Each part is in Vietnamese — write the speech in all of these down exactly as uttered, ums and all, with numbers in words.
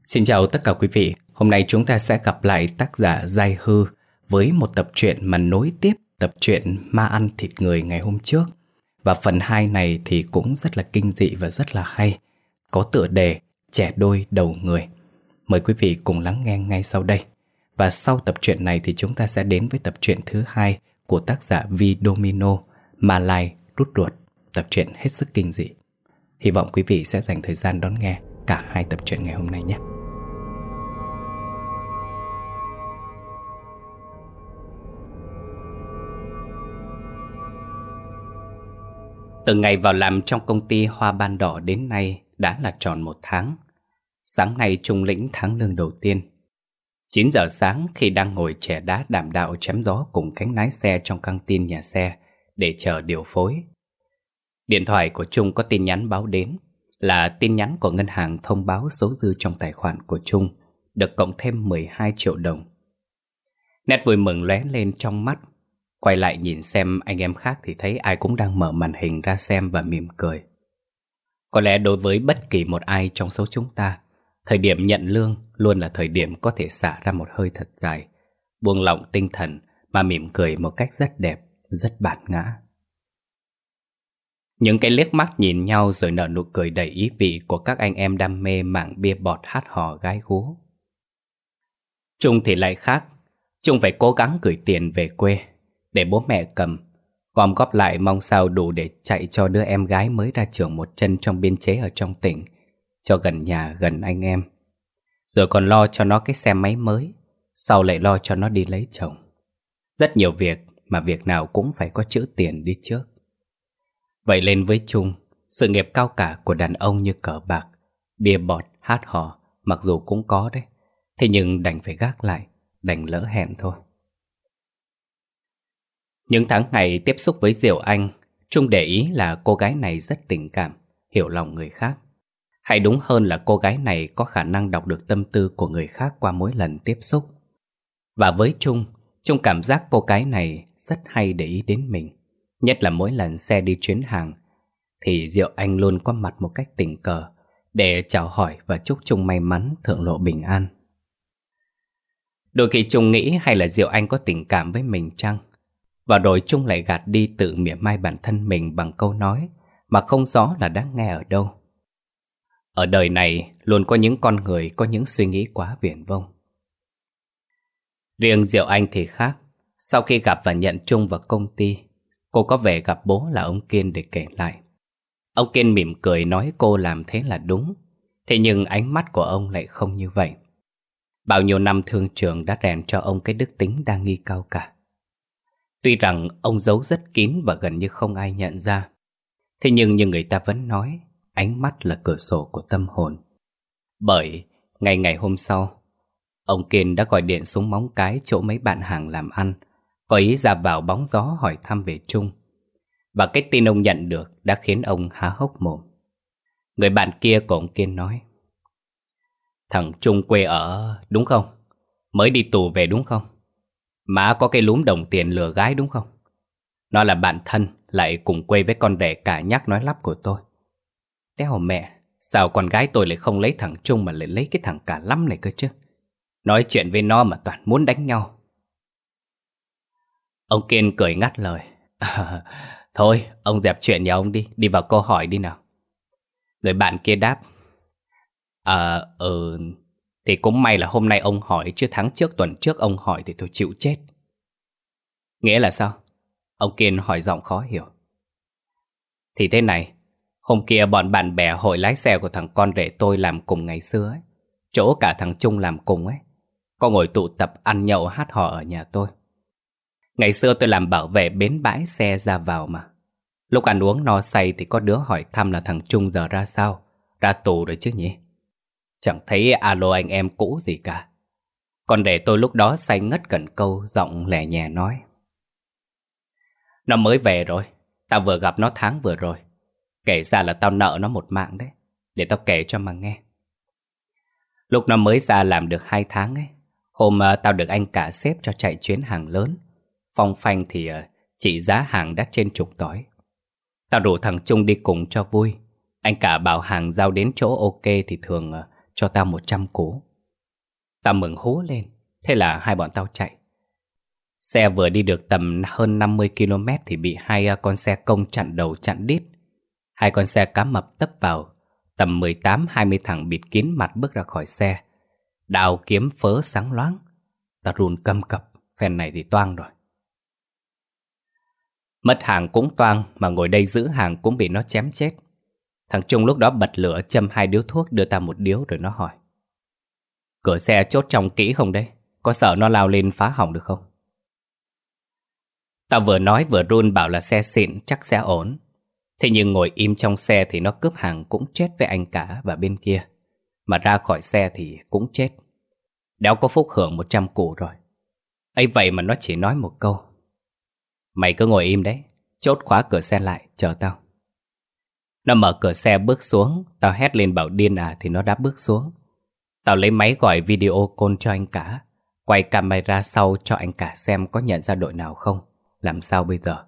Xin chào tất cả quý vị. Hôm nay chúng ta sẽ gặp lại tác giả Giai Hư với một tập truyện mà nối tiếp tập truyện Ma Ăn Thịt Người ngày hôm trước. Và phần hai này thì cũng rất là kinh dị và rất là hay, có tựa đề Trẻ Đôi Đầu Người. Mời quý vị cùng lắng nghe ngay sau đây. Và sau tập truyện này thì chúng ta sẽ đến với tập truyện thứ hai của tác giả Vi Domino, Ma Lai Rút Ruột. Tập truyện hết sức kinh dị. Hy vọng quý vị sẽ dành thời gian đón nghe cả hai tập truyện ngày hôm nay nhé. Từ ngày vào làm trong công ty Hoa Ban Đỏ đến nay đã là tròn một tháng. Sáng nay Trung lĩnh tháng lương đầu tiên. chín giờ sáng khi đang ngồi chè đá đàm đạo chém gió cùng cánh lái xe trong căng tin nhà xe để chờ điều phối, điện thoại của Trung có tin nhắn báo đến, là tin nhắn của ngân hàng thông báo số dư trong tài khoản của Trung được cộng thêm mười hai triệu đồng. Nét vui mừng lóe lên trong mắt. Quay lại nhìn xem anh em khác thì thấy ai cũng đang mở màn hình ra xem và mỉm cười. Có lẽ đối với bất kỳ một ai trong số chúng ta, thời điểm nhận lương luôn là thời điểm có thể xả ra một hơi thật dài, buông lỏng tinh thần mà mỉm cười một cách rất đẹp, rất bản ngã. Những cái liếc mắt nhìn nhau rồi nở nụ cười đầy ý vị của các anh em đam mê mảng bia bọt hát hò gái gú. Trung thì lại khác. Trung phải cố gắng gửi tiền về quê để bố mẹ cầm, gom góp lại mong sao đủ để chạy cho đứa em gái mới ra trường một chân trong biên chế ở trong tỉnh, cho gần nhà gần anh em. Rồi còn lo cho nó cái xe máy mới, sau lại lo cho nó đi lấy chồng. Rất nhiều việc mà việc nào cũng phải có chữ tiền đi trước. Vậy lên với Trung, sự nghiệp cao cả của đàn ông như cờ bạc, bia bọt, hát hò mặc dù cũng có đấy, thế nhưng đành phải gác lại, đành lỡ hẹn thôi. Những tháng ngày tiếp xúc với Diệu Anh, Trung để ý là cô gái này rất tình cảm, hiểu lòng người khác. Hay đúng hơn là cô gái này có khả năng đọc được tâm tư của người khác qua mỗi lần tiếp xúc. Và với Trung, Trung cảm giác cô gái này rất hay để ý đến mình. Nhất là mỗi lần xe đi chuyến hàng thì Diệu Anh luôn có mặt một cách tình cờ để chào hỏi và chúc Trung may mắn thượng lộ bình an. Đôi khi Trung nghĩ hay là Diệu Anh có tình cảm với mình chăng? Và rồi Trung lại gạt đi tự mỉa mai bản thân mình bằng câu nói mà không rõ là đáng nghe ở đâu. Ở đời này luôn có những con người có những suy nghĩ quá viển vông. Riêng Diệu Anh thì khác. Sau khi gặp và nhận Trung vào công ty, cô có về gặp bố là ông Kiên để kể lại. Ông Kiên mỉm cười nói cô làm thế là đúng. Thế nhưng ánh mắt của ông lại không như vậy. Bao nhiêu năm thương trường đã rèn cho ông cái đức tính đa nghi cao cả. Tuy rằng ông giấu rất kín và gần như không ai nhận ra, thế nhưng như người ta vẫn nói, ánh mắt là cửa sổ của tâm hồn. Bởi ngày ngày hôm sau, ông Kiên đã gọi điện xuống Móng Cái chỗ mấy bạn hàng làm ăn, có ý ra vào bóng gió hỏi thăm về Trung. Và cái tin ông nhận được đã khiến ông há hốc mồm. Người bạn kia của ông Kiên nói: "Thằng Trung quê ở đúng không? Mới đi tù về đúng không? Má có cái lúm đồng tiền lừa gái đúng không? Nó là bạn thân, lại cùng quê với con đẻ cả nhắc nói lắp của tôi. Đéo mẹ, sao con gái tôi lại không lấy thằng Trung mà lại lấy cái thằng cả lắm này cơ chứ? Nói chuyện với nó mà toàn muốn đánh nhau." Ông Kiên cười ngắt lời: à, "Thôi, ông dẹp chuyện nhà ông đi, đi vào câu hỏi đi nào." Người bạn kia đáp: À, ừ, thì cũng may là hôm nay ông hỏi, chứ tháng trước tuần trước ông hỏi thì tôi chịu chết." "Nghĩa là sao?" Ông Kiên hỏi giọng khó hiểu. "Thì thế này, hôm kia bọn bạn bè hội lái xe của thằng con rể tôi làm cùng ngày xưa ấy, chỗ cả thằng Trung làm cùng ấy, có ngồi tụ tập ăn nhậu hát hò ở nhà tôi. Ngày xưa tôi làm bảo vệ bến bãi xe ra vào mà. Lúc ăn uống no say thì có đứa hỏi thăm là thằng Trung giờ ra sao, ra tù rồi chứ nhỉ? Chẳng thấy alo anh em cũ gì cả. Còn để tôi lúc đó say ngất cần câu, giọng lẻ nhẹ nói: Nó mới về rồi, tao vừa gặp nó tháng vừa rồi. Kể ra là tao nợ nó một mạng đấy. Để tao kể cho mà nghe. Lúc nó mới ra làm được hai tháng ấy, hôm uh, tao được anh cả xếp cho chạy chuyến hàng lớn. Phong phanh thì uh, trị giá hàng đã trên chục tỏi. Tao rủ thằng Trung đi cùng cho vui. Anh cả bảo hàng giao đến chỗ ok thì thường uh, cho tao một trăm cú. Tao mừng hú lên. Thế là hai bọn tao chạy. Xe vừa đi được tầm hơn năm mươi ki lô mét thì bị hai con xe công chặn đầu chặn đít. Hai con xe cá mập tấp vào. Tầm mười tám hai mươi thằng bịt kín mặt bước ra khỏi xe. Đao kiếm phớ sáng loáng. Tao run câm cập. Phen này thì toang rồi. Mất hàng cũng toang, mà ngồi đây giữ hàng cũng bị nó chém chết. Thằng Trung lúc đó bật lửa châm hai điếu thuốc, đưa tao một điếu rồi nó hỏi: cửa xe chốt trong kỹ không đấy? Có sợ nó lao lên phá hỏng được không? Tao vừa nói vừa run bảo là xe xịn chắc sẽ ổn. Thế nhưng ngồi im trong xe thì nó cướp hàng cũng chết với anh cả và bên kia. Mà ra khỏi xe thì cũng chết. Đéo có phúc hưởng một trăm củ rồi. Ấy vậy mà nó chỉ nói một câu: mày cứ ngồi im đấy, chốt khóa cửa xe lại, chờ tao. Nó mở cửa xe bước xuống. Tao hét lên bảo điên à thì nó đã bước xuống. Tao lấy máy gọi video call cho anh cả, quay camera sau cho anh cả xem có nhận ra đội nào không. Làm sao bây giờ?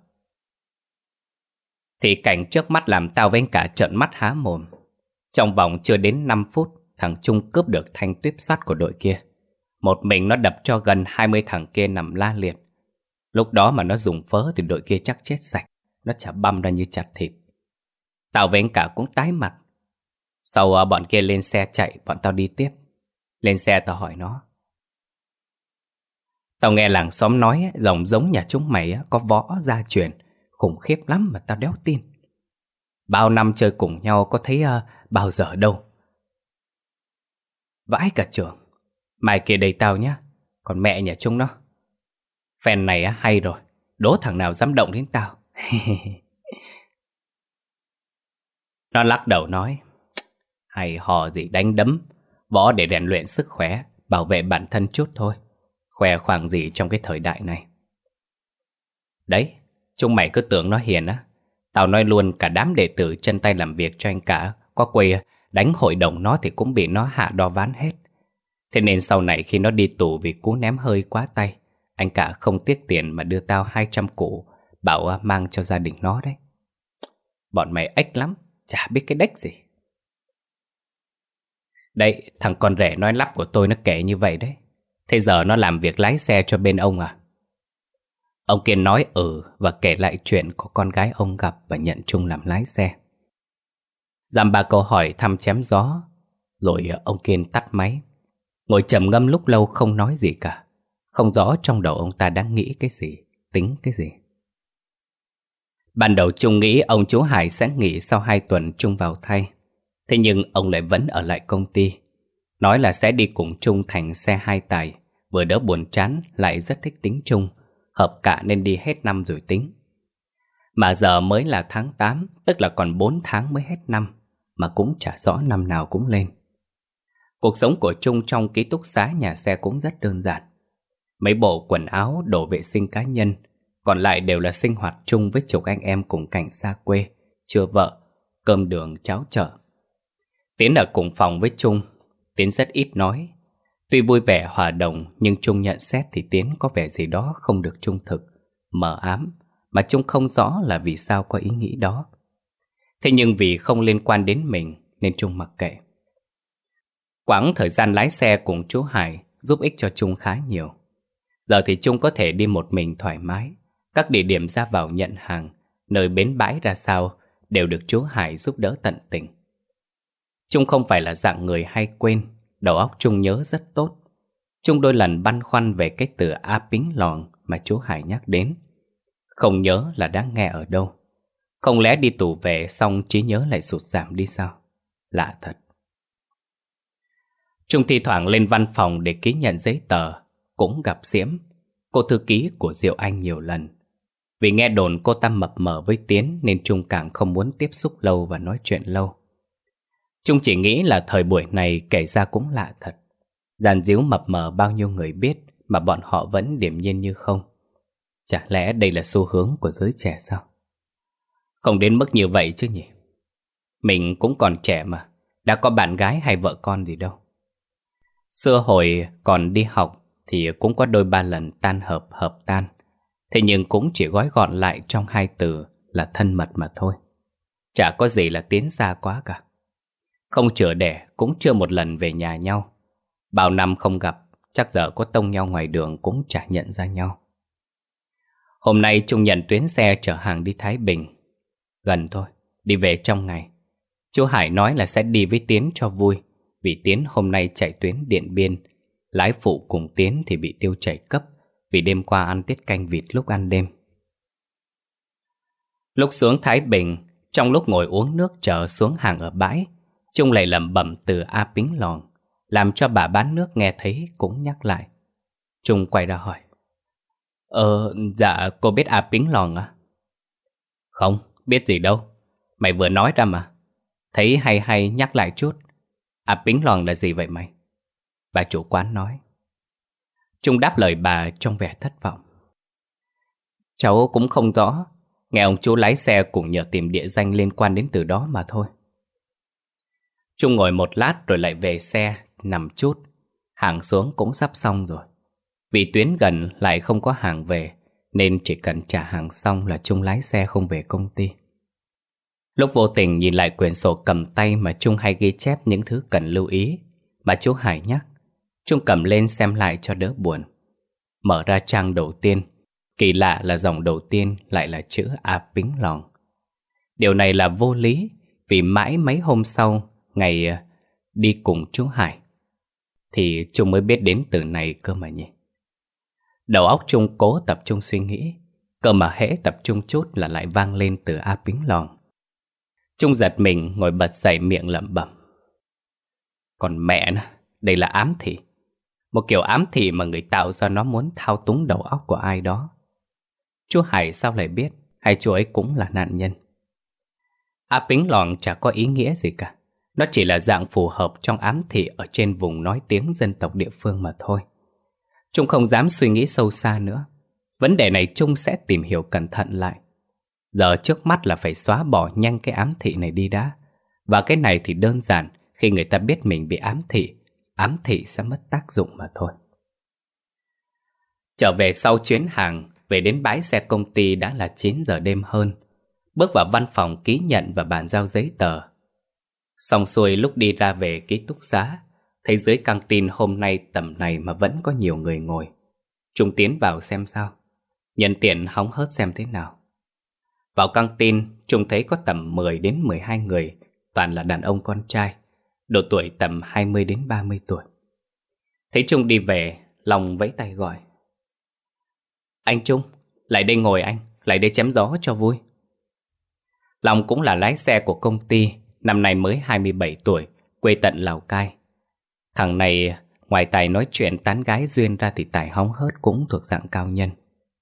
Thì cảnh trước mắt làm tao với anh cả trợn mắt há mồm. Trong vòng chưa đến năm phút, thằng Trung cướp được thanh tuyếp sắt của đội kia. Một mình nó đập cho gần hai mươi thằng kia nằm la liệt. Lúc đó mà nó dùng phớ thì đội kia chắc chết sạch. Nó chả băm ra như chặt thịt. Tao với anh cả cũng tái mặt. Sau bọn kia lên xe chạy, bọn tao đi tiếp. Lên xe tao hỏi nó: tao nghe làng xóm nói dòng giống nhà chúng mày có võ gia truyền khủng khiếp lắm mà tao đéo tin. Bao năm chơi cùng nhau có thấy uh, bao giờ đâu. Vãi cả trường. Mai kia đây tao nhá. Còn mẹ nhà chúng nó. Phen này uh, hay rồi. Đố thằng nào dám động đến tao. Nó lắc đầu nói: hay hò gì đánh đấm. Võ để rèn luyện sức khỏe, bảo vệ bản thân chút thôi. Khoe khoang gì trong cái thời đại này. Đấy, chúng mày cứ tưởng nó hiền á. Tao nói luôn, cả đám đệ tử chân tay làm việc cho anh cả có quay đánh hội đồng nó thì cũng bị nó hạ đo ván hết. Thế nên sau này khi nó đi tù vì cú ném hơi quá tay, anh cả không tiếc tiền mà đưa tao hai trăm củ, bảo mang cho gia đình nó đấy. Bọn mày ếch lắm, chả biết cái đếch gì. Đấy, thằng con rể nói lắp của tôi nó kể như vậy đấy. Thế giờ nó làm việc lái xe cho bên ông à? Ông Kiên nói ừ và kể lại chuyện có con gái ông gặp và nhận Trung làm lái xe. Dăm ba câu hỏi thăm chém gió, rồi ông Kiên tắt máy. Ngồi trầm ngâm lúc lâu không nói gì cả. Không rõ trong đầu ông ta đang nghĩ cái gì, tính cái gì. Ban đầu Trung nghĩ ông chú Hải sẽ nghỉ sau hai tuần Trung vào thay. Thế nhưng ông lại vẫn ở lại công ty. Nói là sẽ đi cùng Trung thành xe hai tài. Vừa đỡ buồn chán lại rất thích tính Trung. Hợp cả nên đi hết năm rồi tính. Mà giờ mới là tháng tám, tức là còn bốn tháng mới hết năm. Mà cũng chả rõ năm nào cũng lên. Cuộc sống của Trung trong ký túc xá nhà xe cũng rất đơn giản. Mấy bộ quần áo, đồ vệ sinh cá nhân. Còn lại đều là sinh hoạt chung với chục anh em cùng cảnh xa quê. Chưa vợ, cơm đường cháo chợ. Tiến ở cùng phòng với Trung. Tiến rất ít nói. Tuy vui vẻ hòa đồng, nhưng Trung nhận xét thì Tiến có vẻ gì đó không được trung thực, mờ ám, mà Trung không rõ là vì sao có ý nghĩ đó. Thế nhưng vì không liên quan đến mình nên Trung mặc kệ. Quãng thời gian lái xe cùng chú Hải giúp ích cho Trung khá nhiều. Giờ thì Trung có thể đi một mình thoải mái. Các địa điểm ra vào nhận hàng, nơi bến bãi ra sao đều được chú Hải giúp đỡ tận tình. Trung không phải là dạng người hay quên. Đầu óc Trung nhớ rất tốt. Trung đôi lần băn khoăn về cái từ A Pính Lòn mà chú Hải nhắc đến. Không nhớ là đã nghe ở đâu. Không lẽ đi tù về xong trí nhớ lại sụt giảm đi sao? Lạ thật. Trung thi thoảng lên văn phòng để ký nhận giấy tờ. Cũng gặp Diễm, cô thư ký của Diệu Anh nhiều lần. Vì nghe đồn cô ta mập mờ với Tiến nên Trung càng không muốn tiếp xúc lâu và nói chuyện lâu. Trung chỉ nghĩ là thời buổi này kể ra cũng lạ thật. Dàn díu mập mờ bao nhiêu người biết mà bọn họ vẫn điềm nhiên như không. Chả lẽ đây là xu hướng của giới trẻ sao? Không đến mức như vậy chứ nhỉ? Mình cũng còn trẻ mà, đã có bạn gái hay vợ con gì đâu. Xưa hồi còn đi học thì cũng có đôi ba lần tan hợp hợp tan. Thế nhưng cũng chỉ gói gọn lại trong hai từ là thân mật mà thôi. Chả có gì là tiến xa quá cả. Không chữa đẻ cũng chưa một lần về nhà nhau. Bao năm không gặp, chắc giờ có tông nhau ngoài đường cũng chả nhận ra nhau. Hôm nay Trung nhận tuyến xe chở hàng đi Thái Bình. Gần thôi, đi về trong ngày. Chú Hải nói là sẽ đi với Tiến cho vui, vì Tiến hôm nay chạy tuyến Điện Biên. Lái phụ cùng Tiến thì bị tiêu chảy cấp vì đêm qua ăn tiết canh vịt lúc ăn đêm. Lúc xuống Thái Bình, trong lúc ngồi uống nước chờ xuống hàng ở bãi, Trung lại lẩm bẩm từ A Pính Lòn, làm cho bà bán nước nghe thấy cũng nhắc lại. Trung quay ra hỏi: Ờ, dạ cô biết A Pính Lòn à? Không, biết gì đâu. Mày vừa nói ra mà. Thấy hay hay nhắc lại chút. A Pính Lòn là gì vậy mày? Bà chủ quán nói. Trung đáp lời bà trong vẻ thất vọng. Cháu cũng không rõ. Nghe ông chú lái xe cũng nhờ tìm địa danh liên quan đến từ đó mà thôi. Trung ngồi một lát rồi lại về xe, nằm chút. Hàng xuống cũng sắp xong rồi. Vì tuyến gần lại không có hàng về, nên chỉ cần trả hàng xong là Trung lái xe không về công ty. Lúc vô tình nhìn lại quyển sổ cầm tay mà Trung hay ghi chép những thứ cần lưu ý mà chú Hải nhắc, Trung cầm lên xem lại cho đỡ buồn. Mở ra trang đầu tiên, kỳ lạ là dòng đầu tiên lại là chữ A Pính Lòn. Điều này là vô lý, vì mãi mấy hôm sau, ngày đi cùng chú Hải, thì Trung mới biết đến từ này cơ mà nhỉ. Đầu óc Trung cố tập trung suy nghĩ, cơ mà hễ tập trung chút là lại vang lên từ A Pính Lòn. Trung giật mình ngồi bật dậy, miệng lẩm bẩm: Còn mẹ nó, đây là ám thị. Một kiểu ám thị mà người tạo ra nó muốn thao túng đầu óc của ai đó. Chú Hải sao lại biết, hay chú ấy cũng là nạn nhân? A Pính Lòn chả có ý nghĩa gì cả. Nó chỉ là dạng phù hợp trong ám thị ở trên vùng nói tiếng dân tộc địa phương mà thôi. Trung không dám suy nghĩ sâu xa nữa. Vấn đề này Trung sẽ tìm hiểu cẩn thận lại. Giờ trước mắt là phải xóa bỏ nhanh cái ám thị này đi đã. Và cái này thì đơn giản, khi người ta biết mình bị ám thị, ám thị sẽ mất tác dụng mà thôi. Trở về sau chuyến hàng, về đến bãi xe công ty đã là chín giờ đêm hơn. Bước vào văn phòng ký nhận và bàn giao giấy tờ. Xong xuôi lúc đi ra về ký túc xá, thấy dưới căng tin hôm nay tầm này mà vẫn có nhiều người ngồi. Trung tiến vào xem sao, nhân tiện hóng hớt xem thế nào. Vào căng tin, Trung thấy có tầm mười đến mười hai người, toàn là đàn ông con trai, độ tuổi tầm hai mươi đến ba mươi tuổi. Thấy Trung đi về, Long vẫy tay gọi: Anh Trung, lại đây ngồi anh, lại đây chém gió cho vui. Long cũng là lái xe của công ty, năm nay mới hai mươi bảy tuổi, quê tận Lào Cai. Thằng này ngoài tài nói chuyện tán gái duyên ra thì tài hóng hớt cũng thuộc dạng cao nhân.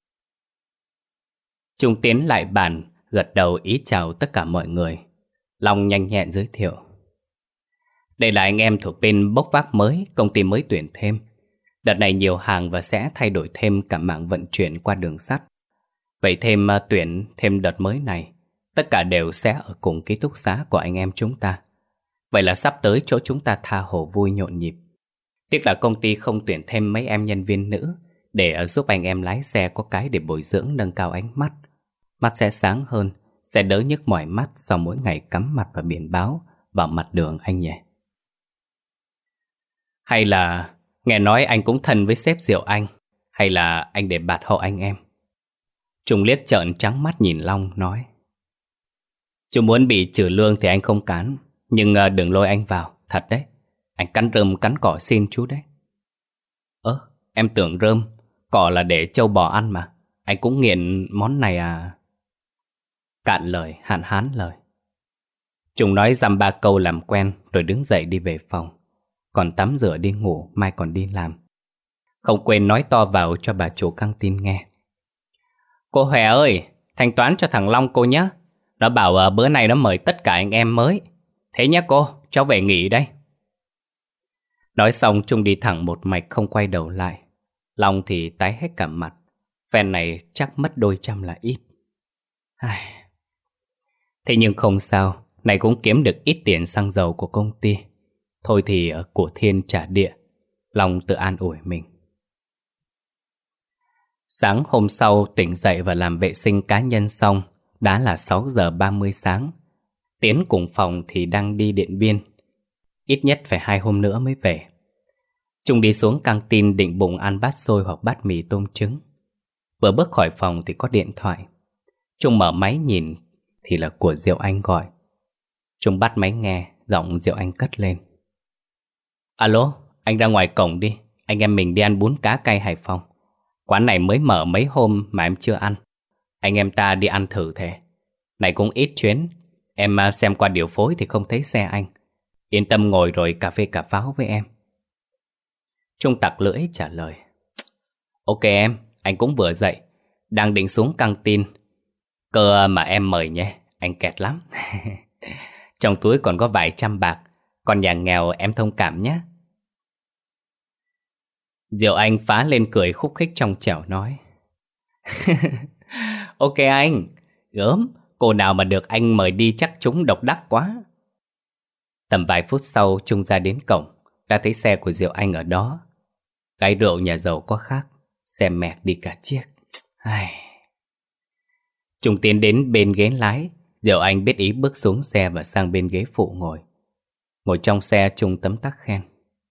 Trung tiến lại bàn, gật đầu ý chào tất cả mọi người. Long nhanh nhẹn giới thiệu: Đây là anh em thuộc bên bốc vác mới, công ty mới tuyển thêm. Đợt này nhiều hàng và sẽ thay đổi thêm cả mạng vận chuyển qua đường sắt. Vậy thêm uh, tuyển thêm đợt mới này, tất cả đều sẽ ở cùng ký túc xá của anh em chúng ta. Vậy là sắp tới chỗ chúng ta tha hồ vui nhộn nhịp. Tiếc là công ty không tuyển thêm mấy em nhân viên nữ, để uh, giúp anh em lái xe có cái để bồi dưỡng nâng cao ánh mắt. Mắt sẽ sáng hơn, sẽ đỡ nhức mỏi mắt sau mỗi ngày cắm mặt vào biển báo, vào mặt đường anh nhỉ. Hay là nghe nói anh cũng thân với sếp Diệu Anh, hay là anh để bạt hộ anh em? Trung liếc trợn trắng mắt nhìn Long nói: Chú muốn bị trừ lương thì anh không cán, nhưng uh, đừng lôi anh vào, thật đấy. Anh cắn rơm cắn cỏ xin chú đấy. Ơ, em tưởng rơm, cỏ là để trâu bò ăn mà. Anh cũng nghiện món này à? Cạn lời, hạn hán lời. Trung nói dăm ba câu làm quen rồi đứng dậy đi về phòng. Còn tắm rửa đi ngủ, mai còn đi làm. Không quên nói to vào cho bà chủ căng tin nghe: Cô Hòe ơi, thanh toán cho thằng Long cô nhé. Nó bảo uh, bữa nay nó mời tất cả anh em mới. Thế nhé cô, cháu về nghỉ đây. Nói xong Trung đi thẳng một mạch không quay đầu lại. Long thì tái hết cả mặt. Phen này chắc mất đôi trăm là ít. Ai... Thế nhưng không sao, này cũng kiếm được ít tiền xăng dầu của công ty. Thôi thì uh, của thiên trả địa. Long tự an ủi mình. Sáng hôm sau tỉnh dậy và làm vệ sinh cá nhân xong, đã là sáu giờ ba mươi sáng. Tiến cùng phòng thì đang đi Điện Biên. ít nhất phải hai hôm nữa mới về. Trung đi xuống căng tin định bụng ăn bát xôi hoặc bát mì tôm trứng. Vừa bước khỏi phòng thì có điện thoại. Trung mở máy nhìn thì là của Diệu Anh gọi. Trung bắt máy nghe, giọng Diệu Anh cất lên. Alo, anh ra ngoài cổng đi. Anh em mình đi ăn bún cá cay Hải Phòng. Quán này mới mở mấy hôm mà em chưa ăn. Anh em ta đi ăn thử thế. Này cũng ít chuyến. Em xem qua điều phối thì không thấy xe anh. Yên tâm ngồi rồi cà phê cà pháo với em. Trung tặc lưỡi trả lời. Ok em, anh cũng vừa dậy. Đang định xuống căng tin. Cơ mà em mời nhé, anh kẹt lắm. Trong túi còn có vài trăm bạc. Còn nhà nghèo em thông cảm nhé. Diệu Anh phá lên cười khúc khích trong trẻo nói. Ok anh, gớm, cô nào mà được anh mời đi chắc chúng độc đắc quá. Tầm vài phút sau Trung ra đến cổng, đã thấy xe của Diệu Anh ở đó. Gái rượu nhà giàu có khác, xe mẹt đi cả chiếc. Ai... Trung tiến đến bên ghế lái. Diệu Anh biết ý bước xuống xe và sang bên ghế phụ ngồi. Ngồi trong xe Trung tấm tắc khen.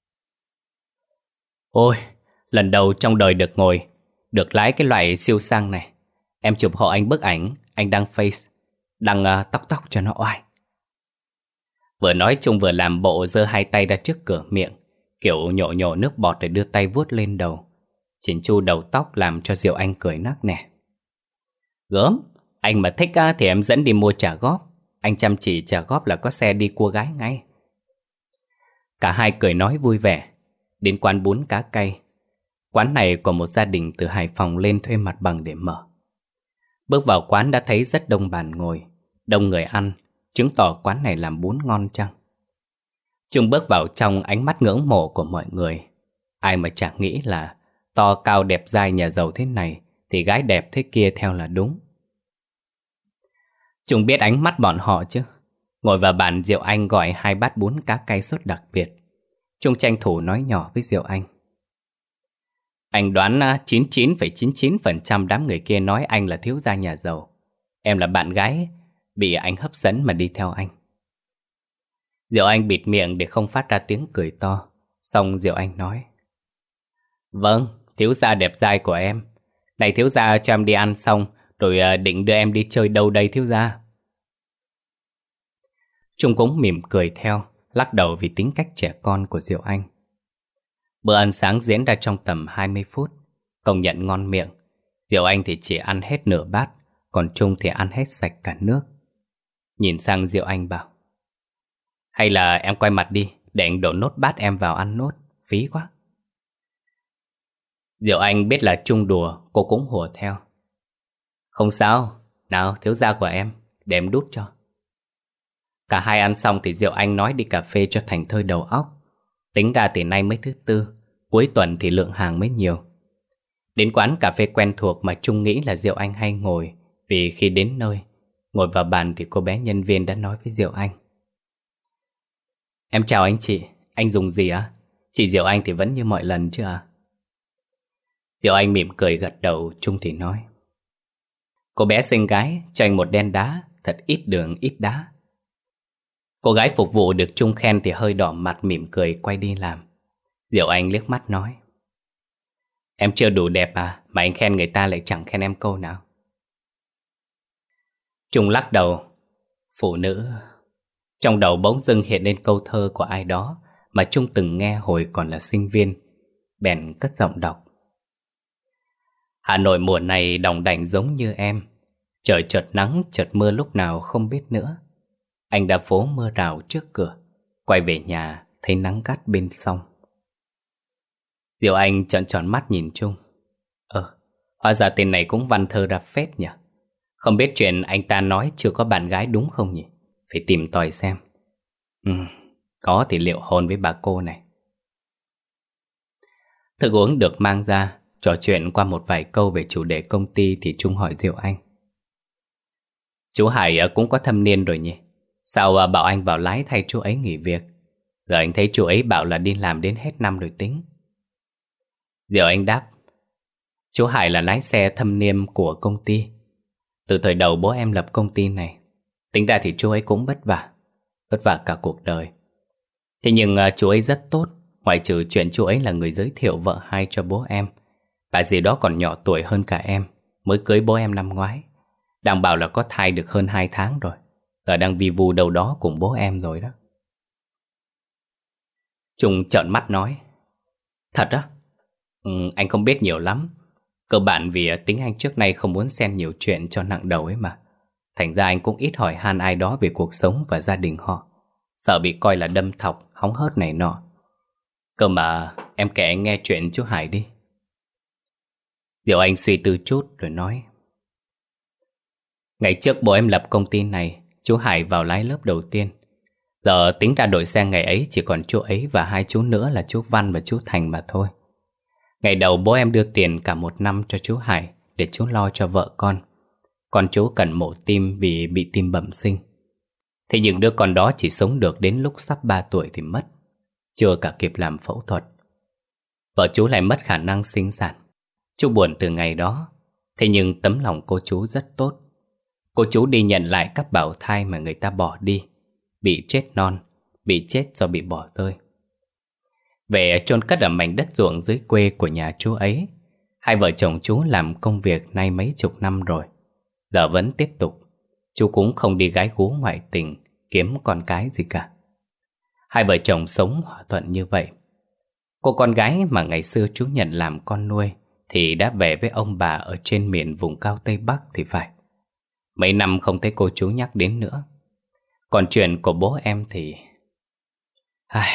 Ôi, lần đầu trong đời được ngồi, được lái cái loại siêu sang này. Em chụp hộ anh bức ảnh, anh đăng Face, đăng uh, tóc tóc cho nó oai. Vừa nói Trung vừa làm bộ giơ hai tay ra trước cửa miệng, kiểu nhổ nhổ nước bọt để đưa tay vuốt lên đầu. Chỉnh chu đầu tóc làm cho Diệu Anh cười nắc nẻ. Gớm, anh mà thích uh, thì em dẫn đi mua trả góp. Anh chăm chỉ trả góp là có xe đi cua gái ngay. Cả hai cười nói vui vẻ. Đến quán bún cá cay. Quán này của một gia đình từ Hải Phòng lên thuê mặt bằng để mở. Bước vào quán đã thấy rất đông bàn ngồi, đông người ăn, chứng tỏ quán này làm bún ngon chăng. Trung bước vào trong ánh mắt ngưỡng mộ của mọi người. Ai mà chẳng nghĩ là to cao đẹp dai nhà giàu thế này thì gái đẹp thế kia theo là đúng. Trung biết ánh mắt bọn họ chứ. Ngồi vào bàn, Diệu Anh gọi hai bát bún cá cay sốt đặc biệt. Trung tranh thủ nói nhỏ với Diệu Anh. Anh đoán chín mươi chín phẩy chín mươi chín phần trăm đám người kia nói anh là thiếu gia nhà giàu. Em là bạn gái bị anh hấp dẫn mà đi theo anh. Diệu Anh bịt miệng để không phát ra tiếng cười to. Xong Diệu Anh nói. Vâng, thiếu gia đẹp dai của em. Này thiếu gia, cho em đi ăn xong rồi định đưa em đi chơi đâu đây thiếu gia? Trung cũng mỉm cười theo, lắc đầu vì tính cách trẻ con của Diệu Anh. Bữa ăn sáng diễn ra trong tầm hai mươi phút. Công nhận ngon miệng. Diệu Anh thì chỉ ăn hết nửa bát, còn Trung thì ăn hết sạch cả nước. Nhìn sang Diệu Anh bảo. Hay là em quay mặt đi, để anh đổ nốt bát em vào ăn nốt, phí quá. Diệu Anh biết là Trung đùa, cô cũng hùa theo. Không sao, nào thiếu gia của em, để em đút cho. Cả hai ăn xong thì Diệu Anh nói đi cà phê cho thành thơi đầu óc. Tính ra từ nay mới thứ tư, cuối tuần thì lượng hàng mới nhiều. Đến quán cà phê quen thuộc mà Trung nghĩ là Diệu Anh hay ngồi. Vì khi đến nơi, ngồi vào bàn thì cô bé nhân viên đã nói với Diệu Anh. Em chào anh chị, anh dùng gì ạ? À? Chị Diệu Anh thì vẫn như mọi lần chứ à? Diệu Anh mỉm cười gật đầu. Trung thì nói. Cô bé xinh gái, cho anh một đen đá, thật ít đường ít đá. Cô gái phục vụ được Trung khen thì hơi đỏ mặt mỉm cười quay đi làm. Diệu Anh liếc mắt nói. Em chưa đủ đẹp à, mà anh khen người ta lại chẳng khen em câu nào. Trung lắc đầu. Phụ nữ. Trong đầu bỗng dưng hiện lên câu thơ của ai đó mà Trung từng nghe hồi còn là sinh viên. Bèn cất giọng đọc. Hà Nội mùa này đòng đảnh giống như em. Trời chợt nắng chợt mưa lúc nào không biết nữa. Anh đã phố mưa rào trước cửa, quay về nhà thấy nắng gắt bên sông. Diệu Anh trợn tròn mắt nhìn Trung. Ờ, hóa ra tên này cũng văn thơ ra phết nhỉ. Không biết chuyện anh ta nói chưa có bạn gái đúng không nhỉ? Phải tìm tòi xem. Ừ, có thì liệu hôn với bà cô này. Thức uống được mang ra, trò chuyện qua một vài câu về chủ đề công ty thì Trung hỏi Diệu Anh. Chú Hải cũng có thâm niên rồi nhỉ? Sao bảo anh vào lái thay chú ấy nghỉ việc? Giờ anh thấy chú ấy bảo là đi làm đến hết năm rồi tính. Diệu Anh đáp. Chú Hải là lái xe thâm niên của công ty. Từ thời đầu bố em lập công ty này. Tính ra thì chú ấy cũng vất vả. Vất vả cả cuộc đời. Thế nhưng uh, chú ấy rất tốt. Ngoại trừ chuyện chú ấy là người giới thiệu vợ hai cho bố em, bà dì đó còn nhỏ tuổi hơn cả em, mới cưới bố em năm ngoái. Đang bảo là có thai được hơn hai tháng rồi, giờ đang vi vu đâu đó cùng bố em rồi đó. Trung trợn mắt nói: Thật á? Ừ, anh không biết nhiều lắm. Cơ bản vì tính anh trước nay không muốn xen nhiều chuyện cho nặng đầu ấy mà. Thành ra anh cũng ít hỏi han ai đó về cuộc sống và gia đình họ, sợ bị coi là đâm thọc, hóng hớt này nọ. Cơ mà em kể anh nghe chuyện chú Hải đi. Diệu Anh suy tư chút rồi nói: Ngày trước bố em lập công ty này, chú Hải vào lái lớp đầu tiên. Giờ tính ra đội xe ngày ấy chỉ còn chú ấy và hai chú nữa là chú Văn và chú Thành mà thôi. Ngày đầu bố em đưa tiền cả một năm cho chú Hải để chú lo cho vợ con. Còn chú cần mổ tim vì bị tim bẩm sinh. Thế nhưng đứa con đó chỉ sống được đến lúc sắp ba tuổi thì mất, chưa cả kịp làm phẫu thuật. Vợ chú lại mất khả năng sinh sản. Chú buồn từ ngày đó. Thế nhưng tấm lòng cô chú rất tốt. Cô chú đi nhận lại các bào thai mà người ta bỏ đi, bị chết non, bị chết do bị bỏ rơi. Về chôn cất ở mảnh đất ruộng dưới quê của nhà chú ấy. Hai vợ chồng chú làm công việc nay mấy chục năm rồi, giờ vẫn tiếp tục. Chú cũng không đi gái gú ngoại tình kiếm con cái gì cả. Hai vợ chồng sống hòa thuận như vậy. Cô con gái mà ngày xưa chú nhận làm con nuôi thì đã về với ông bà ở trên miền vùng cao Tây Bắc thì phải. Mấy năm không thấy cô chú nhắc đến nữa. Còn chuyện của bố em thì... Ai...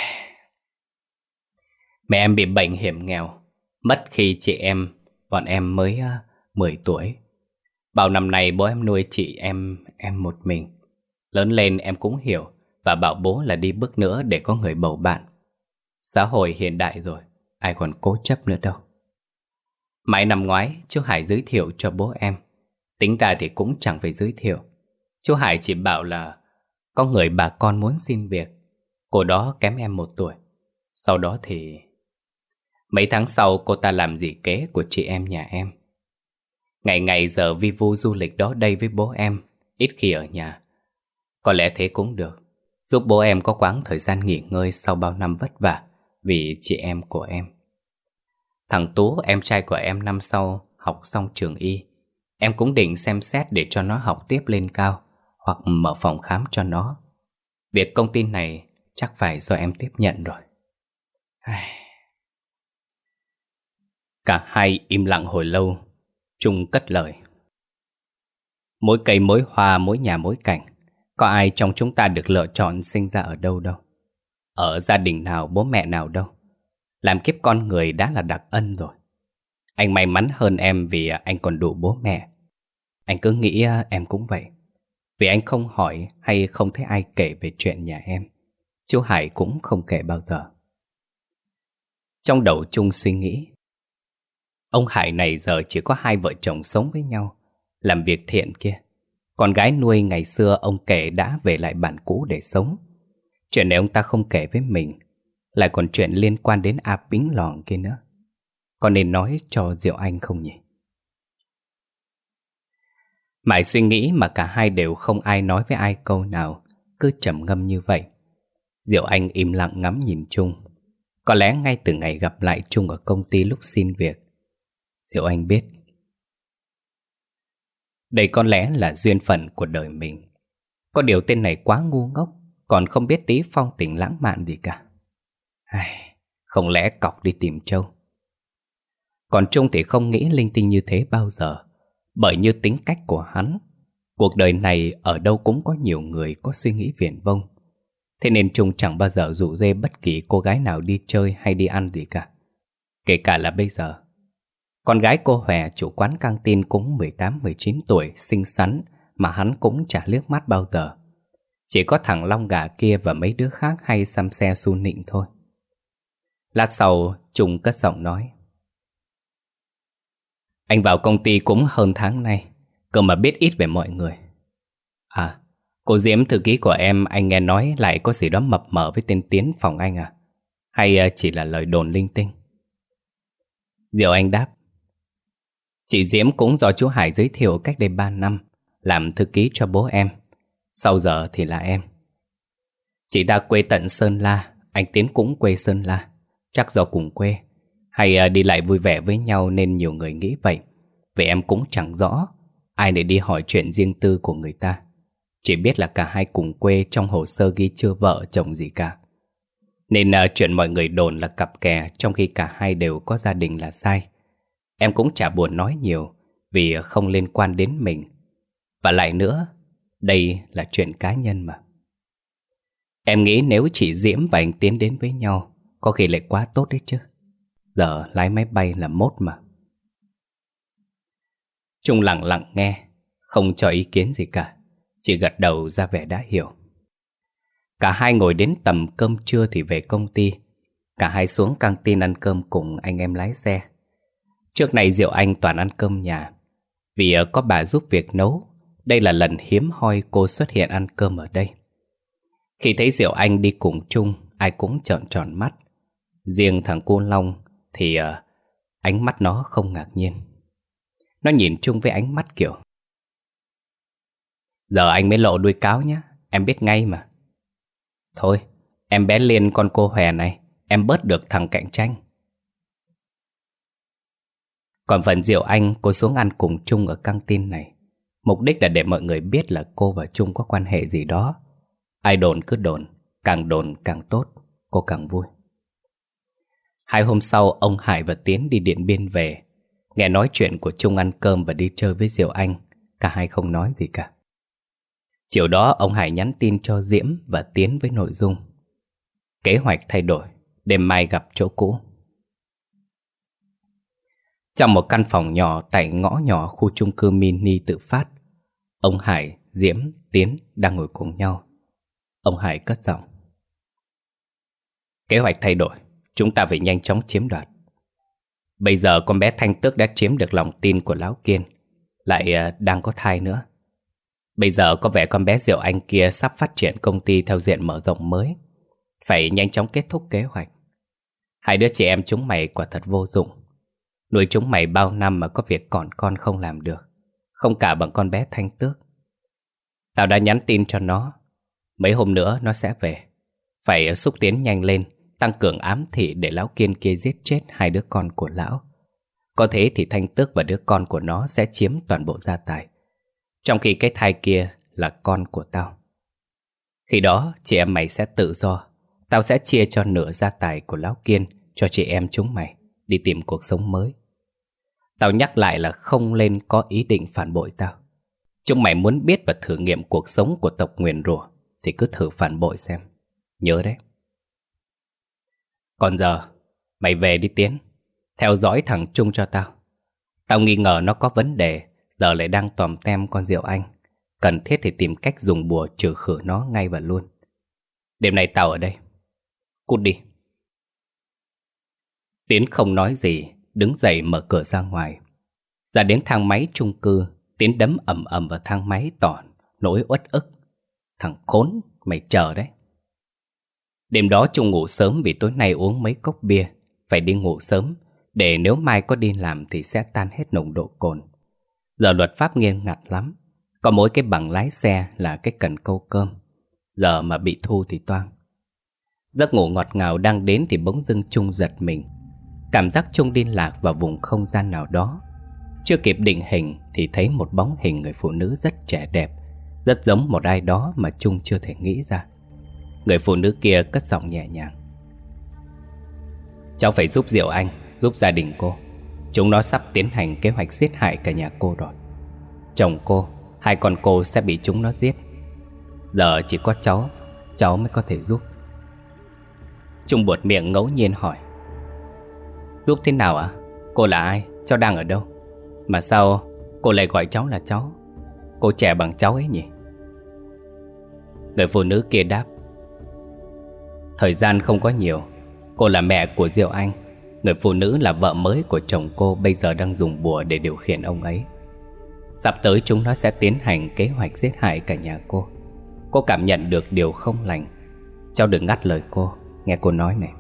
Mẹ em bị bệnh hiểm nghèo, mất khi chị em, bọn em mới uh, mười tuổi. Bao năm nay bố em nuôi chị em, em một mình. Lớn lên em cũng hiểu và bảo bố là đi bước nữa để có người bầu bạn. Xã hội hiện đại rồi, ai còn cố chấp nữa đâu. Mãi năm ngoái, chú Hải giới thiệu cho bố em. Tính ra thì cũng chẳng phải giới thiệu. Chú Hải chỉ bảo là có người bà con muốn xin việc. Cô đó kém em một tuổi. Sau đó thì... Mấy tháng sau cô ta làm dì kế của chị em nhà em. Ngày ngày giờ vi vu du lịch đó đây với bố em, ít khi ở nhà. Có lẽ thế cũng được, giúp bố em có quãng thời gian nghỉ ngơi sau bao năm vất vả vì chị em của em. Thằng Tú, em trai của em, năm sau học xong trường y. Em cũng định xem xét để cho nó học tiếp lên cao, hoặc mở phòng khám cho nó. Việc công ty này chắc phải do em tiếp nhận rồi. Cả hai im lặng hồi lâu. Trung cất lời: Mỗi cây mỗi hoa, mỗi nhà mỗi cảnh. Có ai trong chúng ta được lựa chọn sinh ra ở đâu đâu, ở gia đình nào, bố mẹ nào đâu. Làm kiếp con người đã là đặc ân rồi. Anh may mắn hơn em vì anh còn đủ bố mẹ. Anh cứ nghĩ em cũng vậy. Vì anh không hỏi hay không thấy ai kể về chuyện nhà em. Chú Hải cũng không kể bao giờ. Trong đầu Trung suy nghĩ, ông Hải này giờ chỉ có hai vợ chồng sống với nhau, làm việc thiện kia. Con gái nuôi ngày xưa ông kể đã về lại bản cũ để sống. Chuyện này ông ta không kể với mình, lại còn chuyện liên quan đến A Pính Lòng kia nữa. Có nên nói cho Diệu Anh không nhỉ? Mãi suy nghĩ mà cả hai đều không ai nói với ai câu nào, cứ trầm ngâm như vậy. Diệu Anh im lặng ngắm nhìn Trung. Có lẽ ngay từ ngày gặp lại Trung ở công ty lúc xin việc, Diệu Anh biết đây có lẽ là duyên phận của đời mình. Có điều tên này quá ngu ngốc, còn không biết tí phong tình lãng mạn gì cả. Ai, không lẽ cọc đi tìm trâu. Còn Trung thì không nghĩ linh tinh như thế bao giờ. Bởi như tính cách của hắn, cuộc đời này ở đâu cũng có nhiều người có suy nghĩ viển vông. Thế nên Trung chẳng bao giờ rủ rê bất kỳ cô gái nào đi chơi hay đi ăn gì cả. Kể cả là bây giờ. Con gái cô Hòe, chủ quán căng tin, cũng mười tám mười chín tuổi, xinh xắn mà hắn cũng chả liếc mắt bao giờ. Chỉ có thằng Long Gà kia và mấy đứa khác hay xăm xe su nịnh thôi. Lát sau, Trung cất giọng nói: Anh vào công ty cũng hơn tháng nay, cơ mà biết ít về mọi người. À, cô Diễm thư ký của em, anh nghe nói lại có gì đó mập mờ với tên Tiến phòng anh à? Hay chỉ là lời đồn linh tinh? Diệu Anh đáp: Chị Diễm cũng do chú Hải giới thiệu cách đây ba năm, làm thư ký cho bố em. Sau giờ thì là em. Chị ta quê tận Sơn La, anh Tiến cũng quê Sơn La. Chắc do cùng quê hay đi lại vui vẻ với nhau nên nhiều người nghĩ vậy. Vì em cũng chẳng rõ ai để đi hỏi chuyện riêng tư của người ta. Chỉ biết là cả hai cùng quê, trong hồ sơ ghi chưa vợ chồng gì cả. Nên uh, chuyện mọi người đồn là cặp kè trong khi cả hai đều có gia đình là sai. Em cũng chả buồn nói nhiều vì không liên quan đến mình. Và lại nữa, đây là chuyện cá nhân mà. Em nghĩ nếu chị Diễm và anh Tiến đến với nhau, có khi lại quá tốt đấy chứ. Giờ lái máy bay là mốt mà. Trung lặng lặng nghe, không cho ý kiến gì cả, chỉ gật đầu ra vẻ đã hiểu. Cả hai ngồi đến tầm cơm trưa thì về công ty. Cả hai xuống căng tin ăn cơm cùng anh em lái xe. Trước này Diệu Anh toàn ăn cơm nhà, vì có bà giúp việc nấu. Đây là lần hiếm hoi cô xuất hiện ăn cơm ở đây. Khi thấy Diệu Anh đi cùng Trung, ai cũng trợn tròn mắt. Riêng thằng Cô Long thì uh, ánh mắt nó không ngạc nhiên. Nó nhìn Trung với ánh mắt kiểu: giờ anh mới lộ đuôi cáo nhá, em biết ngay mà. Thôi, em bé Liên con cô Hòe này, em bớt được thằng cạnh tranh. Còn phần Diệu Anh, cô xuống ăn cùng Trung ở căng tin này. Mục đích là để mọi người biết là cô và Trung có quan hệ gì đó. Ai đồn cứ đồn, càng đồn càng tốt, cô càng vui. Hai hôm sau, ông Hải và Tiến đi Điện Biên về. Nghe nói chuyện của Trung ăn cơm và đi chơi với Diệu Anh, cả hai không nói gì cả. Chiều đó ông Hải nhắn tin cho Diễm và Tiến với nội dung: kế hoạch thay đổi, đêm mai gặp chỗ cũ. Trong một căn phòng nhỏ tại ngõ nhỏ khu chung cư mini tự phát, ông Hải, Diễm, Tiến đang ngồi cùng nhau. Ông Hải cất giọng: kế hoạch thay đổi, chúng ta phải nhanh chóng chiếm đoạt. Bây giờ con bé Thanh Tước đã chiếm được lòng tin của Lão Kiên, lại đang có thai nữa. Bây giờ có vẻ con bé Diệu Anh kia sắp phát triển công ty theo diện mở rộng mới. Phải nhanh chóng kết thúc kế hoạch. Hai đứa chị em chúng mày quả thật vô dụng. Nuôi chúng mày bao năm mà có việc còn con không làm được, không cả bằng con bé Thanh Tước. Tao đã nhắn tin cho nó, mấy hôm nữa nó sẽ về. Phải xúc tiến nhanh lên, tăng cường ám thị để Lão Kiên kia giết chết hai đứa con của lão. Có thế thì Thanh Tước và đứa con của nó sẽ chiếm toàn bộ gia tài, trong khi cái thai kia là con của tao. Khi đó chị em mày sẽ tự do. Tao sẽ chia cho nửa gia tài của Lão Kiên cho chị em chúng mày đi tìm cuộc sống mới. Tao nhắc lại là không lên có ý định phản bội tao. Chúng mày muốn biết và thử nghiệm cuộc sống của tộc nguyền rủa thì cứ thử phản bội xem. Nhớ đấy. Còn giờ mày về đi Tiến, theo dõi thằng Trung cho tao. Tao nghi ngờ nó có vấn đề, giờ lại đang tòm tem con Diệu Anh. Cần thiết thì tìm cách dùng bùa trừ khử nó ngay và luôn. Đêm nay tao ở đây. Cút đi. Tiến không nói gì, đứng dậy mở cửa ra ngoài. Ra đến thang máy chung cư, Tiến đấm ầm ầm vào thang máy tỏ nỗi uất ức. Thằng khốn, mày chờ đấy. Đêm đó Trung ngủ sớm vì tối nay uống mấy cốc bia. Phải đi ngủ sớm, để nếu mai có đi làm thì sẽ tan hết nồng độ cồn. Giờ luật pháp nghiêm ngặt lắm. Có mỗi cái bằng lái xe là cái cần câu cơm. Giờ mà bị thu thì toang. Giấc ngủ ngọt ngào đang đến thì bỗng dưng Trung giật mình. Cảm giác Trung đi lạc vào vùng không gian nào đó. Chưa kịp định hình thì thấy một bóng hình người phụ nữ rất trẻ đẹp, rất giống một ai đó mà Trung chưa thể nghĩ ra. Người phụ nữ kia cất giọng nhẹ nhàng: cháu phải giúp Diệu Anh, giúp gia đình cô. Chúng nó sắp tiến hành kế hoạch giết hại cả nhà cô rồi. Chồng cô, hai con cô sẽ bị chúng nó giết. Giờ chỉ có cháu, cháu mới có thể giúp. Trung buột miệng ngẫu nhiên hỏi: giúp thế nào ạ? À? Cô là ai? Cháu đang ở đâu? Mà sao cô lại gọi cháu là cháu? Cô trẻ bằng cháu ấy nhỉ? Người phụ nữ kia đáp: thời gian không có nhiều. Cô là mẹ của Diệu Anh. Người phụ nữ là vợ mới của chồng cô bây giờ đang dùng bùa để điều khiển ông ấy. Sắp tới chúng nó sẽ tiến hành kế hoạch giết hại cả nhà cô. Cô cảm nhận được điều không lành. Cháu đừng ngắt lời cô, nghe cô nói này.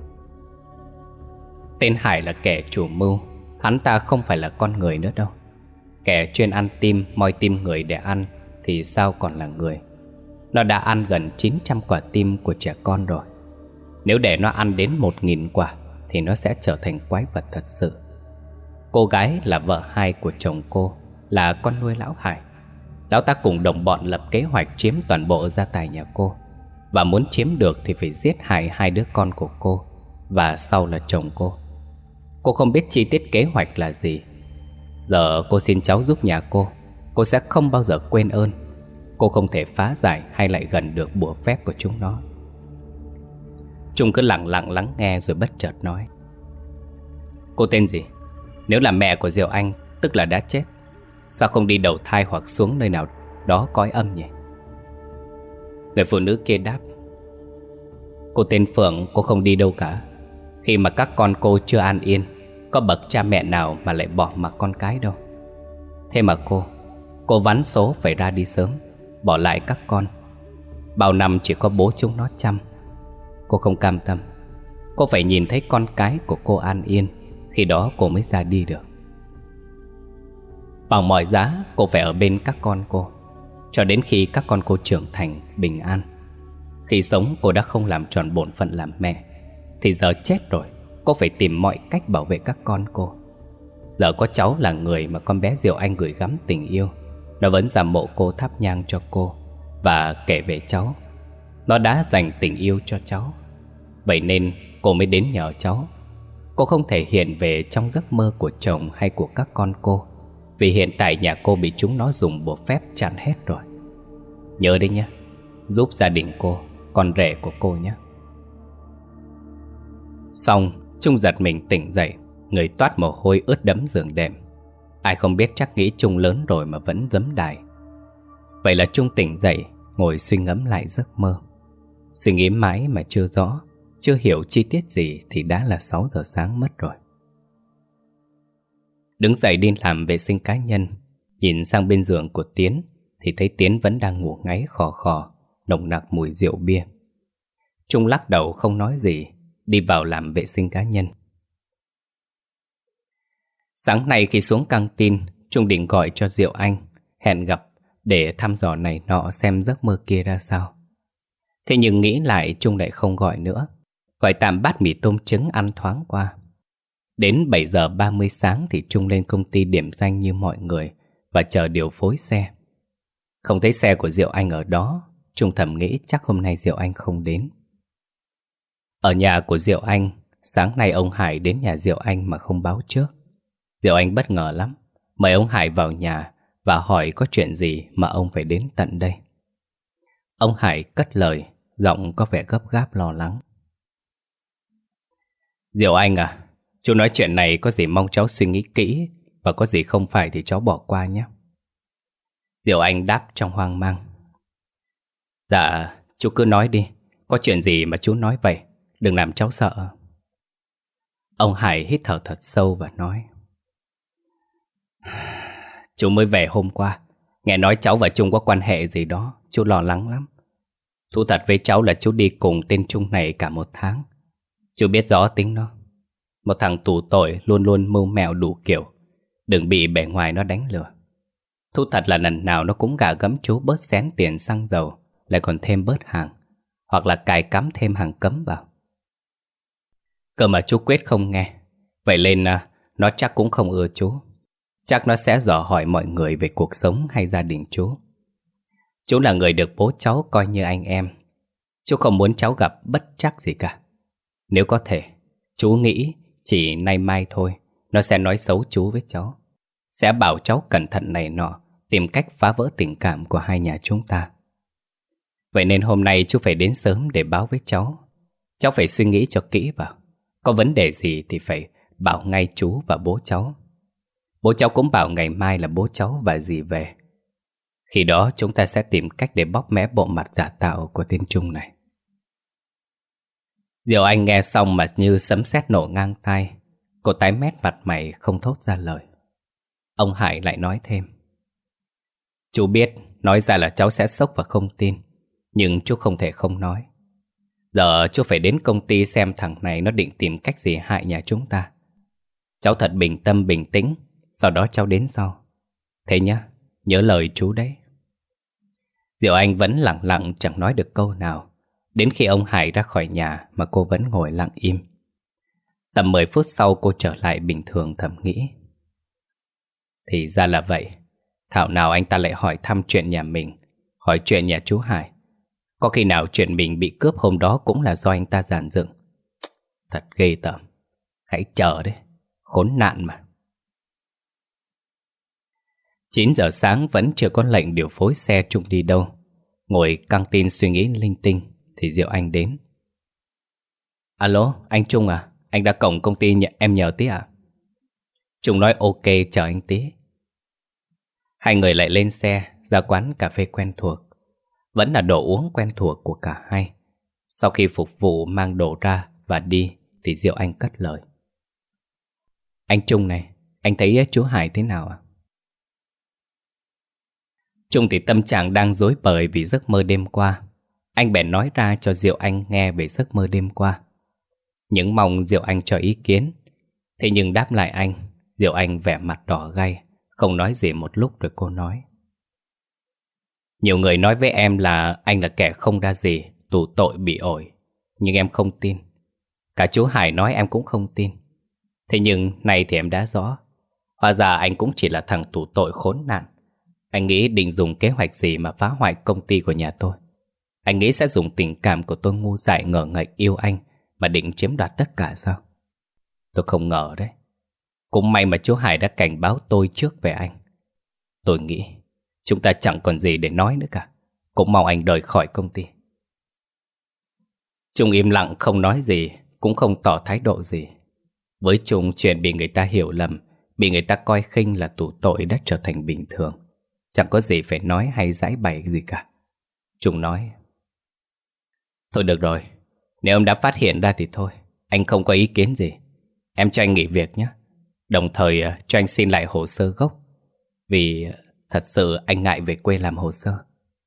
Tên Hải là kẻ chủ mưu. Hắn ta không phải là con người nữa đâu. Kẻ chuyên ăn tim, moi tim người để ăn thì sao còn là người. Nó đã ăn gần chín trăm quả tim của trẻ con rồi. Nếu để nó ăn đến một nghìn quả thì nó sẽ trở thành quái vật thật sự. Cô gái là vợ hai của chồng cô, là con nuôi lão Hải. Lão ta cùng đồng bọn lập kế hoạch chiếm toàn bộ gia tài nhà cô, và muốn chiếm được thì phải giết hại hai đứa con của cô, và sau là chồng cô. Cô không biết chi tiết kế hoạch là gì. Giờ cô xin cháu giúp nhà cô, cô sẽ không bao giờ quên ơn. Cô không thể phá giải hay lại gần được bùa phép của chúng nó. Trung cứ lặng lặng lắng nghe rồi bất chợt nói: Cô tên gì? Nếu là mẹ của Diệu Anh, tức là đã chết, sao không đi đầu thai hoặc xuống nơi nào đó cõi âm nhỉ? Người phụ nữ kia đáp: Cô tên Phượng, cô không đi đâu cả. Khi mà các con cô chưa an yên, có bậc cha mẹ nào mà lại bỏ mặc con cái đâu. Thế mà cô, cô vắn số phải ra đi sớm, bỏ lại các con. Bao năm chỉ có bố chúng nó chăm. Cô không cam tâm. Cô phải nhìn thấy con cái của cô an yên, khi đó cô mới ra đi được. Bằng mọi giá cô phải ở bên các con cô, cho đến khi các con cô trưởng thành, bình an. Khi sống cô đã không làm tròn bổn phận làm mẹ, thì giờ chết rồi, cô phải tìm mọi cách bảo vệ các con cô. Giờ có cháu là người mà con bé Diệu Anh gửi gắm tình yêu, nó vẫn ra mộ cô thắp nhang cho cô, và kể về cháu, nó đã dành tình yêu cho cháu. Vậy nên cô mới đến nhờ cháu. Cô không thể hiện về trong giấc mơ của chồng hay của các con cô, vì hiện tại nhà cô bị chúng nó dùng bùa phép chặn hết rồi. Nhớ đấy nhé, giúp gia đình cô, con rể của cô nhé. Xong, Trung giật mình tỉnh dậy, người toát mồ hôi ướt đẫm giường đệm. Ai không biết chắc nghĩ Trung lớn rồi mà vẫn giấm đài. Vậy là Trung tỉnh dậy, ngồi suy ngẫm lại giấc mơ. Suy nghĩ mãi mà chưa rõ, chưa hiểu chi tiết gì thì đã là sáu giờ sáng mất rồi. Đứng dậy đi làm vệ sinh cá nhân, nhìn sang bên giường của Tiến thì thấy Tiến vẫn đang ngủ ngáy khò khò, nồng nặc mùi rượu bia. Trung lắc đầu không nói gì, đi vào làm vệ sinh cá nhân. Sáng nay khi xuống căng tin, Trung định gọi cho Diệu Anh, hẹn gặp để thăm dò này nọ xem giấc mơ kia ra sao. Thế nhưng nghĩ lại Trung lại không gọi nữa, gọi tạm bát mì tôm trứng ăn thoáng qua. Đến bảy giờ ba mươi sáng thì Trung lên công ty điểm danh như mọi người và chờ điều phối xe. Không thấy xe của Diệu Anh ở đó, Trung thầm nghĩ chắc hôm nay Diệu Anh không đến. Ở nhà của Diệu Anh, sáng nay ông Hải đến nhà Diệu Anh mà không báo trước. Diệu Anh bất ngờ lắm, mời ông Hải vào nhà và hỏi có chuyện gì mà ông phải đến tận đây. Ông Hải cất lời, giọng có vẻ gấp gáp lo lắng. Diệu Anh à, chú nói chuyện này có gì mong cháu suy nghĩ kỹ, và có gì không phải thì cháu bỏ qua nhé. Diệu Anh đáp trong hoang mang. Dạ, chú cứ nói đi, có chuyện gì mà chú nói vậy, đừng làm cháu sợ. Ông Hải hít thở thật sâu và nói. Chú mới về hôm qua, nghe nói cháu và Trung có quan hệ gì đó, chú lo lắng lắm. Thú thật với cháu là chú đi cùng tên Trung này cả một tháng. Chú biết rõ tính nó. Một thằng tù tội luôn luôn mưu mẹo đủ kiểu, đừng bị bề ngoài nó đánh lừa. Thú thật là lần nào nó cũng gạ gẫm chú bớt xén tiền xăng dầu, lại còn thêm bớt hàng, hoặc là cài cắm thêm hàng cấm vào. Cơ mà chú quyết không nghe. Vậy nên à, nó chắc cũng không ưa chú. Chắc nó sẽ dò hỏi mọi người về cuộc sống hay gia đình chú. Chú là người được bố cháu coi như anh em. Chú không muốn cháu gặp bất trắc gì cả. Nếu có thể, chú nghĩ chỉ nay mai thôi nó sẽ nói xấu chú với cháu, sẽ bảo cháu cẩn thận này nọ, tìm cách phá vỡ tình cảm của hai nhà chúng ta. Vậy nên hôm nay chú phải đến sớm để báo với cháu. Cháu phải suy nghĩ cho kỹ vào. Có vấn đề gì thì phải bảo ngay chú và bố cháu. Bố cháu cũng bảo ngày mai là bố cháu và dì về. Khi đó chúng ta sẽ tìm cách để bóp mẽ bộ mặt giả tạo của tên Trung này. Diệu Anh nghe xong mà như sấm sét nổ ngang tai. Cô tái mét mặt mày không thốt ra lời. Ông Hải lại nói thêm. Chú biết nói ra là cháu sẽ sốc và không tin, nhưng chú không thể không nói. Giờ chú phải đến công ty xem thằng này nó định tìm cách gì hại nhà chúng ta. Cháu thật bình tâm bình tĩnh, sau đó cháu đến sau. Thế nhá, nhớ lời chú đấy. Diệu Anh vẫn lặng lặng chẳng nói được câu nào. Đến khi ông Hải ra khỏi nhà mà cô vẫn ngồi lặng im. Tầm mười phút sau cô trở lại bình thường, thầm nghĩ. Thì ra là vậy. Thảo nào anh ta lại hỏi thăm chuyện nhà mình, hỏi chuyện nhà chú Hải. Có khi nào chuyện mình bị cướp hôm đó cũng là do anh ta dàn dựng. Thật ghê tởm. Hãy chờ đấy, khốn nạn mà. Chín giờ sáng vẫn chưa có lệnh điều phối xe Trung đi đâu. Ngồi căng tin suy nghĩ linh tinh thì Diệu Anh đến. Alo, anh Trung à? Anh đã cổng công ty nhận em nhờ tí à? Trung nói ok, chờ anh tí. Hai người lại lên xe ra quán cà phê quen thuộc. Vẫn là đồ uống quen thuộc của cả hai. Sau khi phục vụ mang đồ ra và đi thì Diệu Anh cất lời. Anh Trung này, anh thấy chú Hải thế nào ạ? À? Trung thì tâm trạng đang rối bời vì giấc mơ đêm qua. Anh bèn nói ra cho Diệu Anh nghe về giấc mơ đêm qua. Những mong Diệu Anh cho ý kiến. Thế nhưng đáp lại anh, Diệu Anh vẻ mặt đỏ gay, không nói gì một lúc rồi cô nói. Nhiều người nói với em là anh là kẻ không đa gì, tù tội bị ổi. Nhưng em không tin. Cả chú Hải nói em cũng không tin. Thế nhưng nay thì em đã rõ. Hóa ra anh cũng chỉ là thằng tù tội khốn nạn. Anh nghĩ định dùng kế hoạch gì mà phá hoại công ty của nhà tôi. Anh nghĩ sẽ dùng tình cảm của tôi ngu dại ngờ nghệch yêu anh mà định chiếm đoạt tất cả sao? Tôi không ngờ đấy. Cũng may mà chú Hải đã cảnh báo tôi trước về anh. Tôi nghĩ chúng ta chẳng còn gì để nói nữa cả. Cũng mong anh rời khỏi công ty. Trung im lặng không nói gì, cũng không tỏ thái độ gì. Với Trung, chuyện bị người ta hiểu lầm, bị người ta coi khinh là tù tội đã trở thành bình thường. Chẳng có gì phải nói hay giải bày gì cả. Trung nói. Thôi được rồi, nếu ông đã phát hiện ra thì thôi, anh không có ý kiến gì. Em cho anh nghỉ việc nhé. Đồng thời cho anh xin lại hồ sơ gốc. Vì thật sự anh ngại về quê làm hồ sơ.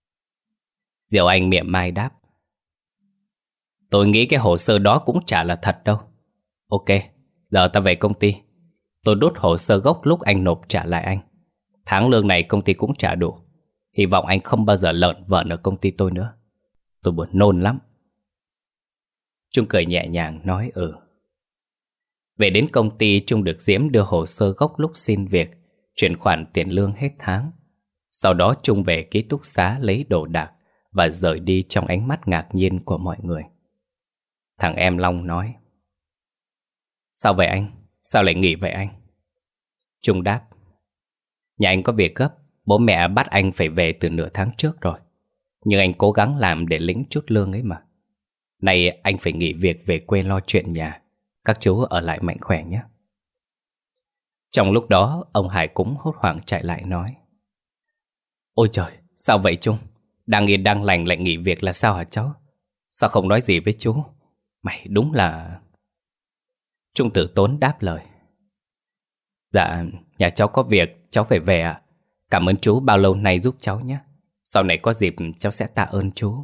Diệu Anh mỉa mai đáp. Tôi nghĩ cái hồ sơ đó cũng chả là thật đâu. Ok, giờ ta về công ty. Tôi đút hồ sơ gốc lúc anh nộp trả lại anh. Tháng lương này công ty cũng trả đủ. Hy vọng anh không bao giờ lợn vợn ở công ty tôi nữa. Tôi buồn nôn lắm. Trung cười nhẹ nhàng nói ừ. Về đến công ty, Trung được Diễm đưa hồ sơ gốc lúc xin việc, chuyển khoản tiền lương hết tháng. Sau đó Trung về ký túc xá lấy đồ đạc và rời đi trong ánh mắt ngạc nhiên của mọi người. Thằng em Long nói. Sao vậy anh? Sao lại nghỉ vậy anh? Trung đáp. Nhà anh có việc gấp, bố mẹ bắt anh phải về từ nửa tháng trước rồi. Nhưng anh cố gắng làm để lĩnh chút lương ấy mà. Này anh phải nghỉ việc về quê lo chuyện nhà. Các chú ở lại mạnh khỏe nhé. Trong lúc đó, ông Hải cũng hốt hoảng chạy lại nói. Ôi trời, sao vậy Trung? Đang yên đang lành lại nghỉ việc là sao hả cháu? Sao không nói gì với chú? Mày đúng là... Trung Tử Tốn đáp lời. Dạ, nhà cháu có việc, cháu phải về ạ. Cảm ơn chú bao lâu nay giúp cháu nhé. Sau này có dịp cháu sẽ tạ ơn chú.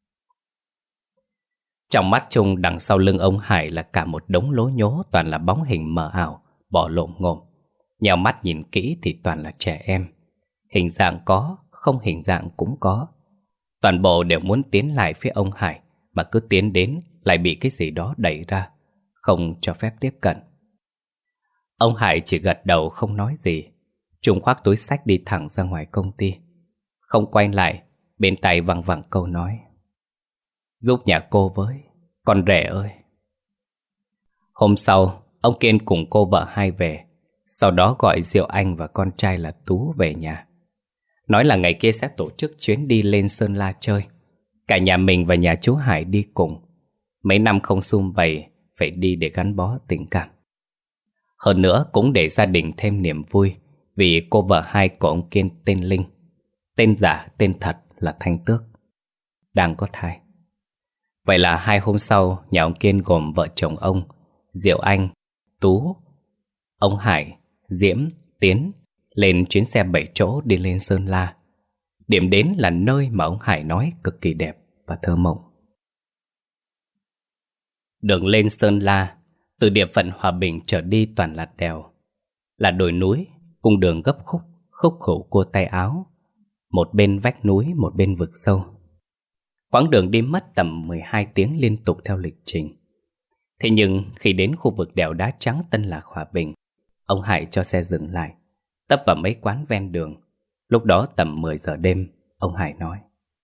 Trong mắt Trung, đằng sau lưng ông Hải là cả một đống lố nhố, toàn là bóng hình mờ ảo, bỏ lộn ngộm. Nhào mắt nhìn kỹ thì toàn là trẻ em. Hình dạng có, không hình dạng cũng có. Toàn bộ đều muốn tiến lại phía ông Hải, mà cứ tiến đến lại bị cái gì đó đẩy ra, không cho phép tiếp cận. Ông Hải chỉ gật đầu không nói gì. Trung khoác túi xách đi thẳng ra ngoài công ty. Không quay lại, bên tai văng vẳng câu nói. Giúp nhà cô với, con rể ơi. Hôm sau, ông Kiên cùng cô vợ hai về. Sau đó gọi Diệu Anh và con trai là Tú về nhà. Nói là ngày kia sẽ tổ chức chuyến đi lên Sơn La chơi. Cả nhà mình và nhà chú Hải đi cùng. Mấy năm không sum vầy, phải đi để gắn bó tình cảm. Hơn nữa cũng để gia đình thêm niềm vui, vì cô vợ hai của ông Kiên tên Linh. Tên giả, tên thật là Thanh Tước, đang có thai. Vậy là hai hôm sau, nhà ông Kiên gồm vợ chồng ông, Diệu Anh, Tú, ông Hải, Diễm, Tiến lên chuyến xe bảy chỗ đi lên Sơn La. Điểm đến là nơi mà ông Hải nói cực kỳ đẹp và thơ mộng. Đường lên Sơn La, từ địa phận Hòa Bình trở đi toàn là đèo, là đồi núi, cung đường gấp khúc, khúc khổ cua tay áo. Một bên vách núi, một bên vực sâu. Quãng đường đi mất tầm mười hai tiếng liên tục theo lịch trình. Thế nhưng khi đến khu vực đèo đá trắng Tân Lạc Hòa Bình, ông Hải cho xe dừng lại, tấp vào mấy quán ven đường. Lúc đó tầm mười giờ đêm, ông Hải nói: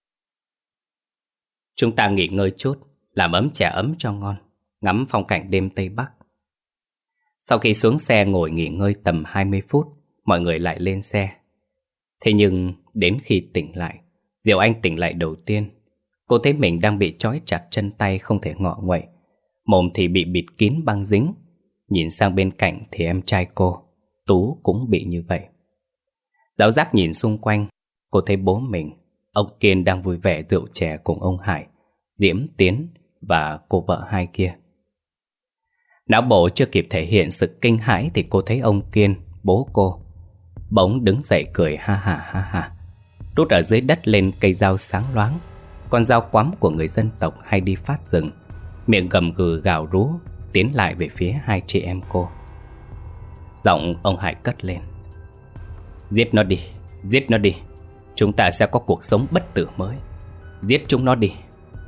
"Chúng ta nghỉ ngơi chút, làm ấm chè ấm cho ngon, ngắm phong cảnh đêm Tây Bắc." Sau khi xuống xe ngồi nghỉ ngơi tầm hai mươi phút, mọi người lại lên xe. Thế nhưng đến khi tỉnh lại, Diệu Anh tỉnh lại đầu tiên. Cô thấy mình đang bị trói chặt chân tay không thể ngọ nguậy, mồm thì bị bịt kín băng dính. Nhìn sang bên cạnh thì em trai cô, Tú, cũng bị như vậy. Giáo giác nhìn xung quanh, cô thấy bố mình, ông Kiên đang vui vẻ rượu chè cùng ông Hải, Diễm, Tiến và cô vợ hai kia. Não bộ chưa kịp thể hiện sự kinh hãi thì cô thấy ông Kiên, bố cô, bỗng đứng dậy cười ha ha ha ha, rút ở dưới đất lên cây dao sáng loáng, con dao quắm của người dân tộc hay đi phát rừng, miệng gầm gừ gào rú, tiến lại về phía hai chị em cô. Giọng ông Hải cất lên: "Giết nó đi, giết nó đi, chúng ta sẽ có cuộc sống bất tử mới. Giết chúng nó đi."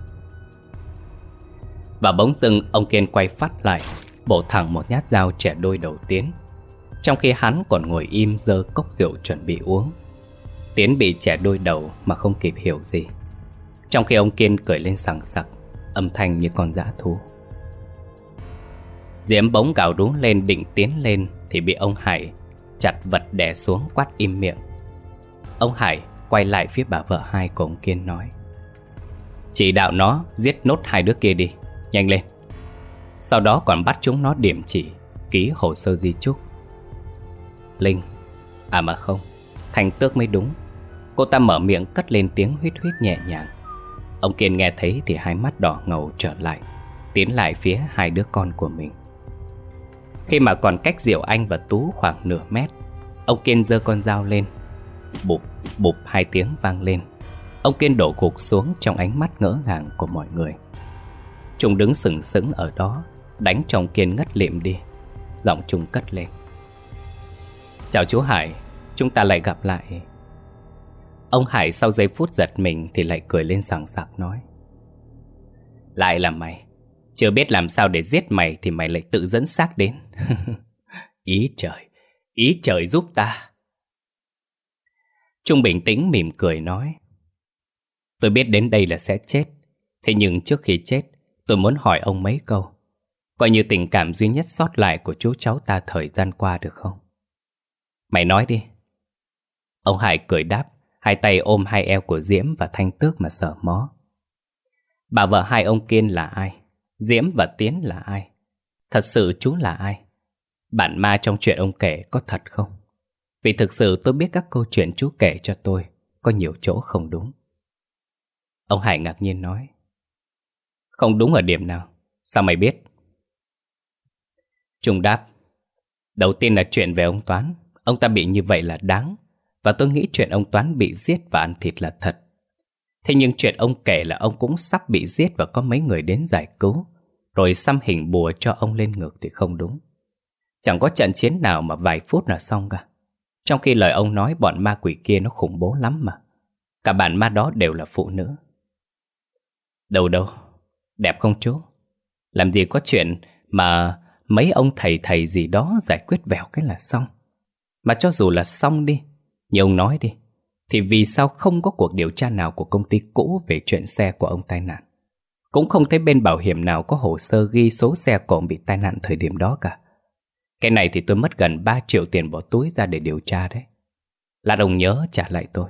Và bỗng dưng ông Kiên quay phát lại, bổ thẳng một nhát dao chẻ đôi đầu Tiến, trong khi hắn còn ngồi im giơ cốc rượu chuẩn bị uống. Tiến bị chẻ đôi đầu mà không kịp hiểu gì, trong khi ông Kiên cười lên sằng sặc, âm thanh như con dã thú. Diễm bỗng gào rú lên định tiến lên thì bị ông Hải chặt vật đè xuống, quát im miệng. Ông Hải quay lại phía bà vợ hai của ông Kiên nói: "Chỉ đạo nó giết nốt hai đứa kia đi, nhanh lên. Sau đó còn bắt chúng nó điểm chỉ, ký hồ sơ di chúc." Linh, à mà không, Thanh Tước mới đúng. Cô ta mở miệng cất lên tiếng huýt huýt nhẹ nhàng. Ông Kiên nghe thấy thì hai mắt đỏ ngầu trở lại, tiến lại phía hai đứa con của mình. Khi mà còn cách Diệu Anh và Tú khoảng nửa mét, ông Kiên giơ con dao lên. Bụp, bụp hai tiếng vang lên. Ông Kiên đổ gục xuống trong ánh mắt ngỡ ngàng của mọi người. Chúng đứng sừng sững ở đó, đánh cho ông Kiên ngất lịm đi. Giọng Trung cất lên: "Chào chú Hải, chúng ta lại gặp lại." Ông Hải sau giây phút giật mình thì lại cười lên sảng sặc nói: "Lại là mày. Chưa biết làm sao để giết mày thì mày lại tự dẫn xác đến." Ý trời, ý trời giúp ta." Trung bình tĩnh mỉm cười nói: "Tôi biết đến đây là sẽ chết. Thế nhưng trước khi chết, tôi muốn hỏi ông mấy câu, coi như tình cảm duy nhất sót lại của chú cháu ta thời gian qua được không?" "Mày nói đi." Ông Hải cười đáp, hai tay ôm hai eo của Diễm và Thanh Tước mà sờ mó. Bà vợ hai ông Kiên là ai? Diễm và Tiến là ai? Thật sự chú là ai? Bản ma trong chuyện ông kể có thật không? Vì thực sự tôi biết các câu chuyện chú kể cho tôi có nhiều chỗ không đúng. Ông Hải ngạc nhiên nói: "Không đúng ở điểm nào? Sao mày biết?" Trung đáp: "Đầu tiên là chuyện về ông Toán. Ông ta bị như vậy là đáng, và tôi nghĩ chuyện ông Toán bị giết và ăn thịt là thật. Thế nhưng chuyện ông kể là ông cũng sắp bị giết và có mấy người đến giải cứu, rồi xăm hình bùa cho ông lên ngực thì không đúng. Chẳng có trận chiến nào mà vài phút là xong cả. Trong khi lời ông nói bọn ma quỷ kia nó khủng bố lắm mà. Cả bản ma đó đều là phụ nữ." "Đâu đâu, đẹp không chú? Làm gì có chuyện mà mấy ông thầy thầy gì đó giải quyết vèo cái là xong. Mà cho dù là xong đi, như ông nói đi, thì vì sao không có cuộc điều tra nào của công ty cũ về chuyện xe của ông tai nạn? Cũng không thấy bên bảo hiểm nào có hồ sơ ghi số xe của ông bị tai nạn thời điểm đó cả. Cái này thì tôi mất gần ba triệu tiền bỏ túi ra để điều tra đấy. Lát ông nhớ trả lại tôi."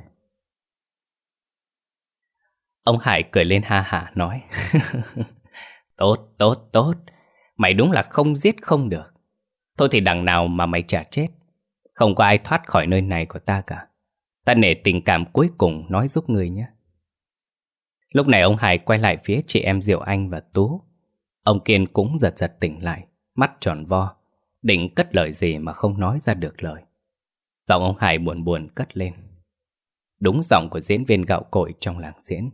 Ông Hải cười lên ha hả nói: Tốt, tốt, tốt. Mày đúng là không giết không được. Thôi thì đằng nào mà mày chả chết. Không có ai thoát khỏi nơi này của ta cả. Ta nể tình cảm cuối cùng nói giúp người nhé. Lúc này ông Hải quay lại phía chị em Diệu Anh và Tú. Ông Kiên cũng giật giật tỉnh lại, mắt tròn vo, định cất lời gì mà không nói ra được lời. Giọng ông Hải buồn buồn cất lên, đúng giọng của diễn viên gạo cội trong làng diễn.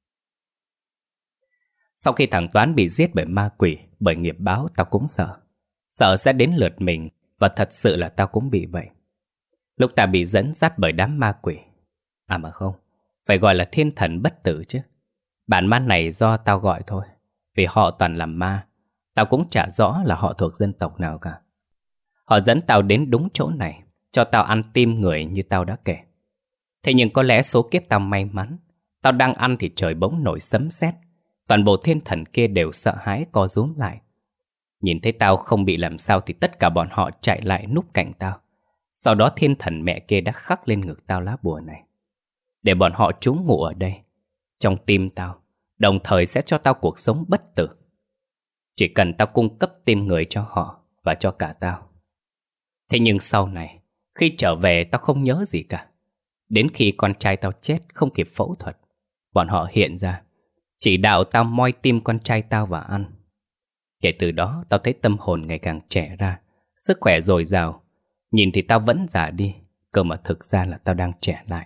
Sau khi thằng Toán bị giết bởi ma quỷ, bởi nghiệp báo, tao cũng sợ. Sợ sẽ đến lượt mình, và thật sự là tao cũng bị vậy. Lúc ta bị dẫn dắt bởi đám ma quỷ, à mà không, phải gọi là thiên thần bất tử chứ. Bản ma này do tao gọi thôi, vì họ toàn làm ma. Tao cũng chả rõ là họ thuộc dân tộc nào cả. Họ dẫn tao đến đúng chỗ này, cho tao ăn tim người như tao đã kể. Thế nhưng có lẽ số kiếp tao may mắn. Tao đang ăn thì trời bỗng nổi sấm sét. Toàn bộ thiên thần kia đều sợ hãi co rúm lại. Nhìn thấy tao không bị làm sao thì tất cả bọn họ chạy lại núp cạnh tao. Sau đó thiên thần mẹ kia đã khắc lên ngực tao lá bùa này, để bọn họ trú ngụ ở đây, trong tim tao, đồng thời sẽ cho tao cuộc sống bất tử. Chỉ cần tao cung cấp tim người cho họ và cho cả tao. Thế nhưng sau này, khi trở về tao không nhớ gì cả. Đến khi con trai tao chết không kịp phẫu thuật, bọn họ hiện ra, chỉ đạo tao moi tim con trai tao và ăn. Kể từ đó tao thấy tâm hồn ngày càng trẻ ra, sức khỏe dồi dào. Nhìn thì tao vẫn già đi, cơ mà thực ra là tao đang trẻ lại.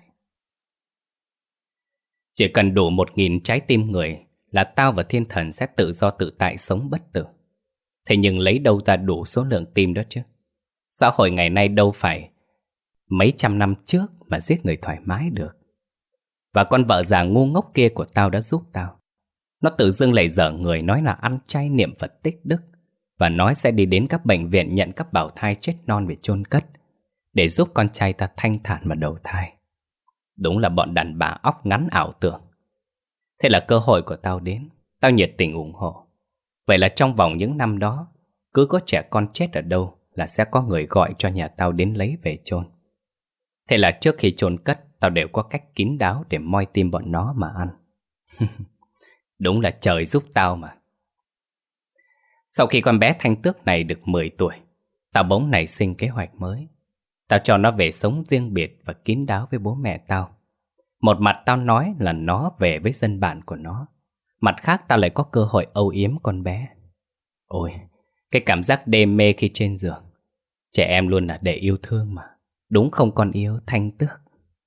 Chỉ cần đủ một nghìn trái tim người là tao và thiên thần sẽ tự do tự tại sống bất tử. Thế nhưng lấy đâu ra đủ số lượng tim đó chứ? Xã hội ngày nay đâu phải mấy trăm năm trước mà giết người thoải mái được. Và con vợ già ngu ngốc kia của tao đã giúp tao. Nó tự dưng lại dở người nói là ăn chay niệm Phật tích đức, và nói sẽ đi đến các bệnh viện nhận các bào thai chết non về chôn cất, để giúp con trai ta thanh thản mà đầu thai. Đúng là bọn đàn bà óc ngắn ảo tưởng. Thế là cơ hội của tao đến, tao nhiệt tình ủng hộ. Vậy là trong vòng những năm đó, cứ có trẻ con chết ở đâu là sẽ có người gọi cho nhà tao đến lấy về chôn. Thế là trước khi chôn cất, tao đều có cách kín đáo để moi tim bọn nó mà ăn. Đúng là trời giúp tao mà. Sau khi con bé Thanh Tước này được mười tuổi, tao bỗng nảy sinh kế hoạch mới. Tao cho nó về sống riêng biệt và kín đáo với bố mẹ tao. Một mặt tao nói là nó về với dân bản của nó, mặt khác tao lại có cơ hội âu yếm con bé. Ôi, cái cảm giác đê mê khi trên giường. Trẻ em luôn là để yêu thương mà, đúng không con yêu Thanh Tước?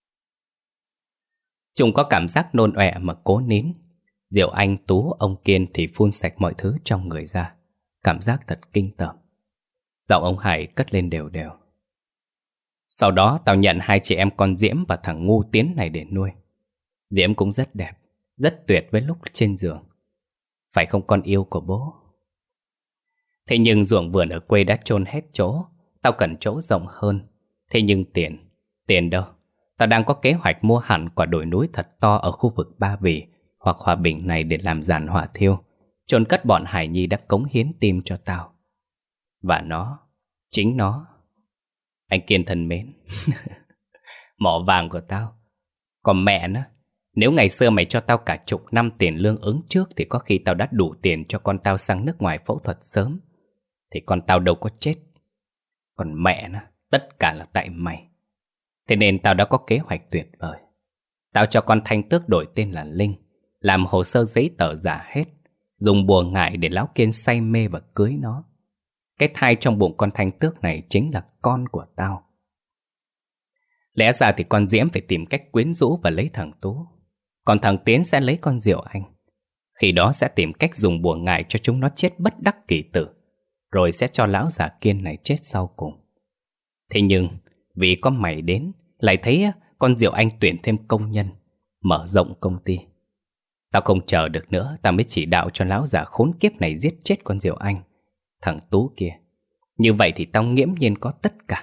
Chúng có cảm giác nôn ọe mà cố nín. Diệu Anh, Tú, ông Kiên thì phun sạch mọi thứ trong người ra. Cảm giác thật kinh tởm. Giọng ông Hải cất lên đều đều. Sau đó tao nhận hai chị em con Diễm và thằng ngu Tiến này để nuôi. Diễm cũng rất đẹp, rất tuyệt với lúc trên giường. Phải không con yêu của bố? Thế nhưng ruộng vườn ở quê đã chôn hết chỗ. Tao cần chỗ rộng hơn. Thế nhưng tiền, tiền đâu? Tao đang có kế hoạch mua hẳn quả đồi núi thật to ở khu vực Ba Vì hoặc Hòa Bình này để làm giàn hỏa thiêu, chôn cất bọn Hải Nhi đã cống hiến tim cho tao. Và nó, chính nó, anh Kiên thân mến, mỏ vàng của tao. Còn mẹ nó, nếu ngày xưa mày cho tao cả chục năm tiền lương ứng trước thì có khi tao đã đủ tiền cho con tao sang nước ngoài phẫu thuật sớm. Thì con tao đâu có chết. Còn mẹ nó, tất cả là tại mày. Thế nên tao đã có kế hoạch tuyệt vời. Tao cho con Thanh Tước đổi tên là Linh, làm hồ sơ giấy tờ giả hết, dùng bùa ngải để lão Kiên say mê và cưới nó. Cái thai trong bụng con Thanh Tước này chính là con của tao. Lẽ ra thì con Diễm phải tìm cách quyến rũ và lấy thằng Tú, còn thằng Tiến sẽ lấy con Diệu Anh. Khi đó sẽ tìm cách dùng bùa ngải cho chúng nó chết bất đắc kỳ tử, rồi sẽ cho lão già Kiên này chết sau cùng. Thế nhưng vì có mày đến, lại thấy con Diệu Anh tuyển thêm công nhân, mở rộng công ty. Tao không chờ được nữa, tao mới chỉ đạo cho lão già khốn kiếp này giết chết con Diệu Anh, thằng Tú kia. Như vậy thì tao nghiễm nhiên có tất cả.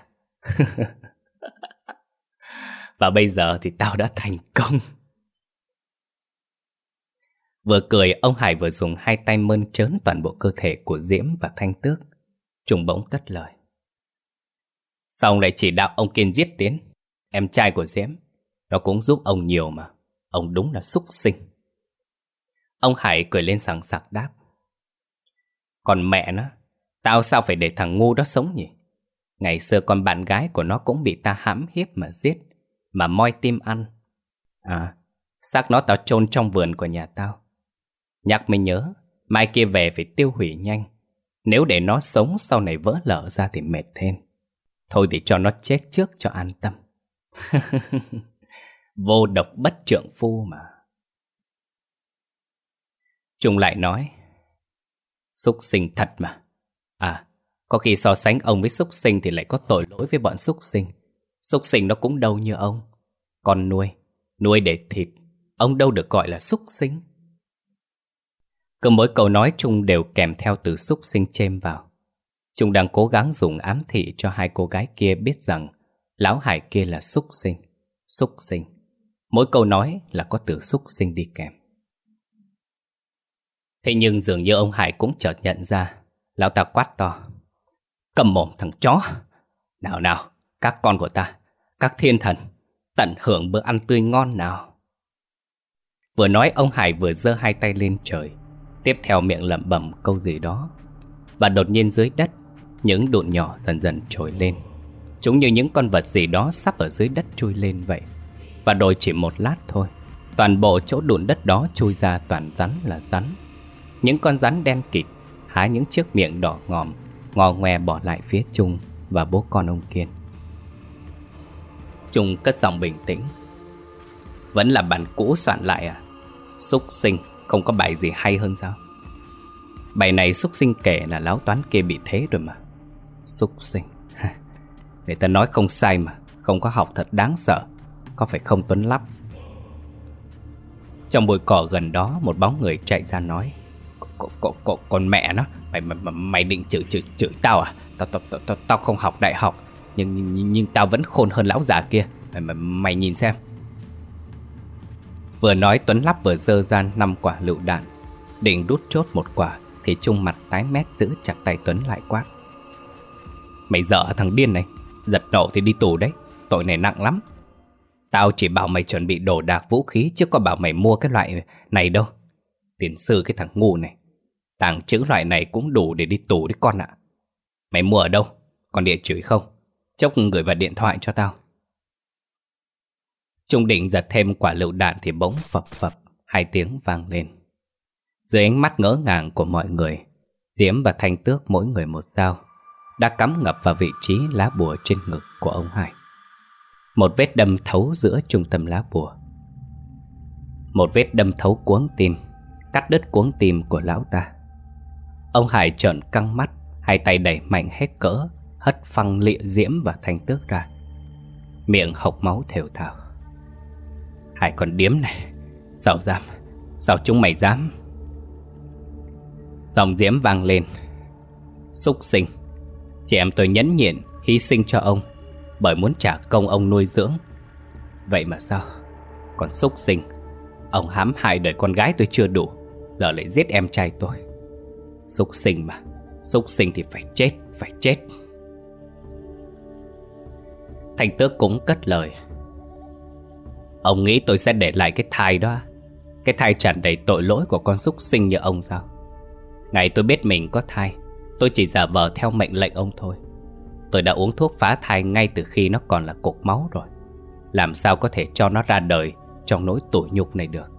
Và bây giờ thì tao đã thành công. Vừa cười, ông Hải vừa dùng hai tay mơn trớn toàn bộ cơ thể của Diễm và Thanh Tước. Trùng bỗng cất lời. Sao ông lại chỉ đạo ông Kiên giết Tiến, em trai của Diễm? Nó cũng giúp ông nhiều mà. Ông đúng là súc sinh. Ông Hải cười lên sảng sặc đáp. Còn mẹ nó, tao sao phải để thằng ngu đó sống nhỉ? Ngày xưa con bạn gái của nó cũng bị ta hãm hiếp mà giết, mà moi tim ăn. À, xác nó tao chôn trong vườn của nhà tao. Nhắc mới nhớ, mai kia về phải tiêu hủy nhanh. Nếu để nó sống sau này vỡ lở ra thì mệt thêm. Thôi thì cho nó chết trước cho an tâm. Vô độc bất trượng phu mà. Trung lại nói. Súc sinh thật mà. À, có khi so sánh ông với súc sinh thì lại có tội lỗi với bọn súc sinh. Súc sinh nó cũng đâu như ông. Con nuôi, nuôi để thịt, ông đâu được gọi là súc sinh. Cứ mỗi câu nói Trung đều kèm theo từ xúc sinh chêm vào. Trung đang cố gắng dùng ám thị cho hai cô gái kia biết rằng lão Hải kia là xúc sinh, xúc sinh. Mỗi câu nói là có từ xúc sinh đi kèm. Thế nhưng dường như ông Hải cũng chợt nhận ra. Lão ta quát to: cầm mồm thằng chó! Nào nào, các con của ta, các thiên thần, tận hưởng bữa ăn tươi ngon nào. Vừa nói ông Hải vừa giơ hai tay lên trời, tiếp theo miệng lẩm bẩm câu gì đó. Và đột nhiên dưới đất, những đụn nhỏ dần dần trồi lên. Chúng như những con vật gì đó sắp ở dưới đất chui lên vậy. Và rồi chỉ một lát thôi, toàn bộ chỗ đụn đất đó chui ra toàn rắn là rắn. Những con rắn đen kịt há những chiếc miệng đỏ ngòm, ngò ngoe bỏ lại phía Trung và bố con ông Kiên. Trung cất giọng bình tĩnh: vẫn là bản cũ soạn lại à? Xúc sinh, không có bài gì hay hơn sao? Bài này xúc sinh kể là lão toán kia bị thế rồi mà. Xúc sinh, người ta nói không sai mà, không có học thật đáng sợ, có phải không Tuấn Lắp? Trong bụi cỏ gần đó, một bóng người chạy ra nói: Con, con, con, con mẹ nó, mày, mày, mày định chửi, chửi, chửi tao à? Tao, tao, tao, tao, tao không học đại học, nhưng, nhưng, nhưng tao vẫn khôn hơn lão già kia. Mày, mày, mày nhìn xem. Vừa nói Tuấn Lắp vừa giơ ra năm quả lựu đạn, định đút chốt một quả thì Trung mặt tái mét giữ chặt tay Tuấn lại quát: mày dở thằng điên này, giật nổ thì đi tù đấy, tội này nặng lắm. Tao chỉ bảo mày chuẩn bị đồ đạc vũ khí, chứ có bảo mày mua cái loại này đâu. Tiền sư cái thằng ngu này, tàng trữ loại này cũng đủ để đi tù đấy con ạ. Mày mua ở đâu? Còn địa chỉ không? Chốc gửi vào điện thoại cho tao. Trung định giật thêm quả lựu đạn thì bỗng phập phập hai tiếng vang lên. Dưới ánh mắt ngỡ ngàng của mọi người, Diễm và Thanh Tước mỗi người một dao đã cắm ngập vào vị trí lá bùa trên ngực của ông Hải. Một vết đâm thấu giữa trung tâm lá bùa. Một vết đâm thấu cuống tim, cắt đứt cuống tim của lão ta. Ông Hải trợn căng mắt, hai tay đẩy mạnh hết cỡ, hất phăng lịa Diễm và Thanh Tước ra. Miệng hộc máu thều thào: Hải con điếm này, sao dám, sao chúng mày dám? Giọng Diễm vang lên: xúc sinh, chị em tôi nhẫn nhịn hy sinh cho ông bởi muốn trả công ông nuôi dưỡng. Vậy mà sao? Còn xúc sinh, ông hãm hại đời con gái tôi chưa đủ, giờ lại giết em trai tôi. Xúc sinh mà, xúc sinh thì phải chết, phải chết. Thanh Tước cũng cất lời: ông nghĩ tôi sẽ để lại cái thai đó, cái thai tràn đầy tội lỗi của con xúc sinh như ông sao? Ngày tôi biết mình có thai, tôi chỉ giả vờ theo mệnh lệnh ông thôi. Tôi đã uống thuốc phá thai ngay từ khi nó còn là cục máu rồi. Làm sao có thể cho nó ra đời trong nỗi tủi nhục này được?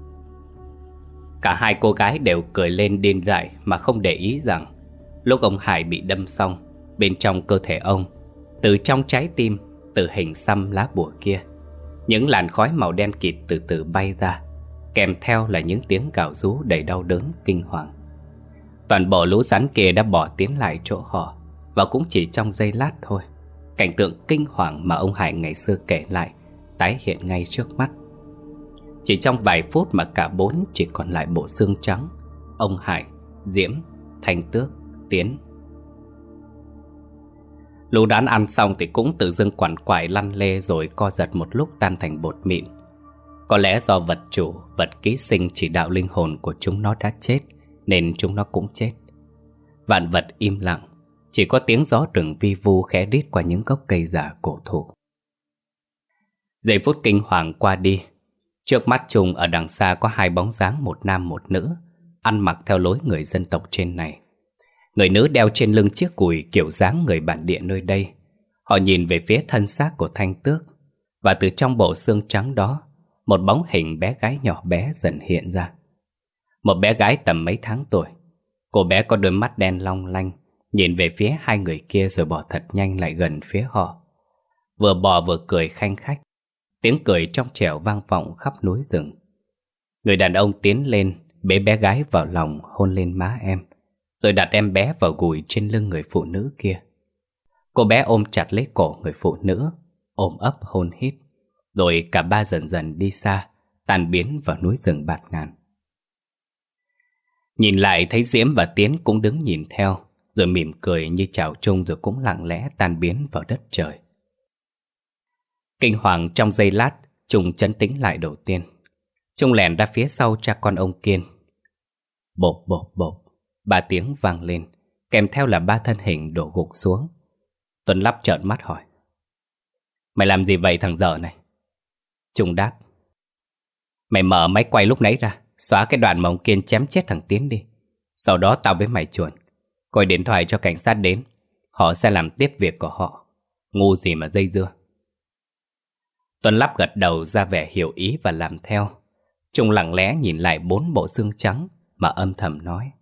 Cả hai cô gái đều cười lên điên dại mà không để ý rằng lúc ông Hải bị đâm xong, bên trong cơ thể ông, từ trong trái tim, từ hình xăm lá bùa kia, những làn khói màu đen kịt từ từ bay ra, kèm theo là những tiếng gào rú đầy đau đớn kinh hoàng. Toàn bộ lũ rắn kia đã bỏ tiến lại chỗ họ. Và cũng chỉ trong giây lát thôi, cảnh tượng kinh hoàng mà ông Hải ngày xưa kể lại tái hiện ngay trước mắt. Chỉ trong vài phút mà cả bốn chỉ còn lại bộ xương trắng: ông Hải, Diễm, Thanh Tước, Tiến. Lũ đàn ăn xong thì cũng tự dưng quằn quại lăn lê rồi co giật một lúc tan thành bột mịn. Có lẽ do vật chủ, vật ký sinh chỉ đạo linh hồn của chúng nó đã chết, nên chúng nó cũng chết. Vạn vật im lặng, chỉ có tiếng gió rừng vi vu khẽ rít qua những gốc cây già cổ thụ. Giây phút kinh hoàng qua đi, trước mắt Trung ở đằng xa có hai bóng dáng, một nam một nữ, ăn mặc theo lối người dân tộc trên này. Người nữ đeo trên lưng chiếc cùi kiểu dáng người bản địa nơi đây. Họ nhìn về phía thân xác của Thanh Tước, và từ trong bộ xương trắng đó, một bóng hình bé gái nhỏ bé dần hiện ra. Một bé gái tầm mấy tháng tuổi. Cô bé có đôi mắt đen long lanh, nhìn về phía hai người kia rồi bò thật nhanh lại gần phía họ. Vừa bò vừa cười khanh khách. Tiếng cười trong trẻo vang vọng khắp núi rừng. Người đàn ông tiến lên, bế bé gái vào lòng, hôn lên má em, rồi đặt em bé vào gùi trên lưng người phụ nữ kia. Cô bé ôm chặt lấy cổ người phụ nữ, ôm ấp hôn hít. Rồi cả ba dần dần đi xa, tan biến vào núi rừng bạt ngàn. Nhìn lại thấy Diễm và Tiến cũng đứng nhìn theo, rồi mỉm cười như chào Trung, rồi cũng lặng lẽ tan biến vào đất trời. Kinh hoàng trong giây lát, Trung trấn tĩnh lại đầu tiên. Trung lèn ra phía sau cha con ông Kiên. Bộp bộp bộp, ba tiếng vang lên, kèm theo là ba thân hình đổ gục xuống. Tuấn Lắp trợn mắt hỏi: Mày làm gì vậy thằng dở này? Trung đáp: Mày mở máy quay lúc nãy ra, xóa cái đoạn mà ông Kiên chém chết thằng Tiến đi. Sau đó tao với mày chuồn, gọi điện thoại cho cảnh sát đến. Họ sẽ làm tiếp việc của họ. Ngu gì mà dây dưa. Tuấn Lắp gật đầu ra vẻ hiểu ý và làm theo. Trung lặng lẽ nhìn lại bốn bộ xương trắng mà âm thầm nói: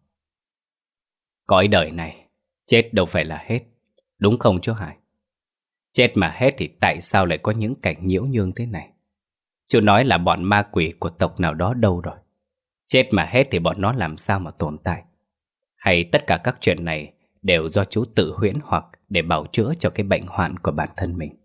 Cõi đời này, chết đâu phải là hết, đúng không chú Hải? Chết mà hết thì tại sao lại có những cảnh nhiễu nhương thế này? Chú nói là bọn ma quỷ của tộc nào đó đâu rồi? Chết mà hết thì bọn nó làm sao mà tồn tại? Hay tất cả các chuyện này đều do chú tự huyễn hoặc để bào chữa cho cái bệnh hoạn của bản thân mình?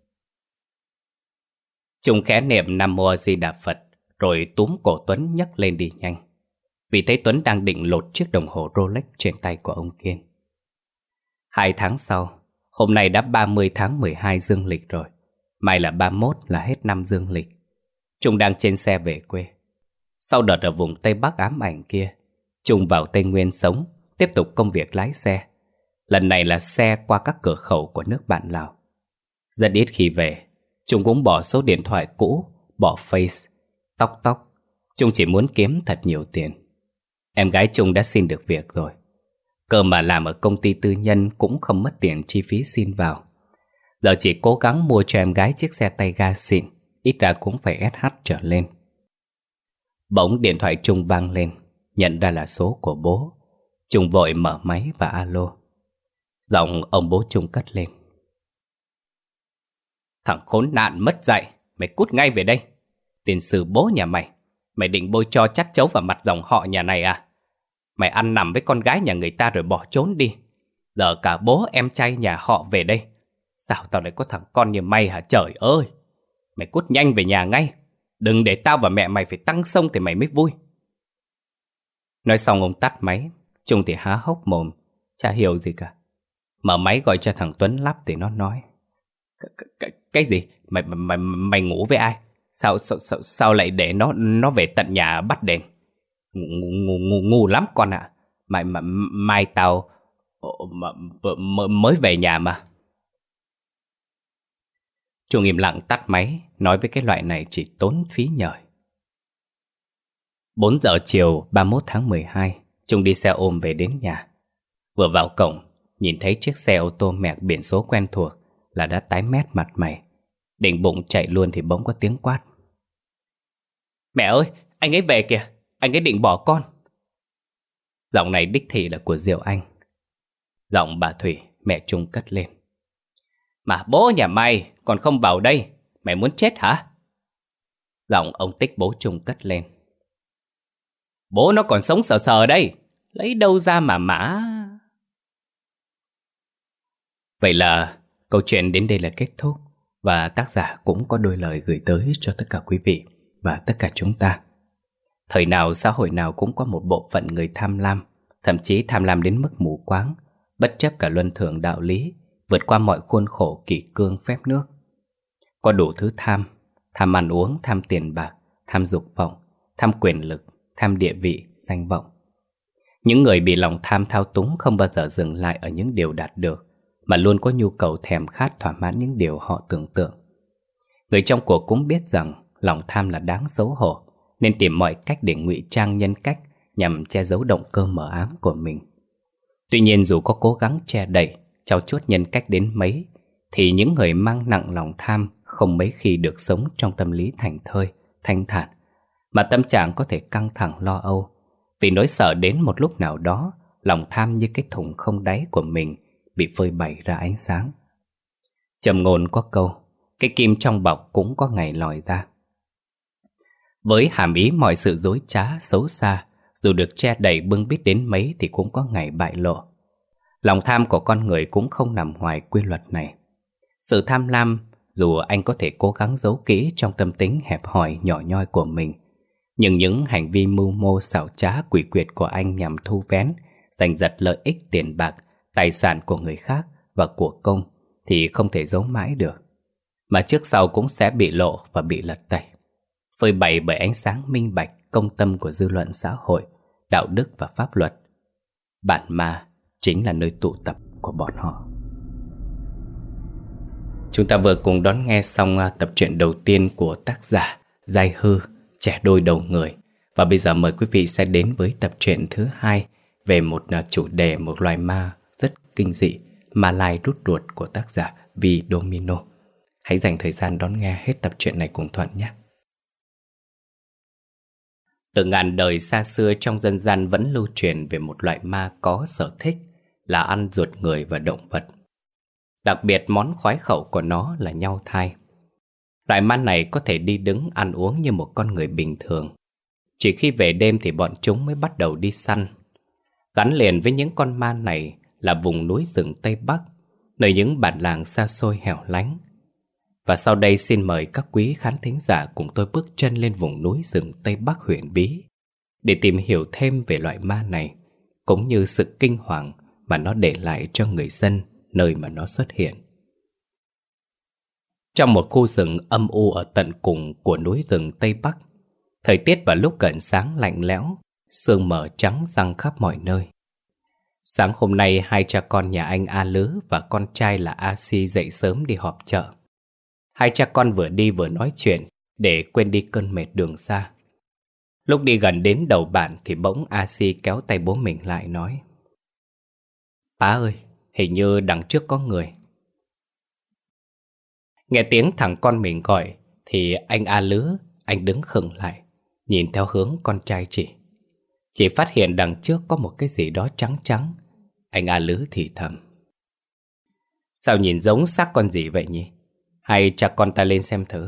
Trung khẽ niệm Nam Mô A Di Đà Phật, rồi túm cổ Tuấn nhấc lên đi nhanh. Vì thấy Tuấn đang định lột chiếc đồng hồ Rolex trên tay của ông Kiên. Hai tháng sau, hôm nay đã ba mươi tháng mười hai dương lịch rồi. Mai là ba mươi mốt là hết năm dương lịch. Trung đang trên xe về quê. Sau đợt ở vùng Tây Bắc ám ảnh kia, Trung vào Tây Nguyên sống, tiếp tục công việc lái xe. Lần này là xe qua các cửa khẩu của nước bạn Lào. Rất ít khi về, Trung cũng bỏ số điện thoại cũ, bỏ Face, tóc tóc. Trung chỉ muốn kiếm thật nhiều tiền. Em gái Trung đã xin được việc rồi. Cơ mà làm ở công ty tư nhân cũng không mất tiền chi phí xin vào. Giờ chỉ cố gắng mua cho em gái chiếc xe tay ga xịn, ít ra cũng phải ét hát trở lên. Bỗng điện thoại Trung vang lên, nhận ra là số của bố. Trung vội mở máy và alo. Giọng ông bố Trung cất lên: Thằng khốn nạn mất dạy, mày cút ngay về đây. Tiền sử bố nhà mày, mày định bôi cho chát chấu vào mặt dòng họ nhà này à? Mày ăn nằm với con gái nhà người ta rồi bỏ trốn đi. Giờ cả bố em trai nhà họ về đây. Sao tao lại có thằng con như mày hả trời ơi? Mày cút nhanh về nhà ngay. Đừng để tao và mẹ mày phải tăng sông thì mày mới vui. Nói xong ông tắt máy. Trung thì há hốc mồm, chả hiểu gì cả. Mở máy gọi cho thằng Tuấn Lắp thì nó nói: Cái, cái gì? Mày, mày, mày ngủ với ai? Sao, sao, sao, sao lại để nó nó về tận nhà bắt đền? Ngu, ngu, ngu, ngu lắm con ạ. À. Mai, mai, mai tao mới về nhà mà. Trung im lặng tắt máy, nói với cái loại này chỉ tốn phí nhời. Bốn giờ chiều ba mươi mốt tháng mười hai, Trung đi xe ôm về đến nhà. Vừa vào cổng, nhìn thấy chiếc xe ô tô mẹc biển số quen thuộc là đã tái mét mặt mày. Định bụng chạy luôn thì bỗng có tiếng quát: Mẹ ơi, anh ấy về kìa, anh ấy định bỏ con. Giọng này đích thị là của Diệu Anh. Giọng bà Thủy, mẹ Trung cất lên: Mà bố nhà mày còn không vào đây, mày muốn chết hả? Giọng ông Tích bố Trung cất lên: Bố nó còn sống sờ sờ đây, lấy đâu ra mà mã. Vậy là câu chuyện đến đây là kết thúc. Và tác giả cũng có đôi lời gửi tới cho tất cả quý vị và tất cả chúng ta. Thời nào xã hội nào cũng có một bộ phận người tham lam, thậm chí tham lam đến mức mù quáng, bất chấp cả luân thường đạo lý, vượt qua mọi khuôn khổ kỷ cương phép nước. Có đủ thứ tham: tham ăn uống, tham tiền bạc, tham dục vọng, tham quyền lực, tham địa vị, danh vọng. Những người bị lòng tham thao túng không bao giờ dừng lại ở những điều đạt được, mà luôn có nhu cầu thèm khát thỏa mãn những điều họ tưởng tượng. Người trong cuộc cũng biết rằng lòng tham là đáng xấu hổ, nên tìm mọi cách để ngụy trang nhân cách nhằm che giấu động cơ mờ ám của mình. Tuy nhiên dù có cố gắng che đậy, trau chuốt nhân cách đến mấy, thì những người mang nặng lòng tham không mấy khi được sống trong tâm lý thảnh thơi, thanh thản, mà tâm trạng có thể căng thẳng lo âu, vì nỗi sợ đến một lúc nào đó lòng tham như cái thùng không đáy của mình bị phơi bày ra ánh sáng. Trầm ngôn có câu: cái kim trong bọc cũng có ngày lòi ra. Với hàm ý mọi sự dối trá, xấu xa, dù được che đậy bưng bít đến mấy thì cũng có ngày bại lộ. Lòng tham của con người cũng không nằm ngoài quy luật này. Sự tham lam, dù anh có thể cố gắng giấu kỹ trong tâm tính hẹp hòi nhỏ nhoi của mình, Nhưng những hành vi mưu mô xảo trá quỷ quyệt của anh nhằm thu vén, giành giật lợi ích tiền bạc, tài sản của người khác và của công thì không thể giấu mãi được, mà trước sau cũng sẽ bị lộ và bị lật tẩy, phơi bày bởi ánh sáng minh bạch công tâm của dư luận xã hội, đạo đức và pháp luật. Bản ma chính là nơi tụ tập của bọn họ. Chúng ta vừa cùng đón nghe xong tập truyện đầu tiên của tác giả Giai Hư, Trẻ đôi đầu người. Và bây giờ mời quý vị sẽ đến với tập truyện thứ hai về một chủ đề, một loài ma rất kinh dị, ma lai rút ruột của tác giả Vi Domino. Hãy dành thời gian đón nghe hết tập truyện này cùng Thuận nhé. Từ ngàn đời xa xưa, trong dân gian vẫn lưu truyền về một loại ma có sở thích là ăn ruột người và động vật. Đặc biệt món khoái khẩu của nó là nhau thai. Loại ma này có thể đi đứng ăn uống như một con người bình thường. Chỉ khi về đêm thì bọn chúng mới bắt đầu đi săn. Gắn liền với những con ma này là vùng núi rừng Tây Bắc, nơi những bản làng xa xôi hẻo lánh. Và sau đây xin mời các quý khán thính giả cùng tôi bước chân lên vùng núi rừng Tây Bắc huyền bí để tìm hiểu thêm về loại ma này, cũng như sự kinh hoàng mà nó để lại cho người dân nơi mà nó xuất hiện. Trong một khu rừng âm u ở tận cùng của núi rừng Tây Bắc, thời tiết vào lúc gần sáng lạnh lẽo, sương mờ trắng răng khắp mọi nơi. Sáng hôm nay, hai cha con nhà anh A Lứ và con trai là A Si dậy sớm đi họp chợ. Hai cha con vừa đi vừa nói chuyện để quên đi cơn mệt đường xa. Lúc đi gần đến đầu bản thì bỗng A Si kéo tay bố mình lại nói: "Bá ơi, hình như đằng trước có người." Nghe tiếng thằng con mình gọi thì anh A Lứ, anh đứng khựng lại, nhìn theo hướng con trai chỉ. Chỉ phát hiện đằng trước có một cái gì đó trắng trắng. Anh A Lứ thì thầm: "Sao nhìn giống xác con gì vậy nhỉ? Hay cha con ta lên xem thử."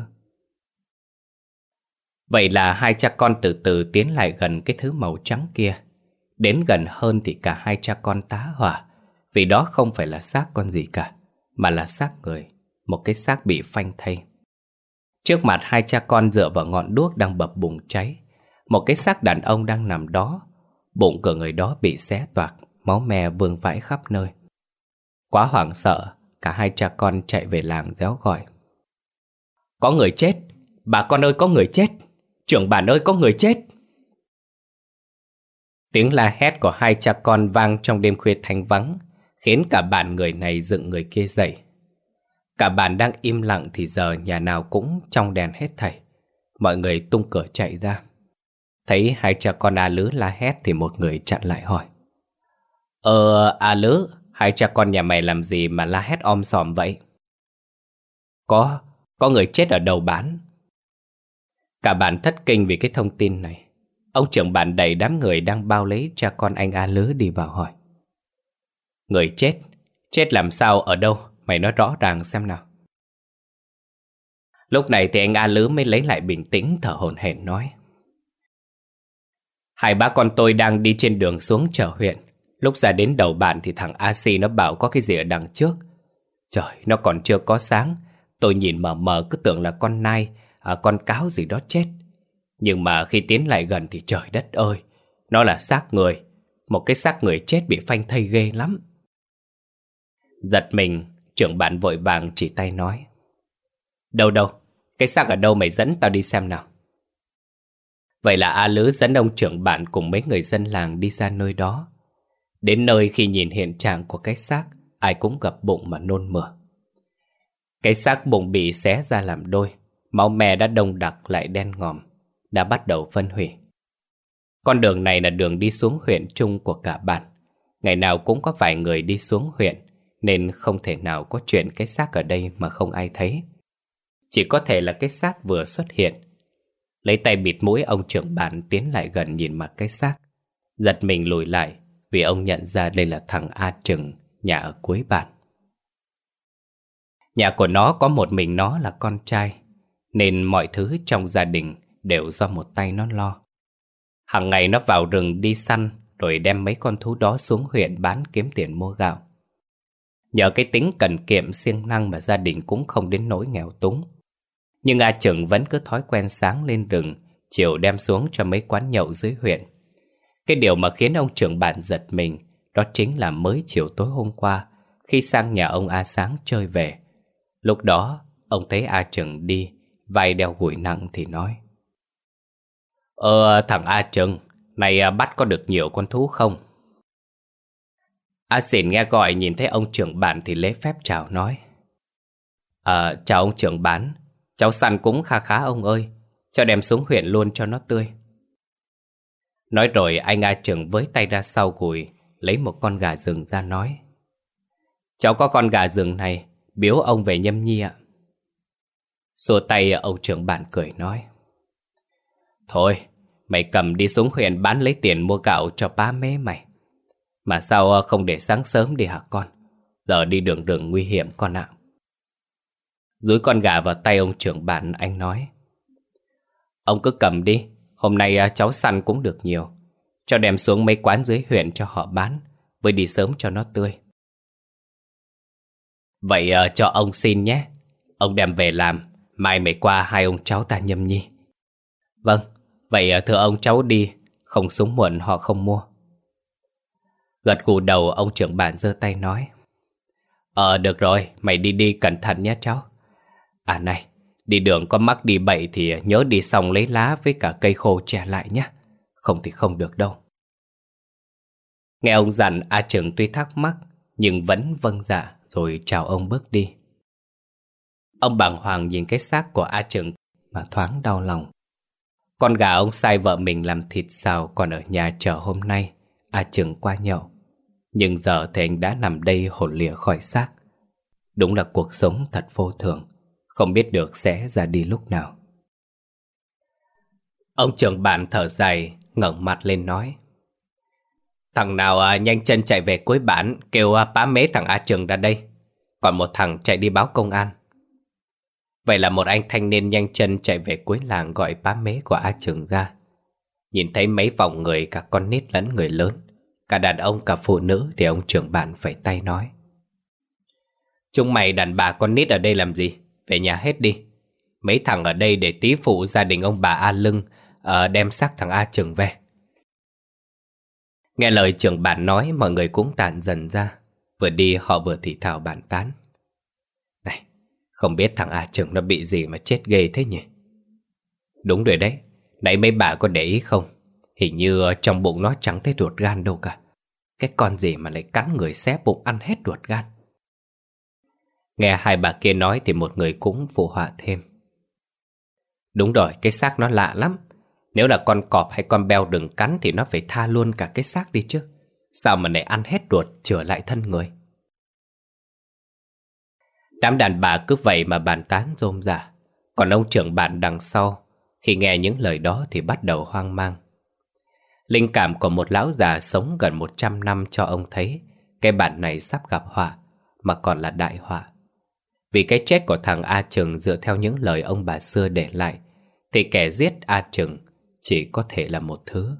Vậy là hai cha con từ từ tiến lại gần cái thứ màu trắng kia. Đến gần hơn thì cả hai cha con tá hỏa, vì đó không phải là xác con gì cả, mà là xác người, một cái xác bị phanh thây. Trước mặt hai cha con dựa vào ngọn đuốc đang bập bùng cháy, một cái xác đàn ông đang nằm đó. Bụng của người đó bị xé toạc, máu me vương vãi khắp nơi. Quá hoảng sợ, cả hai cha con chạy về làng réo gọi: "Có người chết! Bà con ơi, có người chết! Trưởng bản ơi, có người chết!" Tiếng la hét của hai cha con vang trong đêm khuya thanh vắng, khiến cả bản người này dựng người kia dậy. Cả bản đang im lặng thì giờ nhà nào cũng trong đèn hết thảy. Mọi người tung cửa chạy ra. Thấy hai cha con A Lứ la hét thì một người chặn lại hỏi: Ờ A Lứ, hai cha con nhà mày làm gì mà la hét om sòm vậy?" Có, có người chết ở đầu bản." Cả bản thất kinh vì cái thông tin này. Ông trưởng bản đẩy đám người đang bao lấy cha con anh A Lứ đi vào hỏi: "Người chết? Chết làm sao, ở đâu? Mày nói rõ ràng xem nào." Lúc này thì anh A Lứ mới lấy lại bình tĩnh, thở hổn hển nói: "Hai bác con tôi đang đi trên đường xuống chợ huyện. Lúc ra đến đầu bản thì thằng A Si nó bảo có cái gì ở đằng trước. Trời, nó còn chưa có sáng, tôi nhìn mờ mờ cứ tưởng là con nai, à, con cáo gì đó chết. Nhưng mà khi tiến lại gần thì trời đất ơi, nó là xác người. Một cái xác người chết bị phanh thây ghê lắm." Giật mình, trưởng bản vội vàng chỉ tay nói: "Đâu đâu, cái xác ở đâu, mày dẫn tao đi xem nào." Vậy là A Lứ dẫn ông trưởng bản cùng mấy người dân làng đi ra nơi đó. Đến nơi, khi nhìn hiện trạng của cái xác, ai cũng gập bụng mà nôn mửa. Cái xác bụng bị xé ra làm đôi, máu me đã đông đặc lại đen ngòm, đã bắt đầu phân hủy. Con đường này là đường đi xuống huyện chung của cả bản. Ngày nào cũng có vài người đi xuống huyện, nên không thể nào có chuyện cái xác ở đây mà không ai thấy. Chỉ có thể là cái xác vừa xuất hiện. Lấy tay bịt mũi, ông trưởng bản tiến lại gần nhìn mặt cái xác. Giật mình lùi lại, vì ông nhận ra đây là thằng A Trừng, nhà ở cuối bản. Nhà của nó có một mình nó là con trai, nên mọi thứ trong gia đình đều do một tay nó lo. Hàng ngày nó vào rừng đi săn, rồi đem mấy con thú đó xuống huyện bán kiếm tiền mua gạo. Nhờ cái tính cần kiệm siêng năng mà gia đình cũng không đến nỗi nghèo túng. Nhưng A Trừng vẫn cứ thói quen sáng lên rừng, chiều đem xuống cho mấy quán nhậu dưới huyện. Cái điều mà khiến ông trưởng bản giật mình đó chính là mới chiều tối hôm qua, khi sang nhà ông A Sáng chơi về. Lúc đó ông thấy A Trừng đi, vai đeo gùi nặng thì nói: Ờ thằng A Trừng, này bắt có được nhiều con thú không? A Xỉn nghe gọi nhìn thấy ông trưởng bản thì lễ phép chào nói: Ờ chào ông trưởng bản, cháu săn cũng kha khá ông ơi, cho đem xuống huyện luôn cho nó tươi. Nói rồi anh A Trừng với tay ra sau gùi, lấy một con gà rừng ra nói: Cháu có con gà rừng này, biếu ông về nhâm nhi ạ. Xua tay ông trưởng bản cười nói: Thôi, mày cầm đi xuống huyện bán lấy tiền mua gạo cho bá mế mày. Mà sao không để sáng sớm đi hả con? Giờ đi đường đường nguy hiểm con ạ. Dúi con gà vào tay ông trưởng bản, anh nói: Ông cứ cầm đi, hôm nay cháu săn cũng được nhiều, cho đem xuống mấy quán dưới huyện cho họ bán, với đi sớm cho nó tươi. Vậy cho ông xin nhé, ông đem về làm, mai mày qua hai ông cháu ta nhâm nhi. Vâng, vậy thưa ông cháu đi, không xuống muộn họ không mua. Gật gù đầu, ông trưởng bản giơ tay nói: Ờ được rồi, mày đi đi cẩn thận nhé cháu. À này, đi đường có mắc đi bậy thì nhớ đi xong lấy lá với cả cây khô che lại nhé, không thì không được đâu. Nghe ông dặn, A Trừng tuy thắc mắc nhưng vẫn vâng dạ rồi chào ông bước đi. Ông bàng hoàng nhìn cái xác của A Trừng mà thoáng đau lòng. Con gà ông sai vợ mình làm thịt xào còn ở nhà chờ hôm nay A Trừng qua nhậu, nhưng giờ thì anh đã nằm đây hồn lìa khỏi xác. Đúng là cuộc sống thật vô thường, không biết được sẽ ra đi lúc nào. Ông trưởng bản thở dài, ngẩng mặt lên nói: Thằng nào à, nhanh chân chạy về cuối bản kêu à, bá mế thằng A Trừng ra đây. Còn một thằng chạy đi báo công an. Vậy là một anh thanh niên nhanh chân chạy về cuối làng gọi bá mế của A Trừng ra. Nhìn thấy mấy vòng người, cả con nít lẫn người lớn, cả đàn ông cả phụ nữ, thì ông trưởng bản phẩy tay nói: Chúng mày đàn bà con nít ở đây làm gì? Về nhà hết đi. Mấy thằng ở đây để tí phụ gia đình ông bà A Lưng uh, đem xác thằng A Trừng về. Nghe lời trưởng bản nói, mọi người cũng tản dần ra. Vừa đi họ vừa thì thào bàn tán: Này, không biết thằng A Trừng nó bị gì mà chết ghê thế nhỉ? Đúng rồi đấy, nãy mấy bà có để ý không? Hình như trong bụng nó chẳng thấy ruột gan đâu cả. Cái con gì mà lại cắn người xé bụng ăn hết ruột gan? Nghe hai bà kia nói thì một người cũng phụ họa thêm: Đúng rồi, cái xác nó lạ lắm. Nếu là con cọp hay con beo đừng cắn thì nó phải tha luôn cả cái xác đi chứ. Sao mà lại ăn hết ruột chữa lại thân người? Đám đàn bà cứ vậy mà bàn tán rôm rả. Còn ông trưởng bản đằng sau, khi nghe những lời đó thì bắt đầu hoang mang. Linh cảm của một lão già sống gần một trăm năm cho ông thấy cái bản này sắp gặp họa, mà còn là đại họa. Vì cái chết của thằng A Trừng dựa theo những lời ông bà xưa để lại, thì kẻ giết A Trừng chỉ có thể là một thứ.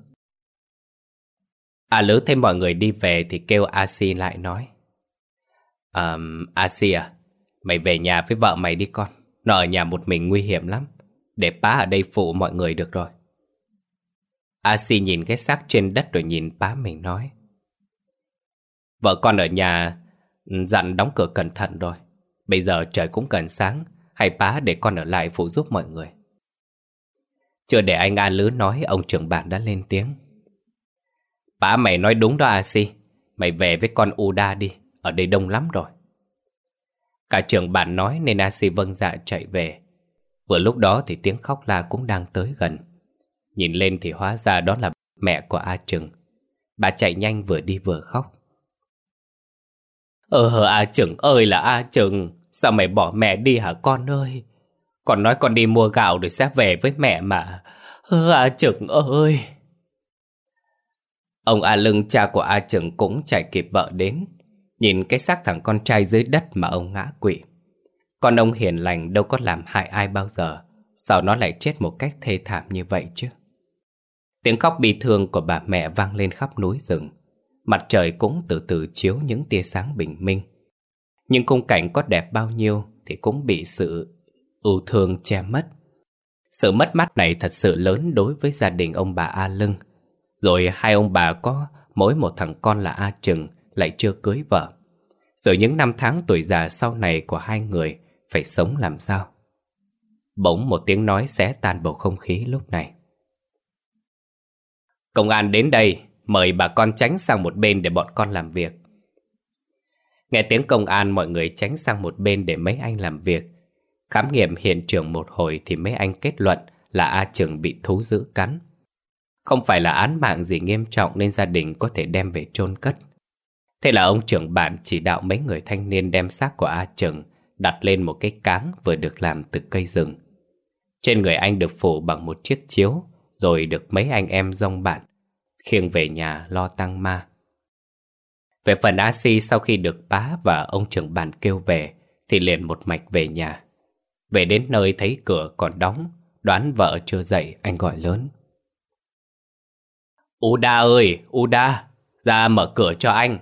A Lứ thấy mọi người đi về thì kêu A Si lại nói: à, A Si à, mày về nhà với vợ mày đi con. Nó ở nhà một mình nguy hiểm lắm. Để bá ở đây phụ mọi người được rồi. A Si nhìn cái xác trên đất rồi nhìn bá mình nói: Vợ con ở nhà dặn đóng cửa cẩn thận rồi. Bây giờ trời cũng gần sáng, hay bá để con ở lại phụ giúp mọi người. Chưa để anh A Lứ nói, ông trưởng bản đã lên tiếng: Bá mày nói đúng đó A Si. Mày về với con Uda đi, ở đây đông lắm rồi. Cả trưởng bản nói nên A Si vâng dạ chạy về. Vừa lúc đó thì tiếng khóc la cũng đang tới gần. Nhìn lên thì hóa ra đó là mẹ của A Trừng. Bà chạy nhanh vừa đi vừa khóc: Ờ A Trừng ơi là A Trừng, sao mày bỏ mẹ đi hả con ơi? Con nói con đi mua gạo rồi sẽ về với mẹ mà. Ờ A Trừng ơi. Ông A Lưng, cha của A Trừng, cũng chạy kịp vợ đến. Nhìn cái xác thằng con trai dưới đất mà ông ngã quỵ. Con ông hiền lành đâu có làm hại ai bao giờ, sao nó lại chết một cách thê thảm như vậy chứ? Tiếng khóc bi thương của bà mẹ vang lên khắp núi rừng. Mặt trời cũng từ từ chiếu những tia sáng bình minh. Nhưng khung cảnh có đẹp bao nhiêu thì cũng bị sự ưu thương che mất. Sự mất mát này thật sự lớn đối với gia đình ông bà A Lưng. Rồi hai ông bà có mỗi một thằng con là A Trừng lại chưa cưới vợ. Rồi những năm tháng tuổi già sau này của hai người phải sống làm sao? Bỗng một tiếng nói xé tan bầu không khí lúc này. Công an đến đây, mời bà con tránh sang một bên để bọn con làm việc. Nghe tiếng công an, mọi người tránh sang một bên để mấy anh làm việc. Khám nghiệm hiện trường một hồi thì mấy anh kết luận là A Trừng bị thú dữ cắn. Không phải là án mạng gì nghiêm trọng nên gia đình có thể đem về chôn cất. Thế là ông trưởng bản chỉ đạo mấy người thanh niên đem xác của A Trừng đặt lên một cái cáng vừa được làm từ cây rừng. Trên người anh được phủ bằng một chiếc chiếu, rồi được mấy anh em dòng bản khiêng về nhà lo tang ma. Về phần A Si, sau khi được bá và ông trưởng bản kêu về thì liền một mạch về nhà. Về đến nơi thấy cửa còn đóng, đoán vợ chưa dậy, anh gọi lớn. Uda ơi, Uda, ra mở cửa cho anh.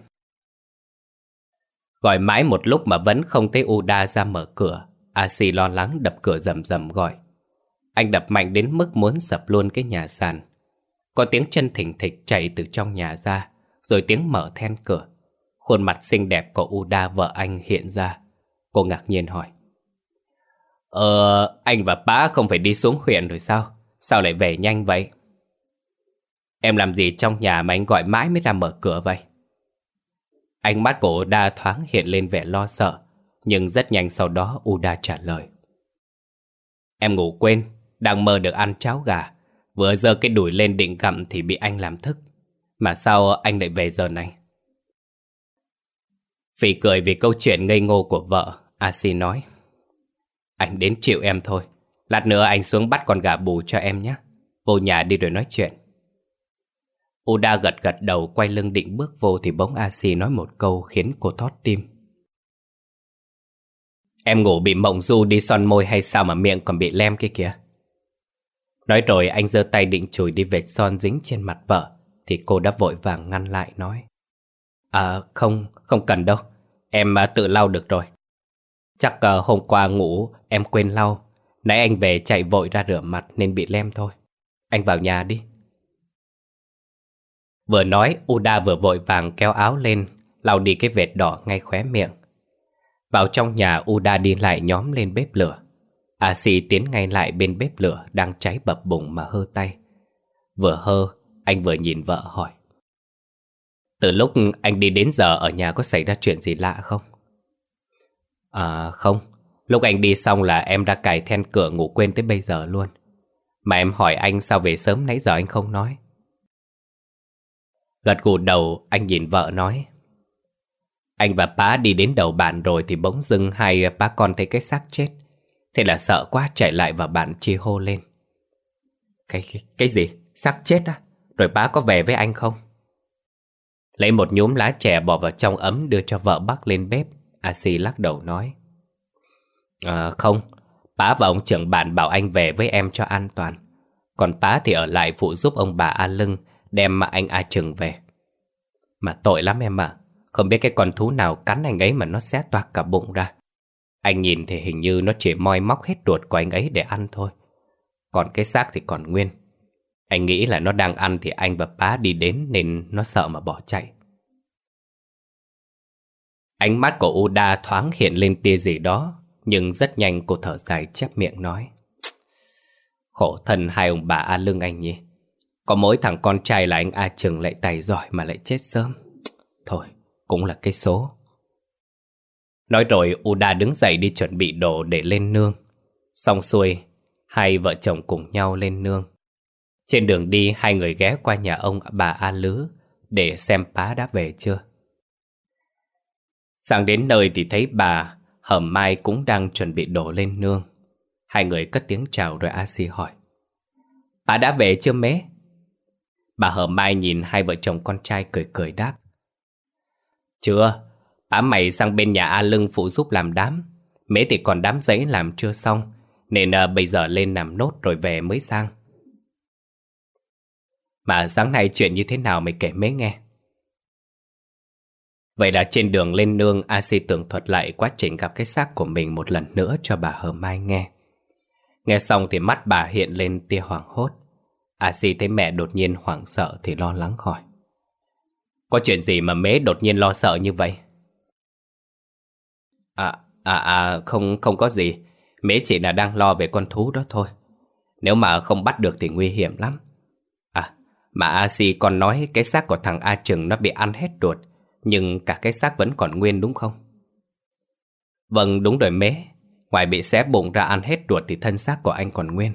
Gọi mãi một lúc mà vẫn không thấy Uda ra mở cửa. A Si lo lắng đập cửa rầm rầm gọi. Anh đập mạnh đến mức muốn sập luôn cái nhà sàn. Có tiếng chân thình thịch chạy từ trong nhà ra, rồi tiếng mở then cửa. Khuôn mặt xinh đẹp của Uda vợ anh hiện ra. Cô ngạc nhiên hỏi. Ờ, anh và bá không phải đi xuống huyện rồi sao? Sao lại về nhanh vậy? Em làm gì trong nhà mà anh gọi mãi mới ra mở cửa vậy? Ánh mắt của Uda thoáng hiện lên vẻ lo sợ, nhưng rất nhanh sau đó Uda trả lời. Em ngủ quên, đang mơ được ăn cháo gà. Vừa giơ cái đùi lên định gặm thì bị anh làm thức. Mà sao anh lại về giờ này? Phỉ cười vì câu chuyện ngây ngô của vợ, A Si nói. Anh đến chịu em thôi. Lát nữa anh xuống bắt con gà bù cho em nhé. Vô nhà đi rồi nói chuyện. Uda gật gật đầu quay lưng định bước vô thì bỗng A Si nói một câu khiến cô thót tim. Em ngủ bị mộng du đi son môi hay sao mà miệng còn bị lem kia kìa? Nói rồi anh giơ tay định chùi đi vệt son dính trên mặt vợ thì cô đã vội vàng ngăn lại nói. À không, không cần đâu. Em tự lau được rồi. Chắc uh, hôm qua ngủ em quên lau. Nãy anh về chạy vội ra rửa mặt nên bị lem thôi. Anh vào nhà đi. Vừa nói Uda vừa vội vàng kéo áo lên, lau đi cái vệt đỏ ngay khóe miệng. Vào trong nhà, Uda đi lại nhóm lên bếp lửa. A Si tiến ngay lại bên bếp lửa đang cháy bập bùng mà hơ tay. Vừa hơ, anh vừa nhìn vợ hỏi. Từ lúc anh đi đến giờ ở nhà có xảy ra chuyện gì lạ không? À không, lúc anh đi xong là em đã cài then cửa ngủ quên tới bây giờ luôn. Mà em hỏi anh sao về sớm nãy giờ anh không nói. Gật gù đầu, anh nhìn vợ nói. Anh và bá đi đến đầu bản rồi thì bỗng dưng hai bá con thấy cái xác chết. Thế là sợ quá chạy lại vào bản chi hô lên. Cái, cái, cái gì? Xác chết á? Rồi bá có về với anh không? Lấy một nhúm lá chè bỏ vào trong ấm đưa cho vợ bắc lên bếp. A Si lắc đầu nói. À, không, bá và ông trưởng bản bảo anh về với em cho an toàn. Còn bá thì ở lại phụ giúp ông bà A Lưng đem anh A Trừng về. Mà tội lắm em ạ. Không biết cái con thú nào cắn anh ấy mà nó xé toạc cả bụng ra. Anh nhìn thì hình như nó chỉ moi móc hết ruột của anh ấy để ăn thôi. Còn cái xác thì còn nguyên. Anh nghĩ là nó đang ăn thì anh và bá đi đến nên nó sợ mà bỏ chạy. Ánh mắt của Uda thoáng hiện lên tia gì đó, nhưng rất nhanh cô thở dài chép miệng nói. Khổ thân hai ông bà A Lưng anh nhỉ. Có mỗi thằng con trai là anh A Trừng lại tài giỏi mà lại chết sớm. Thôi, cũng là cái số. Nói rồi Uda đứng dậy đi chuẩn bị đồ để lên nương. Xong xuôi, hai vợ chồng cùng nhau lên nương. Trên đường đi, hai người ghé qua nhà ông bà A Lứ để xem bá đã về chưa. Sang đến nơi thì thấy bà Hầm Mai cũng đang chuẩn bị đổ lên nương. Hai người cất tiếng chào rồi A Si hỏi. Bá đã về chưa mế? Bà Hầm Mai nhìn hai vợ chồng con trai cười cười đáp. Chưa, bá mày sang bên nhà A Lưng phụ giúp làm đám. Mế thì còn đám giấy làm chưa xong, nên à, bây giờ lên làm nốt rồi về mới sang. Mà sáng nay chuyện như thế nào mày kể Mế nghe. Vậy là trên đường lên nương, A Si tường thuật lại quá trình gặp cái xác của mình một lần nữa cho bà Hờ Mai nghe. Nghe xong thì mắt bà hiện lên tia hoảng hốt. A Si thấy mẹ đột nhiên hoảng sợ thì lo lắng hỏi: Có chuyện gì mà mế đột nhiên lo sợ như vậy? À, à, à không, không có gì. Mế chỉ là đang lo về con thú đó thôi. Nếu mà không bắt được thì nguy hiểm lắm. À, mà A Si còn nói cái xác của thằng A Trừng nó bị ăn hết ruột, nhưng cả cái xác vẫn còn nguyên đúng không? Vâng, đúng rồi mế. Ngoài bị xé bụng ra ăn hết ruột thì thân xác của anh còn nguyên.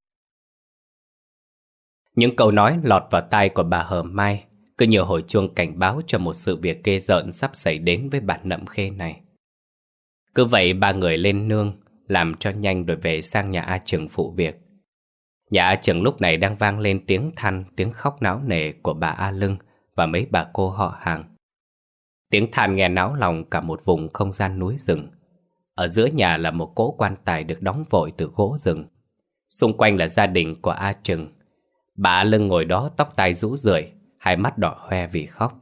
Những câu nói lọt vào tai của bà Hờ Mai cứ như hồi chuông cảnh báo cho một sự việc ghê rợn sắp xảy đến với bản Nậm Khê này. Cứ vậy ba người lên nương, làm cho nhanh rồi về sang nhà A Trừng phụ việc. Nhà A Trừng lúc này đang vang lên tiếng than, tiếng khóc náo nề của bà A Lưng và mấy bà cô họ hàng. Tiếng than nghe náo lòng cả một vùng không gian núi rừng. Ở giữa nhà là một cỗ quan tài được đóng vội từ gỗ rừng. Xung quanh là gia đình của A Trừng. Bà A Lưng ngồi đó tóc tai rũ rượi, hai mắt đỏ hoe vì khóc.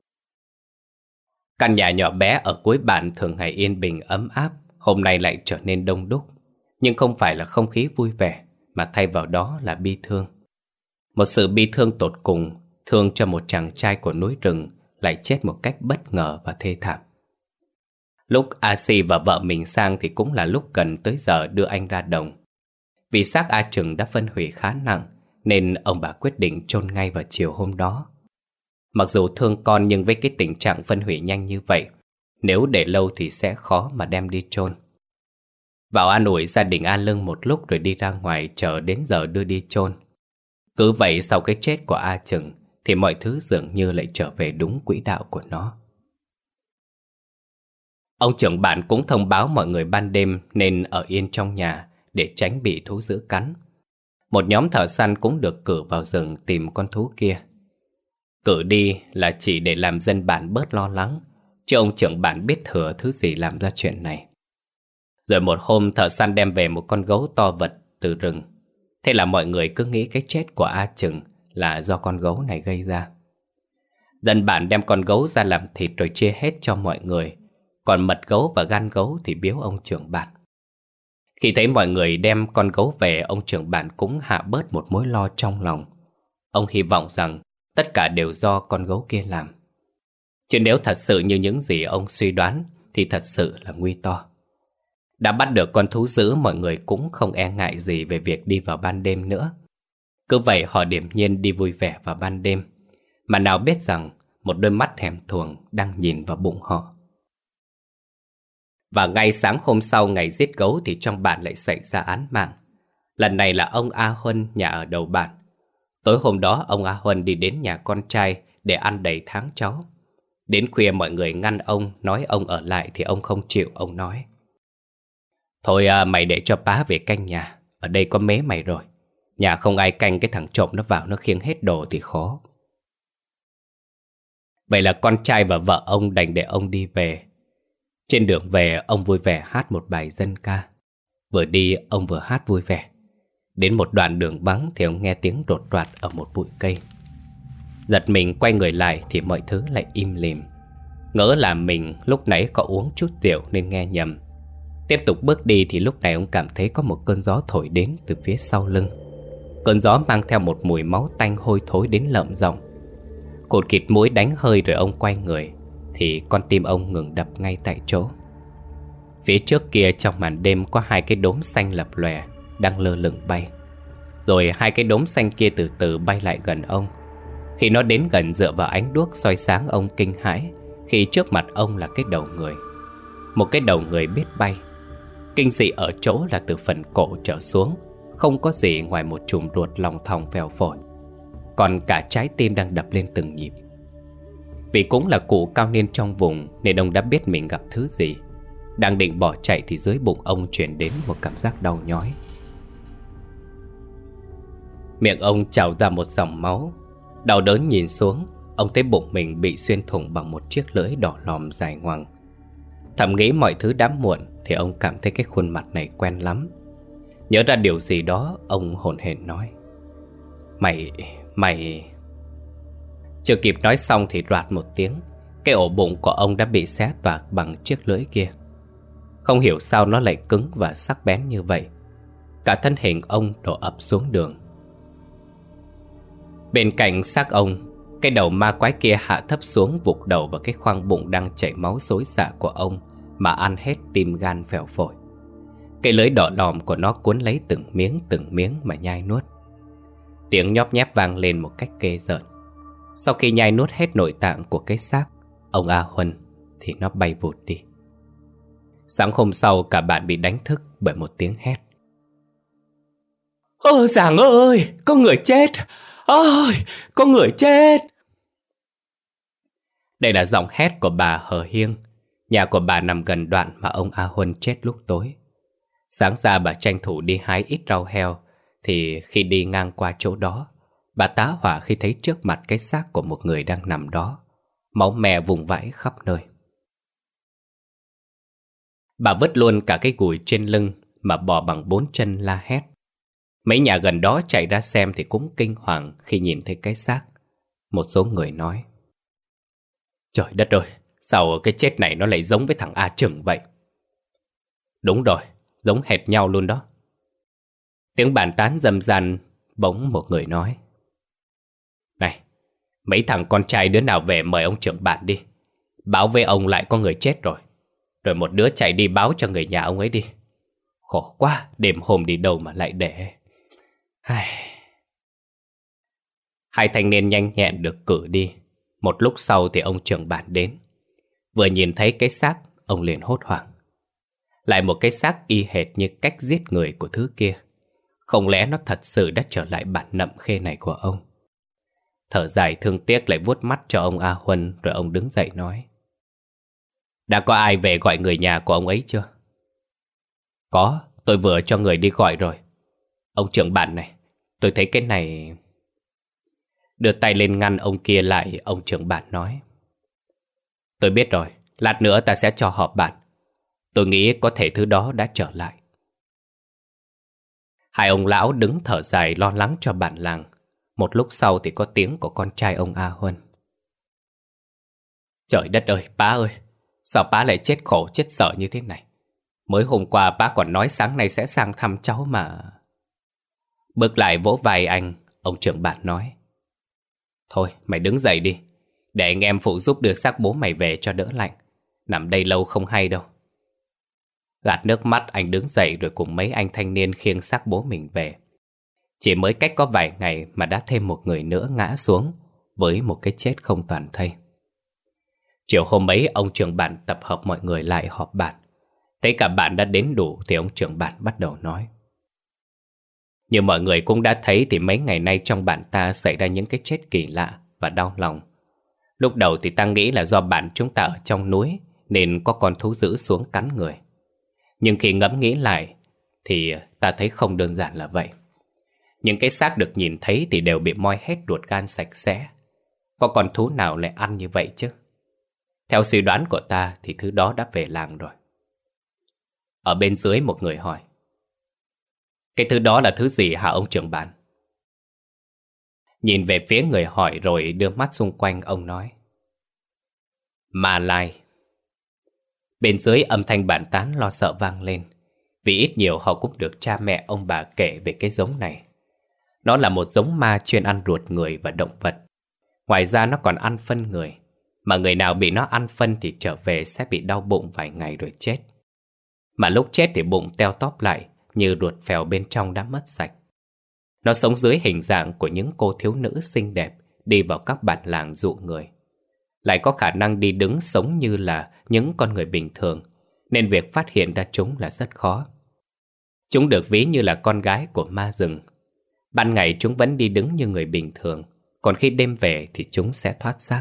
Căn nhà nhỏ bé ở cuối bản thường ngày yên bình ấm áp, hôm nay lại trở nên đông đúc. Nhưng không phải là không khí vui vẻ, mà thay vào đó là bi thương. Một sự bi thương tột cùng, thương cho một chàng trai của núi rừng lại chết một cách bất ngờ và thê thảm. Lúc A Si và vợ mình sang thì cũng là lúc gần tới giờ đưa anh ra đồng. Vì xác A Trừng đã phân hủy khá nặng, nên ông bà quyết định chôn ngay vào chiều hôm đó. Mặc dù thương con nhưng với cái tình trạng phân hủy nhanh như vậy, nếu để lâu thì sẽ khó mà đem đi chôn. Vào an ủi gia đình A Lưng một lúc rồi đi ra ngoài chờ đến giờ đưa đi chôn. Cứ vậy sau cái chết của A Trừng thì mọi thứ dường như lại trở về đúng quỹ đạo của nó. Ông trưởng bản cũng thông báo mọi người ban đêm nên ở yên trong nhà để tránh bị thú dữ cắn. Một nhóm thợ săn cũng được cử vào rừng tìm con thú kia. Cử đi là chỉ để làm dân bản bớt lo lắng, chứ ông trưởng bản biết thừa thứ gì làm ra chuyện này. Rồi một hôm thợ săn đem về một con gấu to vật từ rừng. Thế là mọi người cứ nghĩ cái chết của A Trừng là do con gấu này gây ra. Dân bản đem con gấu ra làm thịt rồi chia hết cho mọi người. Còn mật gấu và gan gấu thì biếu ông trưởng bản. Khi thấy mọi người đem con gấu về, ông trưởng bản cũng hạ bớt một mối lo trong lòng. Ông hy vọng rằng tất cả đều do con gấu kia làm. Chứ nếu thật sự như những gì ông suy đoán thì thật sự là nguy to. Đã bắt được con thú dữ, mọi người cũng không e ngại gì về việc đi vào ban đêm nữa. Cứ vậy họ điềm nhiên đi vui vẻ vào ban đêm, mà nào biết rằng một đôi mắt thèm thuồng đang nhìn vào bụng họ. Và ngay sáng hôm sau ngày giết gấu thì trong bản lại xảy ra án mạng. Lần này là ông A Huân, nhà ở đầu bản. Tối hôm đó ông A Huân đi đến nhà con trai để ăn đầy tháng cháu. Đến khuya mọi người ngăn ông, nói ông ở lại thì ông không chịu. Ông nói: Thôi à, mày để cho bá về canh nhà, ở đây có mế mày rồi. Nhà không ai canh, cái thằng trộm nó vào nó khiêng hết đồ thì khó. Vậy là con trai và vợ ông đành để ông đi về. Trên đường về ông vui vẻ hát một bài dân ca. Vừa đi ông vừa hát vui vẻ. Đến một đoạn đường vắng thì ông nghe tiếng rột roạt ở một bụi cây. Giật mình quay người lại thì mọi thứ lại im lìm. Ngỡ là mình lúc nãy có uống chút rượu nên nghe nhầm. Tiếp tục bước đi thì lúc này ông cảm thấy có một cơn gió thổi đến từ phía sau lưng. Cơn gió mang theo một mùi máu tanh hôi thối đến lợm giọng. Cột kịt mũi đánh hơi rồi ông quay người thì con tim ông ngừng đập ngay tại chỗ. Phía trước kia trong màn đêm có hai cái đốm xanh lập lòe đang lơ lửng bay. Rồi hai cái đốm xanh kia từ từ bay lại gần ông. Khi nó đến gần dựa vào ánh đuốc soi sáng, ông kinh hãi khi trước mặt ông là cái đầu người. Một cái đầu người biết bay. Kinh dị ở chỗ là từ phần cổ trở xuống không có gì ngoài một chùm ruột lòng thòng phèo phổi. Còn cả trái tim đang đập lên từng nhịp. Vì cũng là cụ cao niên trong vùng nên ông đã biết mình gặp thứ gì. Đang định bỏ chạy thì dưới bụng ông truyền đến một cảm giác đau nhói. Miệng ông trào ra một dòng máu. Đau đớn nhìn xuống, ông thấy bụng mình bị xuyên thủng bằng một chiếc lưỡi đỏ lòm dài ngoằng. Thầm nghĩ mọi thứ đã muộn thì ông cảm thấy cái khuôn mặt này quen lắm. Nhớ ra điều gì đó, ông hổn hển nói: Mày, mày... Chưa kịp nói xong thì roạt một tiếng, cái ổ bụng của ông đã bị xé toạc bằng chiếc lưỡi kia. Không hiểu sao nó lại cứng và sắc bén như vậy. cả thân hình ông đổ ập xuống đường. Bên cạnh xác ông, cái đầu ma quái kia hạ thấp xuống, vụt đầu vào cái khoang bụng đang chảy máu xối xả của ông, mà ăn hết tim gan phèo phổi. Cái lưỡi đỏ lòm của nó cuốn lấy từng miếng từng miếng mà nhai nuốt. Tiếng nhóp nhép vang lên một cách ghê rợn. Sau khi nhai nuốt hết nội tạng của cái xác ông A Huân thì nó bay vụt đi. Sáng hôm sau, cả bạn bị đánh thức bởi một tiếng hét. Ơ Giàng ơi, có người chết! Ôi, có người chết! Đây là giọng hét của bà Hờ Hiêng. Nhà của bà nằm gần đoạn mà ông A Huân chết lúc tối. Sáng ra bà tranh thủ đi hái ít rau heo, thì khi đi ngang qua chỗ đó, bà tá hỏa khi thấy trước mặt cái xác của một người đang nằm đó, máu me vùng vãi khắp nơi. Bà vứt luôn cả cái gùi trên lưng mà bò bằng bốn chân la hét. Mấy nhà gần đó chạy ra xem thì cũng kinh hoàng khi nhìn thấy cái xác. Một số người nói: Trời đất ơi, sao cái chết này nó lại giống với thằng A Trừng vậy? Đúng rồi, giống hệt nhau luôn đó. Tiếng bàn tán rầm ran. Bỗng một người nói: Này, mấy thằng con trai đứa nào về mời ông trưởng bản đi, báo với ông lại có người chết rồi. Rồi một đứa chạy đi báo cho người nhà ông ấy đi. Khổ quá, đêm hôm đi đâu mà lại để... Hai thanh niên nhanh nhẹn được cử đi. Một lúc sau thì ông trưởng bản đến. Vừa nhìn thấy cái xác, ông liền hốt hoảng. Lại một cái xác y hệt như cách giết người của thứ kia. Không lẽ nó thật sự đã trở lại bản Nậm Khê này của ông? Thở dài thương tiếc lại vuốt mắt cho ông A Huân. Rồi ông đứng dậy nói: Đã có ai về gọi người nhà của ông ấy chưa? Có, tôi vừa cho người đi gọi rồi. Ông trưởng bản này, tôi thấy cái này... Đưa tay lên ngăn ông kia lại, ông trưởng bản nói: Tôi biết rồi, lát nữa ta sẽ cho họp bản. Tôi nghĩ có thể thứ đó đã trở lại. Hai ông lão đứng thở dài lo lắng cho bản làng. Một lúc sau thì có tiếng của con trai ông A Huân: Trời đất ơi, bá ơi, sao bá lại chết khổ chết sợ như thế này? Mới hôm qua bá còn nói sáng nay sẽ sang thăm cháu mà. Bước lại vỗ vai anh, ông trưởng bản nói: Thôi mày đứng dậy đi, để anh em phụ giúp đưa xác bố mày về cho đỡ lạnh. Nằm đây lâu không hay đâu. Gạt nước mắt, anh đứng dậy rồi cùng mấy anh thanh niên khiêng xác bố mình về. Chỉ mới cách có vài ngày mà đã thêm một người nữa ngã xuống với một cái chết không toàn thây. Chiều hôm ấy, ông trưởng bản tập hợp mọi người lại họp bản. Thấy cả bản đã đến đủ thì ông trưởng bản bắt đầu nói: Như mọi người cũng đã thấy thì mấy ngày nay trong bản ta xảy ra những cái chết kỳ lạ và đau lòng. Lúc đầu thì ta nghĩ là do bản chúng ta ở trong núi nên có con thú dữ xuống cắn người. Nhưng khi ngẫm nghĩ lại thì ta thấy không đơn giản là vậy. Những cái xác được nhìn thấy thì đều bị moi hết ruột gan sạch sẽ. Có con thú nào lại ăn như vậy chứ? Theo suy đoán của ta thì thứ đó đã về làng rồi. Ở bên dưới một người hỏi: Cái thứ đó là thứ gì hả ông trưởng bản? Nhìn về phía người hỏi rồi đưa mắt xung quanh, ông nói: Ma lai. Bên dưới âm thanh bàn tán lo sợ vang lên. Vì ít nhiều họ cũng được cha mẹ ông bà kể về cái giống này. Nó là một giống ma chuyên ăn ruột người và động vật. Ngoài ra nó còn ăn phân người. Mà người nào bị nó ăn phân thì trở về sẽ bị đau bụng vài ngày rồi chết. Mà lúc chết thì bụng teo tóp lại, như ruột phèo bên trong đã mất sạch. Nó sống dưới hình dạng của những cô thiếu nữ xinh đẹp đi vào các bản làng dụ người. Lại có khả năng đi đứng sống như là những con người bình thường, nên việc phát hiện ra chúng là rất khó. Chúng được ví như là con gái của ma rừng. Ban ngày chúng vẫn đi đứng như người bình thường, còn khi đêm về thì chúng sẽ thoát xác.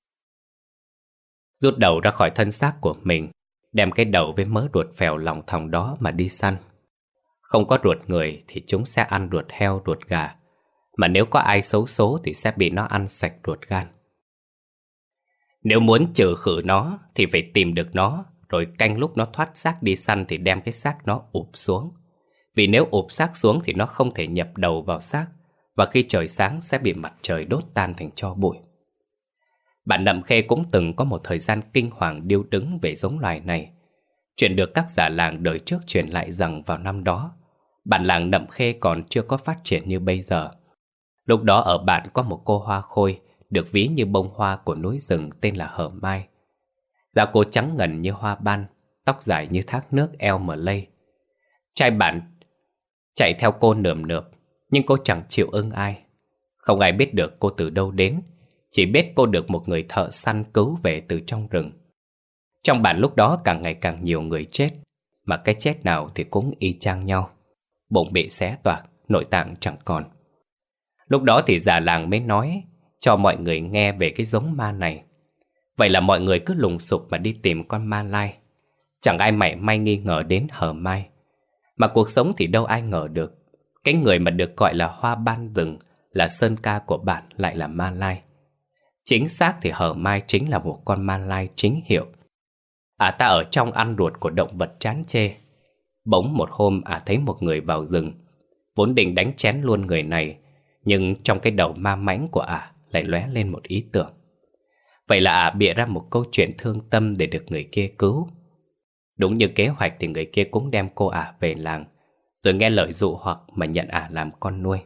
Rút đầu ra khỏi thân xác của mình, đem cái đầu với mớ ruột phèo lòng thòng đó mà đi săn. Không có ruột người thì chúng sẽ ăn ruột heo, ruột gà. Mà nếu có ai xấu số thì sẽ bị nó ăn sạch ruột gan. Nếu muốn trừ khử nó thì phải tìm được nó, rồi canh lúc nó thoát xác đi săn thì đem cái xác nó ụp xuống. Vì nếu ụp xác xuống thì nó không thể nhập đầu vào xác, và khi trời sáng sẽ bị mặt trời đốt tan thành tro bụi. Bản Nậm Khê cũng từng có một thời gian kinh hoàng điêu đứng về giống loài này. Chuyện được các già làng đời trước truyền lại rằng vào năm đó, Bản làng Nậm Khê còn chưa có phát triển như bây giờ. Lúc đó ở bản có một cô hoa khôi được ví như bông hoa của núi rừng tên là Hờ Mai. Da cô trắng ngần như hoa ban, tóc dài như thác nước eo mờ lây. Trai bản chạy theo cô nườm nượp, nhưng cô chẳng chịu ưng ai. Không ai biết được cô từ đâu đến, chỉ biết cô được một người thợ săn cứu về từ trong rừng. Trong bản lúc đó càng ngày càng nhiều người chết, mà cái chết nào thì cũng y chang nhau. Bụng bị xé toạc, nội tạng chẳng còn. Lúc đó thì già làng mới nói cho mọi người nghe về cái giống ma này. Vậy là mọi người cứ lùng sục mà đi tìm con ma lai. Chẳng ai mảy may nghi ngờ đến Hờ Mai. Mà cuộc sống thì đâu ai ngờ được, cái người mà được gọi là hoa ban rừng, là sơn ca của bản lại là ma lai. Chính xác thì Hờ Mai chính là một con ma lai chính hiệu. Ả ta ở trong ăn ruột của động vật chán chê. Bỗng một hôm Ả thấy một người vào rừng, vốn định đánh chén luôn người này, nhưng trong cái đầu ma mãnh của Ả lại lóe lên một ý tưởng. Vậy là Ả bịa ra một câu chuyện thương tâm để được người kia cứu. Đúng như kế hoạch thì người kia cũng đem cô Ả về làng, rồi nghe lời dụ hoặc mà nhận Ả làm con nuôi.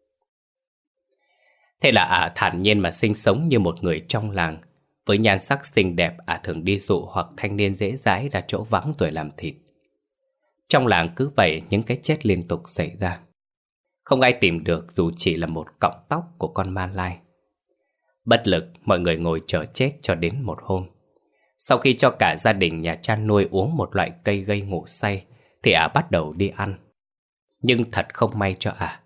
Thế là Ả thản nhiên mà sinh sống như một người trong làng. Với nhan sắc xinh đẹp, Ả thường đi dụ hoặc thanh niên dễ dãi ra chỗ vắng tuổi làm thịt. Trong làng cứ vậy những cái chết liên tục xảy ra. Không ai tìm được dù chỉ là một cọng tóc của con ma lai. Bất lực, mọi người ngồi chờ chết cho đến một hôm. Sau khi cho cả gia đình nhà chăn nuôi uống một loại cây gây ngủ say, thì Ả bắt đầu đi ăn. Nhưng thật không may cho Ả.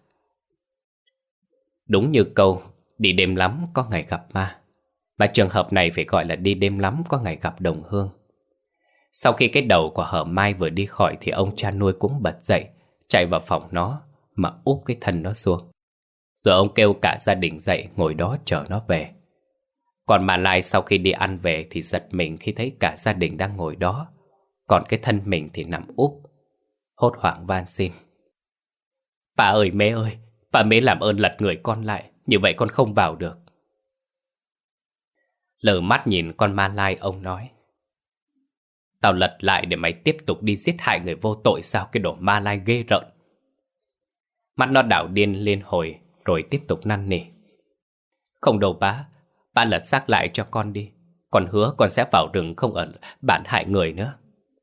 Đúng như câu, đi đêm lắm có ngày gặp ma. Mà trường hợp này phải gọi là đi đêm lắm có ngày gặp đồng hương. Sau khi cái đầu của Hờ Mai vừa đi khỏi thì ông cha nuôi cũng bật dậy, chạy vào phòng nó mà úp cái thân nó xuống. Rồi ông kêu cả gia đình dậy ngồi đó chờ nó về. Còn mà Lai sau khi đi ăn về thì giật mình khi thấy cả gia đình đang ngồi đó, còn cái thân mình thì nằm úp. Hốt hoảng van xin: "Bà ơi mẹ ơi, bà mẹ làm ơn lật người con lại, như vậy con không vào được." Lờ mắt nhìn con ma lai, ông nói: "Tao lật lại để mày tiếp tục đi giết hại người vô tội sao, cái đồ ma lai ghê rợn." Mắt nó đảo điên liên hồi rồi tiếp tục năn nỉ: "Không đâu bá, bá lật xác lại cho con đi. Con hứa con sẽ vào rừng không ở bản hại người nữa."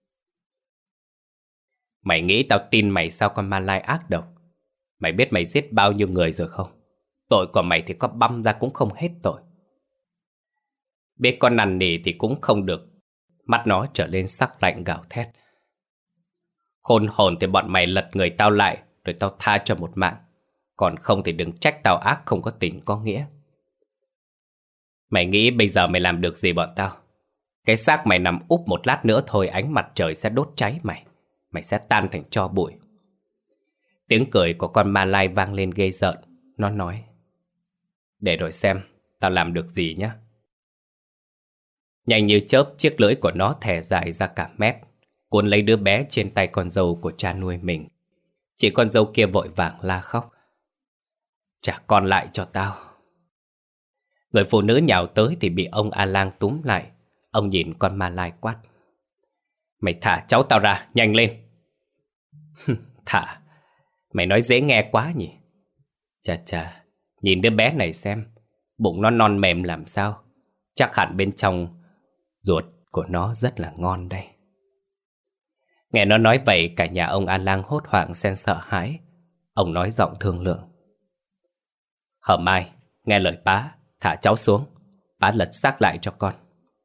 "Mày nghĩ tao tin mày sao con ma lai ác độc? Mày biết mày giết bao nhiêu người rồi không? Tội của mày thì có băm ra cũng không hết tội." Biết con năn nỉ thì cũng không được. Mắt nó trở lên sắc lạnh gào thét: "Khôn hồn thì bọn mày lật người tao lại, rồi tao tha cho một mạng. Còn không thì đừng trách tao ác không có tình có nghĩa. Mày nghĩ bây giờ mày làm được gì bọn tao? Cái xác mày nằm úp một lát nữa thôi, ánh mặt trời sẽ đốt cháy mày. Mày sẽ tan thành tro bụi." Tiếng cười của con ma lai vang lên ghê rợn. Nó nói: "Để rồi xem tao làm được gì nhá." Nhanh như chớp, chiếc lưỡi của nó thè dài ra cả mét, cuốn lấy đứa bé trên tay con dâu của cha nuôi mình. Chị con dâu kia vội vàng la khóc: "Trả con lại cho tao." Người phụ nữ nhào tới thì bị ông A Lang túm lại. Ông nhìn con ma lai quát: "Mày thả cháu tao ra, nhanh lên." "Thả? Mày nói dễ nghe quá nhỉ? Chà chà, nhìn đứa bé này xem, bụng nó non mềm làm sao. Chắc hẳn bên trong ruột của nó rất là ngon đây." Nghe nó nói vậy, cả nhà ông A Lang hốt hoảng xen sợ hãi. Ông nói giọng thương lượng: "Hờ Mai, nghe lời bá, thả cháu xuống. Bá lật xác lại cho con."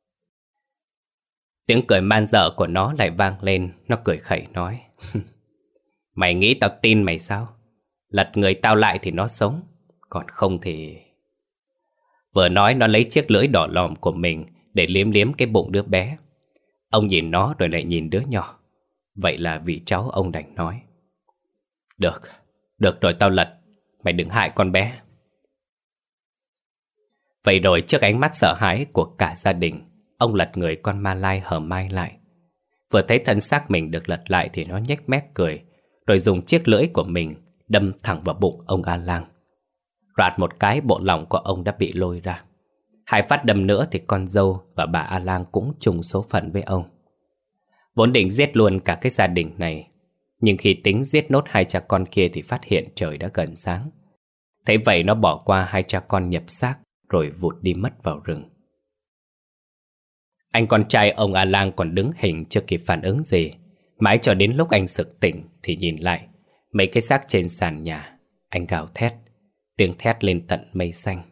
Tiếng cười man dợ của nó lại vang lên. Nó cười khẩy nói: "Mày nghĩ tao tin mày sao? Lật người tao lại thì nó sống, còn không thì..." Vừa nói nó lấy chiếc lưỡi đỏ lòm của mình để liếm liếm cái bụng đứa bé. Ông nhìn nó rồi lại nhìn đứa nhỏ. Vậy là vì cháu ông đành nói: "Được, được rồi tao lật, mày đừng hại con bé." Vậy rồi trước ánh mắt sợ hãi của cả gia đình, ông lật người con ma lai Hờ Mai lại. Vừa thấy thân xác mình được lật lại thì nó nhếch mép cười, rồi dùng chiếc lưỡi của mình đâm thẳng vào bụng ông A Lang. Rạt một cái, bộ lòng của ông đã bị lôi ra. Hai phát đâm nữa thì con dâu và bà A Lang cũng trùng số phận với ông. Vốn định giết luôn cả cái gia đình này, Nhưng khi tính giết nốt hai cha con kia thì phát hiện trời đã gần sáng. Thế vậy nó bỏ qua hai cha con nhập xác rồi vụt đi mất vào rừng. Anh con trai ông A Lang còn đứng hình chưa kịp phản ứng gì. Mãi cho đến lúc anh sực tỉnh thì nhìn lại mấy cái xác trên sàn nhà. Anh gào thét, tiếng thét lên tận mây xanh.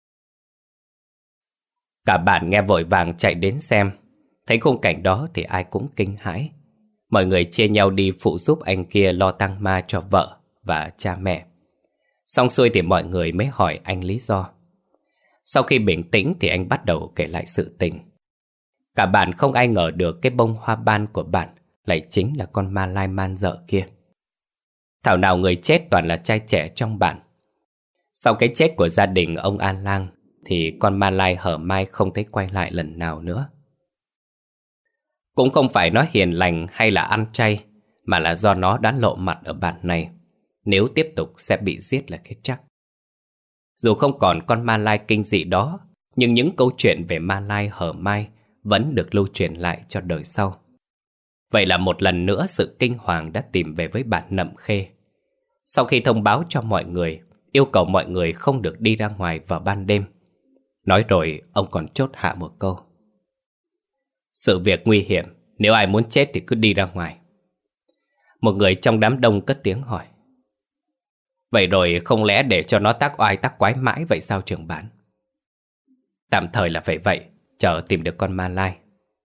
Cả bản nghe vội vàng chạy đến xem. Thấy khung cảnh đó thì ai cũng kinh hãi. Mọi người chia nhau đi phụ giúp anh kia lo tang ma cho vợ và cha mẹ. Xong xuôi thì mọi người mới hỏi anh lý do. Sau khi bình tĩnh thì anh bắt đầu kể lại sự tình. Cả bản không ai ngờ được cái bông hoa ban của bản lại chính là con ma lai man dợ kia. Thảo nào người chết toàn là trai trẻ trong bản. Sau cái chết của gia đình ông A Lang thì con ma lai hở mai không thấy quay lại lần nào nữa. Cũng không phải nó hiền lành hay là ăn chay, mà là do nó đã lộ mặt ở bản này. Nếu tiếp tục sẽ bị giết là cái chắc. Dù không còn con ma lai kinh dị đó, nhưng những câu chuyện về ma lai hở mai vẫn được lưu truyền lại cho đời sau. Vậy là một lần nữa sự kinh hoàng đã tìm về với bản Nậm Khê. Sau khi thông báo cho mọi người, yêu cầu mọi người không được đi ra ngoài vào ban đêm. Nói rồi ông còn chốt hạ một câu: sự việc nguy hiểm, nếu ai muốn chết thì cứ đi ra ngoài. Một người trong đám đông cất tiếng hỏi: vậy rồi không lẽ để cho nó tác oai tác quái mãi vậy sao trưởng bản? Tạm thời là phải vậy, chờ tìm được con ma lai.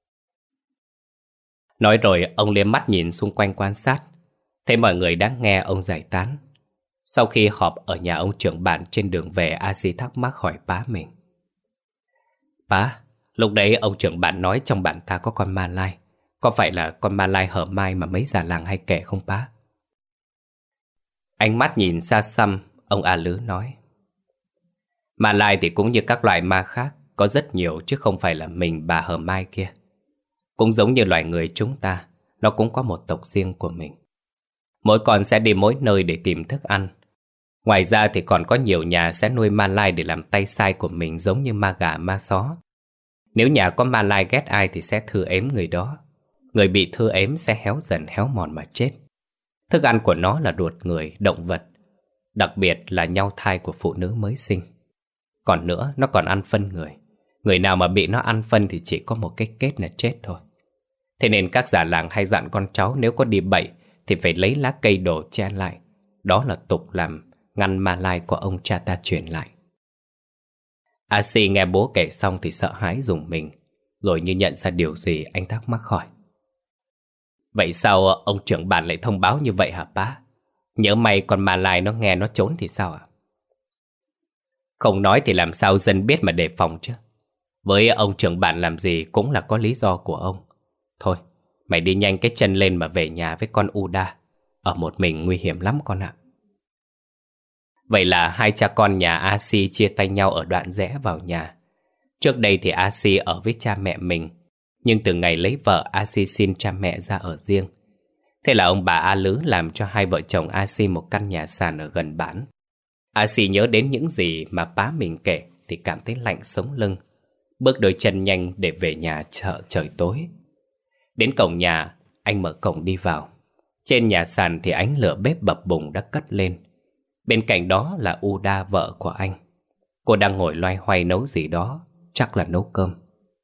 Nói rồi ông liếc mắt nhìn xung quanh quan sát. Thấy mọi người đang nghe ông giải tán. Sau khi họp ở nhà ông trưởng bản trên đường về, A Si thắc mắc hỏi bá mình: bá, lúc đấy ông trưởng bản nói trong bản ta có con ma lai, có phải là con ma lai hở mai mà mấy già làng hay kể không bá? Ánh mắt nhìn xa xăm, ông A Lứ nói: ma lai thì cũng như các loài ma khác, có rất nhiều chứ không phải là mình bà hở mai kia. Cũng giống như loài người chúng ta, nó cũng có một tộc riêng của mình. Mỗi con sẽ đi mỗi nơi để tìm thức ăn. Ngoài ra thì còn có nhiều nhà sẽ nuôi ma lai để làm tay sai của mình, giống như ma gà ma só. Nếu nhà có ma lai ghét ai thì sẽ thư ếm người đó. Người bị thư ếm sẽ héo dần héo mòn mà chết. Thức ăn của nó là ruột người, động vật, đặc biệt là nhau thai của phụ nữ mới sinh. Còn nữa, nó còn ăn phân người. Người nào mà bị nó ăn phân thì chỉ có một cái kết là chết thôi. Thế nên các già làng hay dặn con cháu nếu có đi bậy thì phải lấy lá cây đổ che lại. Đó là tục làm ngăn ma lai của ông cha ta truyền lại. A Si nghe bố kể xong thì sợ hãi rùng mình. Rồi như nhận ra điều gì, anh thắc mắc hỏi: vậy sao ông trưởng bản lại thông báo như vậy hả bá? Nhỡ may con ma lai nó nghe nó trốn thì sao ạ? Không nói thì làm sao dân biết mà đề phòng chứ. Với ông trưởng bản làm gì cũng là có lý do của ông. Thôi, mày đi nhanh cái chân lên mà về nhà với con Uda. Ở một mình nguy hiểm lắm con ạ. Vậy là hai cha con nhà A Si chia tay nhau ở đoạn rẽ vào nhà. Trước đây thì A Si ở với cha mẹ mình, nhưng từ ngày lấy vợ, A Si xin cha mẹ ra ở riêng. Thế là ông bà A Lứ làm cho hai vợ chồng A Si một căn nhà sàn ở gần bản. A Si nhớ đến những gì mà bá mình kể thì cảm thấy lạnh sống lưng. Bước đôi chân nhanh để về nhà chờ trời tối. Đến cổng nhà, anh mở cổng đi vào. Trên nhà sàn thì ánh lửa bếp bập bùng đã cất lên. Bên cạnh đó là Uda, vợ của anh. Cô đang ngồi loay hoay nấu gì đó, chắc là nấu cơm.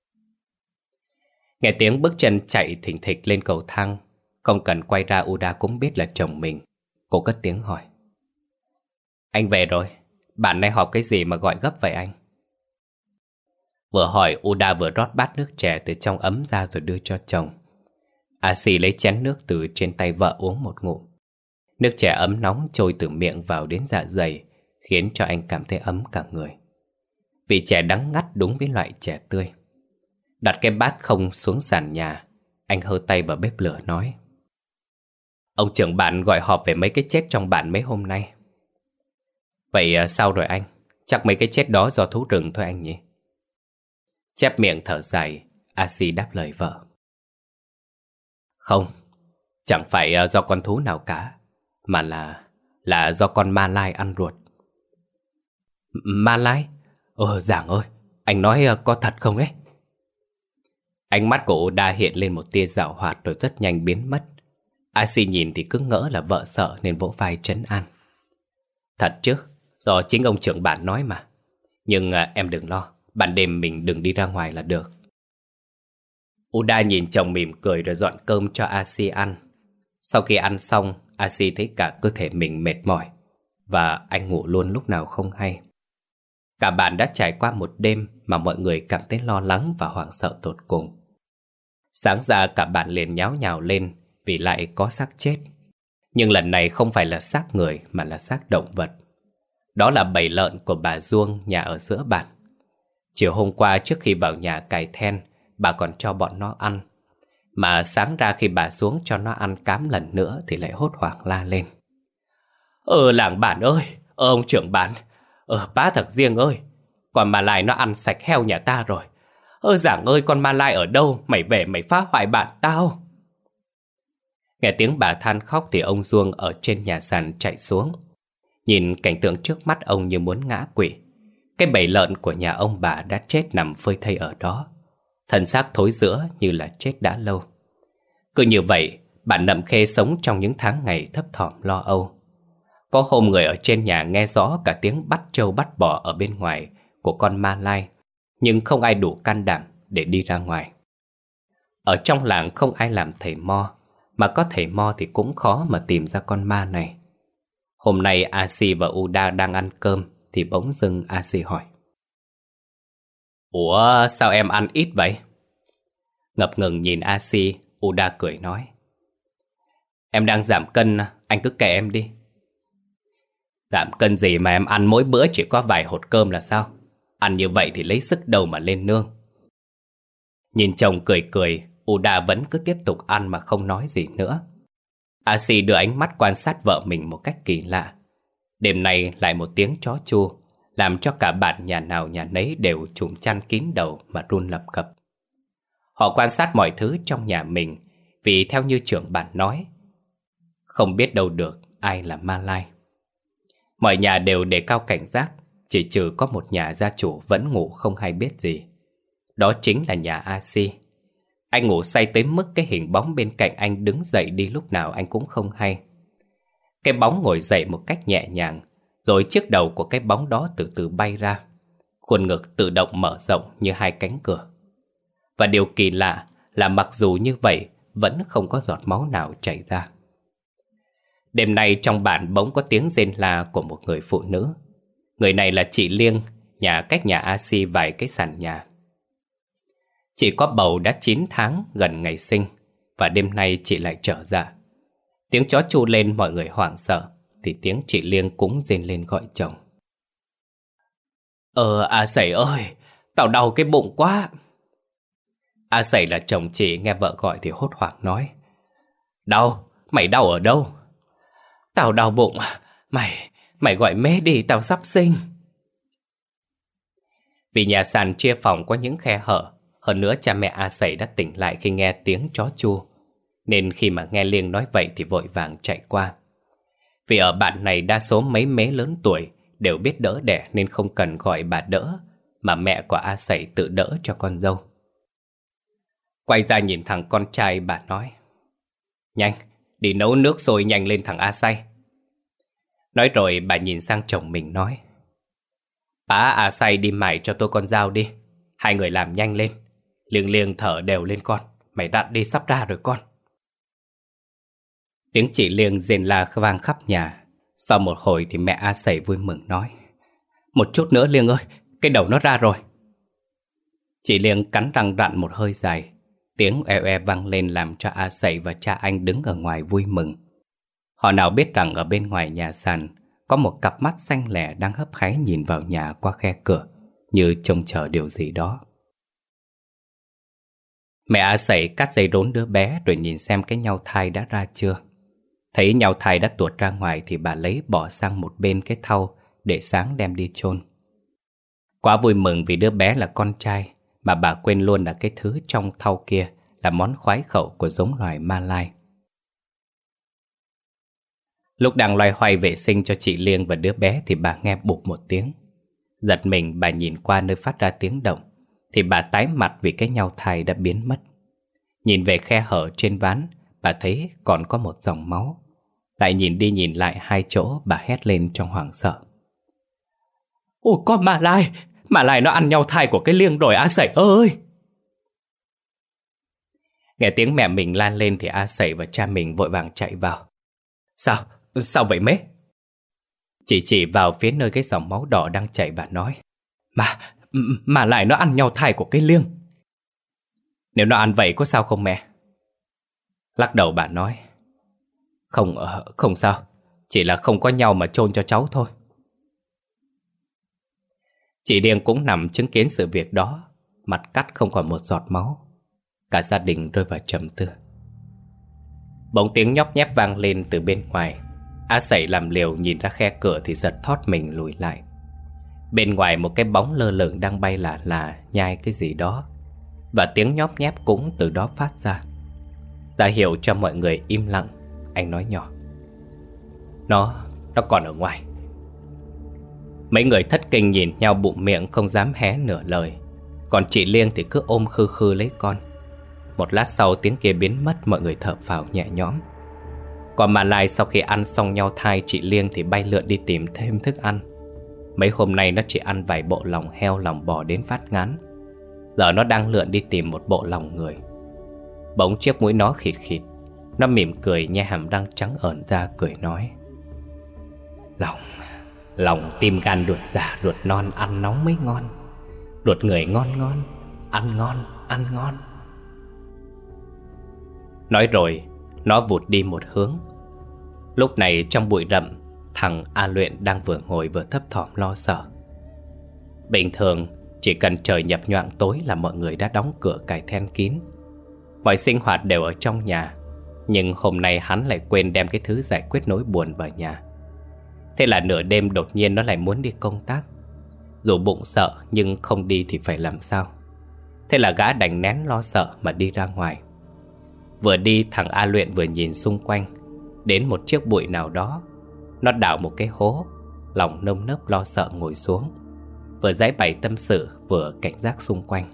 Nghe tiếng bước chân chạy thình thịch lên cầu thang, không cần quay ra Uda cũng biết là chồng mình. Cô cất tiếng hỏi: anh về rồi, bạn nay họp cái gì mà gọi gấp vậy anh? Vừa hỏi, Uda vừa rót bát nước chè từ trong ấm ra rồi đưa cho chồng. A Si lấy chén nước từ trên tay vợ uống một ngụm. Nước chè ấm nóng trôi từ miệng vào đến dạ dày, khiến cho anh cảm thấy ấm cả người. Vị chè đắng ngắt đúng với loại chè tươi. Đặt cái bát không xuống sàn nhà, anh hơ tay vào bếp lửa nói: ông trưởng bản gọi họp về mấy cái chết trong bản mấy hôm nay. Vậy sao rồi anh? Chắc mấy cái chết đó do thú rừng thôi anh nhỉ? Chép miệng thở dài, A Si đáp lời vợ: không, chẳng phải do con thú nào cả, mà là là do con ma lai ăn ruột. Ma lai? Ờ Giảng ơi, anh nói có thật không đấy? Ánh mắt của Uda hiện lên một tia giảo hoạt rồi rất nhanh biến mất. A Si nhìn thì cứ ngỡ là vợ sợ nên vỗ vai trấn an. Thật chứ, do chính ông trưởng bản nói mà. Nhưng à, em đừng lo, ban đêm mình đừng đi ra ngoài là được. Uda nhìn chồng mỉm cười rồi dọn cơm cho A Si ăn. Sau khi ăn xong, A Si thấy cả cơ thể mình mệt mỏi và anh ngủ luôn lúc nào không hay. Cả bản đã trải qua một đêm mà mọi người cảm thấy lo lắng và hoảng sợ tột cùng. Sáng ra cả bản liền nháo nhào lên vì lại có xác chết. Nhưng lần này không phải là xác người mà là xác động vật. Đó là bầy lợn của bà Duông nhà ở giữa bản. Chiều hôm qua trước khi vào nhà cài then, bà còn cho bọn nó ăn. Mà sáng ra khi bà xuống cho nó ăn cám lần nữa thì lại hốt hoảng la lên. Ờ làng bản ơi, ờ ông trưởng bản, ờ bá thật riêng ơi, con ma lai nó ăn sạch heo nhà ta rồi. Ơ giảng ơi, con ma lai ở đâu, mày về mày phá hoại bản tao. Nghe tiếng bà than khóc thì ông Duông ở trên nhà sàn chạy xuống. Nhìn cảnh tượng trước mắt ông như muốn ngã quỵ. Cái bầy lợn của nhà ông bà đã chết nằm phơi thây ở đó, thân xác thối rữa như là chết đã lâu. Cứ như vậy, bà Nậm Khê sống trong những tháng ngày thấp thỏm lo âu. Có hôm người ở trên nhà nghe rõ cả tiếng bắt trâu bắt bò ở bên ngoài của con ma lai, nhưng không ai đủ can đảm để đi ra ngoài. Ở trong làng không ai làm thầy mo, mà có thầy mo thì cũng khó mà tìm ra con ma này. Hôm nay A Si và Uda đang ăn cơm thì bỗng dưng A Si hỏi. Ủa sao em ăn ít vậy? Ngập ngừng nhìn A Si, Uda cười nói. Em đang giảm cân, anh cứ kệ em đi. Giảm cân gì mà em ăn mỗi bữa chỉ có vài hột cơm là sao? Ăn như vậy thì lấy sức đâu mà lên nương. Nhìn chồng cười cười, Uda vẫn cứ tiếp tục ăn mà không nói gì nữa. A Si đưa ánh mắt quan sát vợ mình một cách kỳ lạ. Đêm nay lại một tiếng chó chu, làm cho cả bản nhà nào nhà nấy đều trùm chăn kín đầu mà run lập cập. Họ quan sát mọi thứ trong nhà mình, vì theo như trưởng bản nói, không biết đâu được ai là ma lai. Mọi nhà đều đề cao cảnh giác, chỉ trừ có một nhà gia chủ vẫn ngủ không hay biết gì. Đó chính là nhà A Si. Anh ngủ say tới mức cái hình bóng bên cạnh anh đứng dậy đi lúc nào anh cũng không hay. Cái bóng ngồi dậy một cách nhẹ nhàng, rồi chiếc đầu của cái bóng đó từ từ bay ra. Khuôn ngực tự động mở rộng như hai cánh cửa. Và điều kỳ lạ là mặc dù như vậy, vẫn không có giọt máu nào chảy ra. Đêm nay trong bản bỗng có tiếng rên la của một người phụ nữ. Người này là chị Liêng, nhà cách nhà A Si vài cái sàn nhà. Chị có bầu đã chín tháng gần ngày sinh, và đêm nay chị lại trở dạ. Tiếng chó chu lên mọi người hoảng sợ, thì tiếng chị Liêng cũng rên lên gọi chồng. Ờ A Sẩy ơi, tao đau cái bụng quá. A Sẩy là chồng chị nghe vợ gọi thì hốt hoảng nói. Đau? Mày đau ở đâu? Tao đau bụng. Mày, mày gọi mế đi, tao sắp sinh. Vì nhà sàn chia phòng có những khe hở, hơn nữa cha mẹ A Sẩy đã tỉnh lại khi nghe tiếng chó chu, nên khi mà nghe Liêng nói vậy thì vội vàng chạy qua. Vì ở bản này đa số mấy mế lớn tuổi đều biết đỡ đẻ nên không cần gọi bà đỡ, mà mẹ của A Sẩy tự đỡ cho con dâu. Quay ra nhìn thằng con trai bà nói. Nhanh, đi nấu nước sôi nhanh lên thằng A Say. Nói rồi bà nhìn sang chồng mình nói. Bá A Say đi mải cho tôi con dao đi. Hai người làm nhanh lên. Liêng Liêng thở đều lên con. Mày đặn đi sắp ra rồi con. Tiếng chị Liêng rên la vang khắp nhà. Sau một hồi thì mẹ A Sẩy vui mừng nói. Một chút nữa Liêng ơi, cái đầu nó ra rồi. Chị Liêng cắn răng rặn một hơi dài. Tiếng e e vang lên làm cho A Sẩy và cha anh đứng ở ngoài vui mừng. Họ nào biết rằng ở bên ngoài nhà sàn có một cặp mắt xanh lẻ đang hấp háy nhìn vào nhà qua khe cửa, như trông chờ điều gì đó. Mẹ A Sẩy cắt dây rốn đứa bé rồi nhìn xem cái nhau thai đã ra chưa. Thấy nhau thai đã tuột ra ngoài thì bà lấy bỏ sang một bên cái thau để sáng đem đi chôn. Quá vui mừng vì đứa bé là con trai, mà bà quên luôn là cái thứ trong thau kia là món khoái khẩu của giống loài ma lai. Lúc đang loay hoay vệ sinh cho chị Liêng và đứa bé thì bà nghe bụp một tiếng. Giật mình bà nhìn qua nơi phát ra tiếng động, thì bà tái mặt vì cái nhau thai đã biến mất. Nhìn về khe hở trên ván, bà bà thấy còn có một dòng máu. Lại nhìn đi nhìn lại hai chỗ, bà hét lên trong hoảng sợ. Ôi con ma lai, ma lai nó ăn nhau thai của cái liêng rồi A Sẩy ơi. Nghe tiếng mẹ mình lan lên thì A Sẩy và cha mình vội vàng chạy vào. Sao, sao vậy mế? Chỉ chỉ vào phía nơi cái dòng máu đỏ đang chảy bà nói. Mà, mà lại nó ăn nhau thai của cái liêng. Nếu nó ăn vậy có sao không mẹ? Lắc đầu bà nói. Không, không sao, chỉ là không có nhau mà chôn cho cháu thôi. Chị Điên cũng nằm chứng kiến sự việc đó, mặt cắt không còn một giọt máu. Cả gia đình rơi vào trầm tư. Bỗng tiếng nhóp nhép vang lên từ bên ngoài. A Sẩy làm liều nhìn ra khe cửa thì giật thót mình lùi lại. Bên ngoài một cái bóng lơ lửng đang bay lả lả nhai cái gì đó, và tiếng nhóp nhép cũng từ đó phát ra. Ra hiệu cho mọi người im lặng, anh nói nhỏ. Nó, nó còn ở ngoài. Mấy người thất kinh nhìn nhau bụng miệng không dám hé nửa lời. Còn chị Liêng thì cứ ôm khư khư lấy con. Một lát sau tiếng kia biến mất, mọi người thở phào nhẹ nhõm. Còn mà lại sau khi ăn xong nhau thai, chị Liêng thì bay lượn đi tìm thêm thức ăn. Mấy hôm nay nó chỉ ăn vài bộ lòng heo lòng bò đến phát ngán. Giờ nó đang lượn đi tìm một bộ lòng người. Bỗng chiếc mũi nó khịt khịt. Nó mỉm cười nhe hàm răng trắng ởn ra cười nói. Lòng, lòng tim gan ruột già ruột non ăn nóng mới ngon. Ruột người ngon ngon, ăn ngon, ăn ngon. Nói rồi, nó vụt đi một hướng. Lúc này trong bụi rậm, thằng A Luyện đang vừa ngồi vừa thấp thỏm lo sợ. Bình thường, chỉ cần trời nhập nhoạng tối là mọi người đã đóng cửa cài then kín. Mọi sinh hoạt đều ở trong nhà. Nhưng hôm nay hắn lại quên đem cái thứ giải quyết nỗi buồn vào nhà. Thế là nửa đêm đột nhiên nó lại muốn đi công tác. Dù bụng sợ nhưng không đi thì phải làm sao. Thế là gã đành nén lo sợ mà đi ra ngoài. Vừa đi thằng A Luyện vừa nhìn xung quanh. Đến một chiếc bụi nào đó, nó đào một cái hố, lòng nơm nớp lo sợ ngồi xuống, vừa giãi bày tâm sự vừa cảnh giác xung quanh.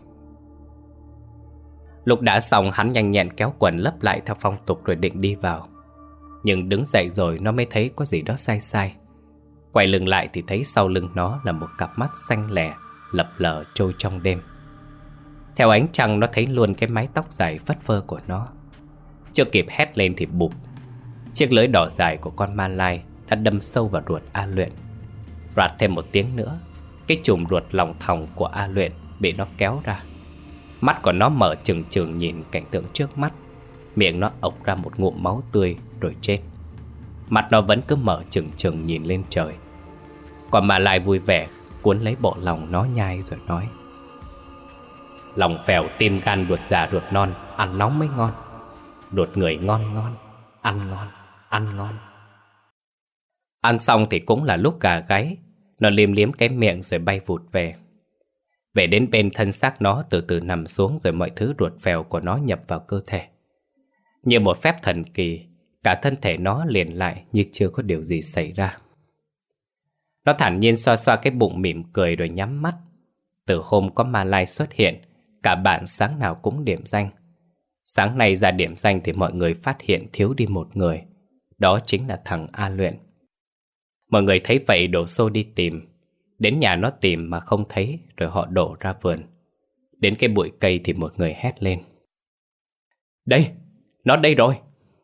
Lúc đã xong hắn nhanh nhẹn kéo quần lấp lại theo phong tục rồi định đi vào. Nhưng đứng dậy rồi nó mới thấy có gì đó sai sai. Quay lưng lại thì thấy sau lưng nó là một cặp mắt xanh lẻ lập lờ trôi trong đêm. Theo ánh trăng nó thấy luôn cái mái tóc dài phất phơ của nó. Chưa kịp hét lên thì bụp, chiếc lưỡi đỏ dài của con ma lai đã đâm sâu vào ruột A Luyện. Rạt thêm một tiếng nữa, cái chùm ruột lòng thòng của A Luyện bị nó kéo ra. Mắt của nó mở trừng trừng nhìn cảnh tượng trước mắt. Miệng nó ộc ra một ngụm máu tươi rồi chết. Mặt nó vẫn cứ mở trừng trừng nhìn lên trời. Còn mà lại vui vẻ cuốn lấy bộ lòng nó nhai rồi nói. Lòng phèo tim gan ruột già ruột non ăn nóng mới ngon. Ruột người ngon ngon, ăn ngon, ăn ngon. Ăn xong thì cũng là lúc gà gáy. Nó liếm liếm cái miệng rồi bay vụt về. Về đến bên thân xác nó từ từ nằm xuống, rồi mọi thứ ruột phèo của nó nhập vào cơ thể. Như một phép thần kỳ, cả thân thể nó liền lại như chưa có điều gì xảy ra. Nó thản nhiên xoa xoa cái bụng mỉm cười rồi nhắm mắt. Từ hôm có ma lai xuất hiện, cả bản sáng nào cũng điểm danh. Sáng nay ra điểm danh thì mọi người phát hiện thiếu đi một người. Đó chính là thằng A Luyện. Mọi người thấy vậy đổ xô đi tìm. Đến nhà nó tìm mà không thấy, rồi họ đổ ra vườn. Đến cái bụi cây thì một người hét lên. Đây, nó đây rồi.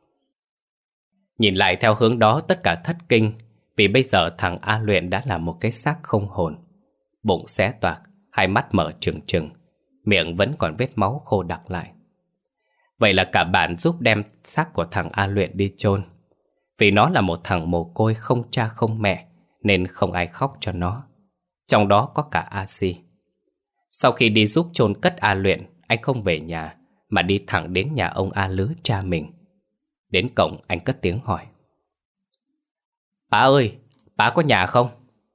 Nhìn lại theo hướng đó tất cả thất kinh, vì bây giờ thằng A Luyện đã là một cái xác không hồn. Bụng xé toạc, hai mắt mở trừng trừng, miệng vẫn còn vết máu khô đặc lại. Vậy là cả bản giúp đem xác của thằng A Luyện đi chôn. Vì nó là một thằng mồ côi không cha không mẹ, nên không ai khóc cho nó. Trong đó có cả A Si. Sau khi đi giúp chôn cất A Luyện, anh không về nhà, mà đi thẳng đến nhà ông A Lứ cha mình. Đến cổng anh cất tiếng hỏi. Bá ơi, bá có nhà không?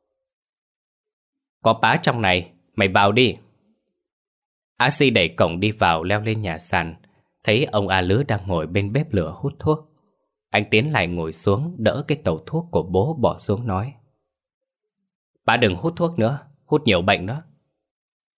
Có bá trong này, mày vào đi. A Si đẩy cổng đi vào, leo lên nhà sàn. Thấy ông A Lứ đang ngồi bên bếp lửa hút thuốc. Anh tiến lại ngồi xuống, đỡ cái tàu thuốc của bố bỏ xuống nói. Bá đừng hút thuốc nữa, hút nhiều bệnh đó.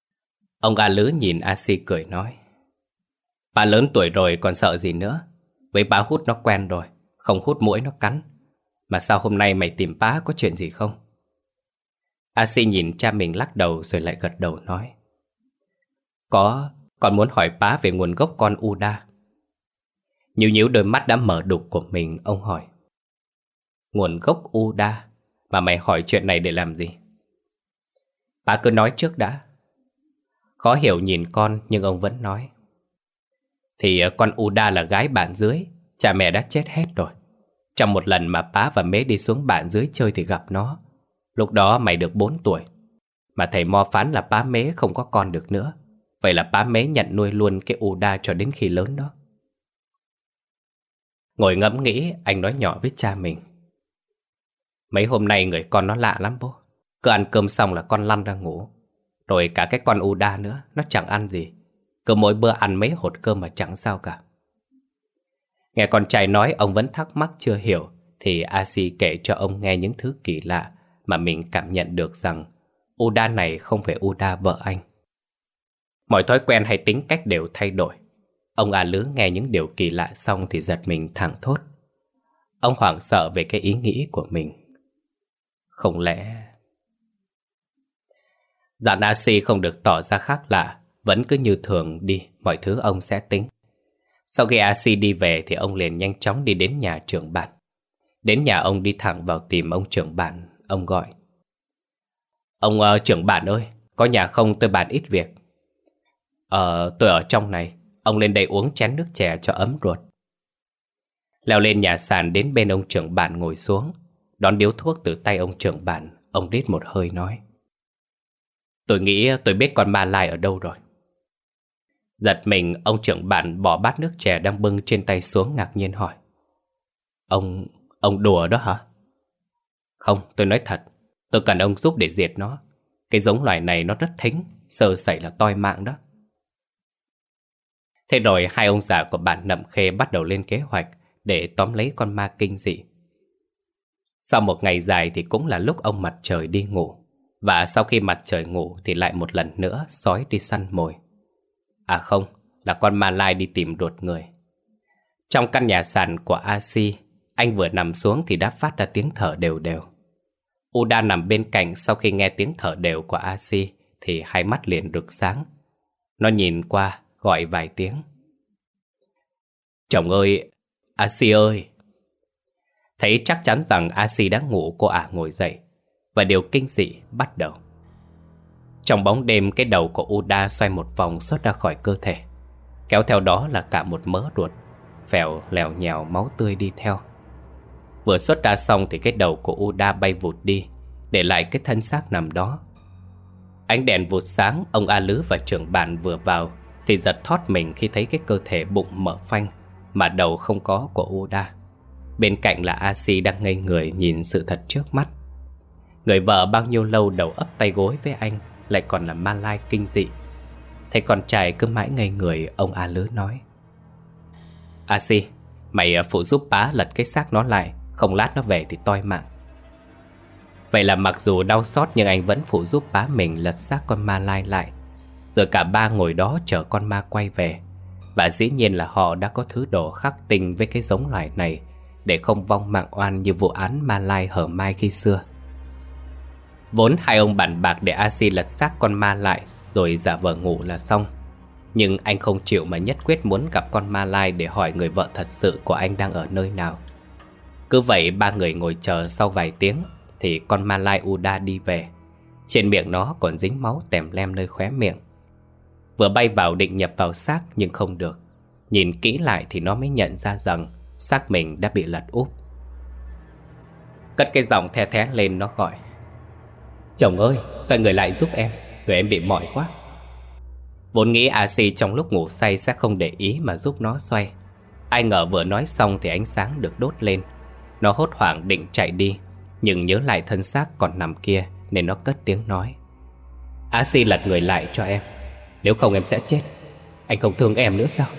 Ông A Lứ nhìn A Si cười nói. Bá lớn tuổi rồi còn sợ gì nữa. Với bá hút nó quen rồi, không hút muỗi nó cắn. Mà sao hôm nay mày tìm bá có chuyện gì không? A Si nhìn cha mình lắc đầu rồi lại gật đầu nói: Có, con muốn hỏi bá về nguồn gốc con Uda. Nhíu nhíu đôi mắt đã mở đục của mình, ông hỏi: Nguồn gốc Uda? Mà mày hỏi chuyện này để làm gì? Bá cứ nói trước đã. Khó hiểu nhìn con nhưng ông vẫn nói: Thì con Uda là gái bản dưới, cha mẹ đã chết hết rồi. Trong một lần mà bá và mế đi xuống bản dưới chơi thì gặp nó. Lúc đó mày được bốn tuổi. Mà thầy mo phán là bá mế không có con được nữa. Vậy là bá mế nhận nuôi luôn cái Uda cho đến khi lớn đó. Ngồi ngẫm nghĩ, anh nói nhỏ với cha mình: Mấy hôm nay người con nó lạ lắm bố. Cứ ăn cơm xong là con lăn ra ngủ. Rồi cả cái con Uda nữa, nó chẳng ăn gì. Cứ mỗi bữa ăn mấy hột cơm mà chẳng sao cả. Nghe con trai nói ông vẫn thắc mắc chưa hiểu, thì A Si kể cho ông nghe những thứ kỳ lạ mà mình cảm nhận được rằng Uda này không phải Uda vợ anh. Mọi thói quen hay tính cách đều thay đổi. Ông A Lứ nghe những điều kỳ lạ xong thì giật mình thảng thốt. Ông hoảng sợ về cái ý nghĩ của mình. Không lẽ... Dặn A Si không được tỏ ra khác lạ, vẫn cứ như thường đi, mọi thứ ông sẽ tính. Sau khi A Si đi về thì ông liền nhanh chóng đi đến nhà trưởng bản. Đến nhà ông đi thẳng vào tìm ông trưởng bản. Ông gọi: Ông uh, trưởng bản ơi, có nhà không, tôi bàn ít việc. Ờ, tôi ở trong này. Ông lên đây uống chén nước chè cho ấm ruột. Leo lên nhà sàn đến bên ông trưởng bản ngồi xuống, đón điếu thuốc từ tay ông trưởng bản. Ông rít một hơi nói: Tôi nghĩ tôi biết con Ma Lai ở đâu rồi. Giật mình, ông trưởng bản bỏ bát nước chè đang bưng trên tay xuống, ngạc nhiên hỏi: Ông... ông đùa đó hả? Không, tôi nói thật. Tôi cần ông giúp để diệt nó. Cái giống loài này nó rất thính, sơ sẩy là toi mạng đó. Thế rồi hai ông già của bản Nậm Khê bắt đầu lên kế hoạch để tóm lấy con ma kinh dị. Sau một ngày dài thì cũng là lúc ông Mặt Trời đi ngủ. Và sau khi Mặt Trời ngủ thì lại một lần nữa sói đi săn mồi. À không, là con Ma Lai đi tìm ruột người. Trong căn nhà sàn của A Si, anh vừa nằm xuống thì đã phát ra tiếng thở đều đều. Uda nằm bên cạnh, sau khi nghe tiếng thở đều của A Si thì hai mắt liền rực sáng. Nó nhìn qua, gọi vài tiếng: Chồng ơi, A Si ơi. Thấy chắc chắn rằng A Si đã ngủ, cô ả ngồi dậy. Và điều kinh dị bắt đầu. Trong bóng đêm, cái đầu của Uda xoay một vòng xuất ra khỏi cơ thể. Kéo theo đó là cả một mớ ruột, phèo lèo nhèo, máu tươi đi theo. Vừa xuất ra xong thì cái đầu của Uda bay vụt đi, để lại cái thân xác nằm đó. Ánh đèn vụt sáng, ông A Lứ và trưởng bản vừa vào thì giật thót mình khi thấy cái cơ thể bụng mở phanh mà đầu không có của Uda. Bên cạnh là A Si đang ngây người nhìn sự thật trước mắt. Người vợ bao nhiêu lâu đầu ấp tay gối với anh lại còn là Ma Lai kinh dị. Thấy con trai cứ mãi ngây người, ông A Lứ nói: A Si, mày phụ giúp bá lật cái xác nó lại, không lát nó về thì toi mạng. Vậy là mặc dù đau xót nhưng anh vẫn phụ giúp bá mình lật xác con Ma Lai lại. Rồi cả ba ngồi đó chờ con ma quay về. Và dĩ nhiên là họ đã có thứ đồ khắc tinh với cái giống loài này, để không vong mạng oan như vụ án Ma Lai Hở Mai khi xưa. Vốn hai ông bàn bạc để A Si lật xác con ma lại rồi giả vờ ngủ là xong. Nhưng anh không chịu mà nhất quyết muốn gặp con Ma Lai để hỏi người vợ thật sự của anh đang ở nơi nào. Cứ vậy ba người ngồi chờ, sau vài tiếng thì con Ma Lai Uda đi về. Trên miệng nó còn dính máu tèm lem nơi khóe miệng. Vừa bay vào định nhập vào xác nhưng không được. Nhìn kỹ lại thì nó mới nhận ra rằng xác mình đã bị lật úp. Cất cái giọng the thé lên, nó gọi: Chồng ơi, xoay người lại giúp em, người em bị mỏi quá. Vốn nghĩ A Si trong lúc ngủ say sẽ không để ý mà giúp nó xoay. Ai ngờ vừa nói xong thì ánh sáng được đốt lên. Nó hốt hoảng định chạy đi, nhưng nhớ lại thân xác còn nằm kia nên nó cất tiếng nói: A Si lật người lại cho em, nếu không em sẽ chết. Anh không thương em nữa sao?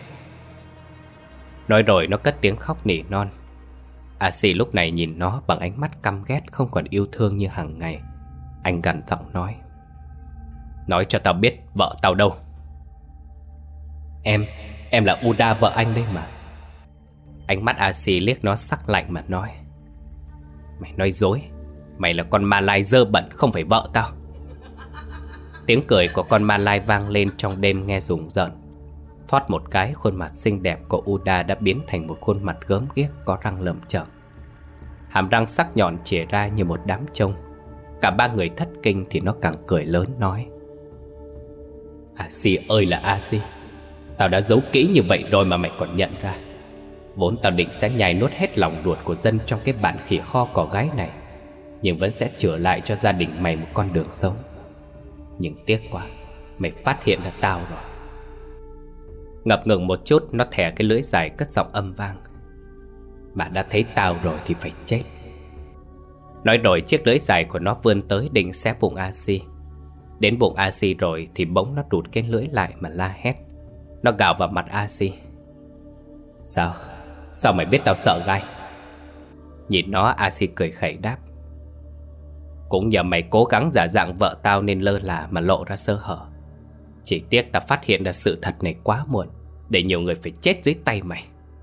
Nói rồi nó cất tiếng khóc nỉ non. A Si lúc này nhìn nó bằng ánh mắt căm ghét, không còn yêu thương như hàng ngày. Anh gằn giọng nói: Nói cho tao biết vợ tao đâu. Em, em là Uda vợ anh đây mà. Ánh mắt A-si liếc nó sắc lạnh mà nói: Mày nói dối. Mày là con ma lai dơ bẩn, không phải vợ tao. Tiếng cười của con ma lai vang lên trong đêm nghe rùng rợn. Thoát một cái, khuôn mặt xinh đẹp của Uda đã biến thành một khuôn mặt gớm ghiếc có răng lởm chởm. Hàm răng sắc nhọn chìa ra như một đám trông. Cả ba người thất kinh thì nó càng cười lớn nói: A-si ơi là A-si, tao đã giấu kỹ như vậy rồi mà mày còn nhận ra. Vốn tao định sẽ nhai nuốt hết lòng ruột của dân trong cái bản khỉ kho cỏ gái này, nhưng vẫn sẽ chữa lại cho gia đình mày một con đường sống. Nhưng tiếc quá, mày phát hiện ra tao rồi. Ngập ngừng một chút, nó thè cái lưỡi dài cất giọng âm vang: Mà đã thấy tao rồi thì phải chết. Nói rồi chiếc lưỡi dài của nó vươn tới định xé bụng A-si. Đến bụng A-si rồi thì bỗng nó rụt cái lưỡi lại mà la hét. Nó gào vào mặt A-si: Sao? Sao mày biết tao sợ gai? Nhìn nó, A-si cười khẩy đáp: Cũng nhờ mày cố gắng giả dạng vợ tao nên lơ là mà lộ ra sơ hở. Chỉ tiếc ta phát hiện ra sự thật này quá muộn, để nhiều người phải chết dưới tay mày.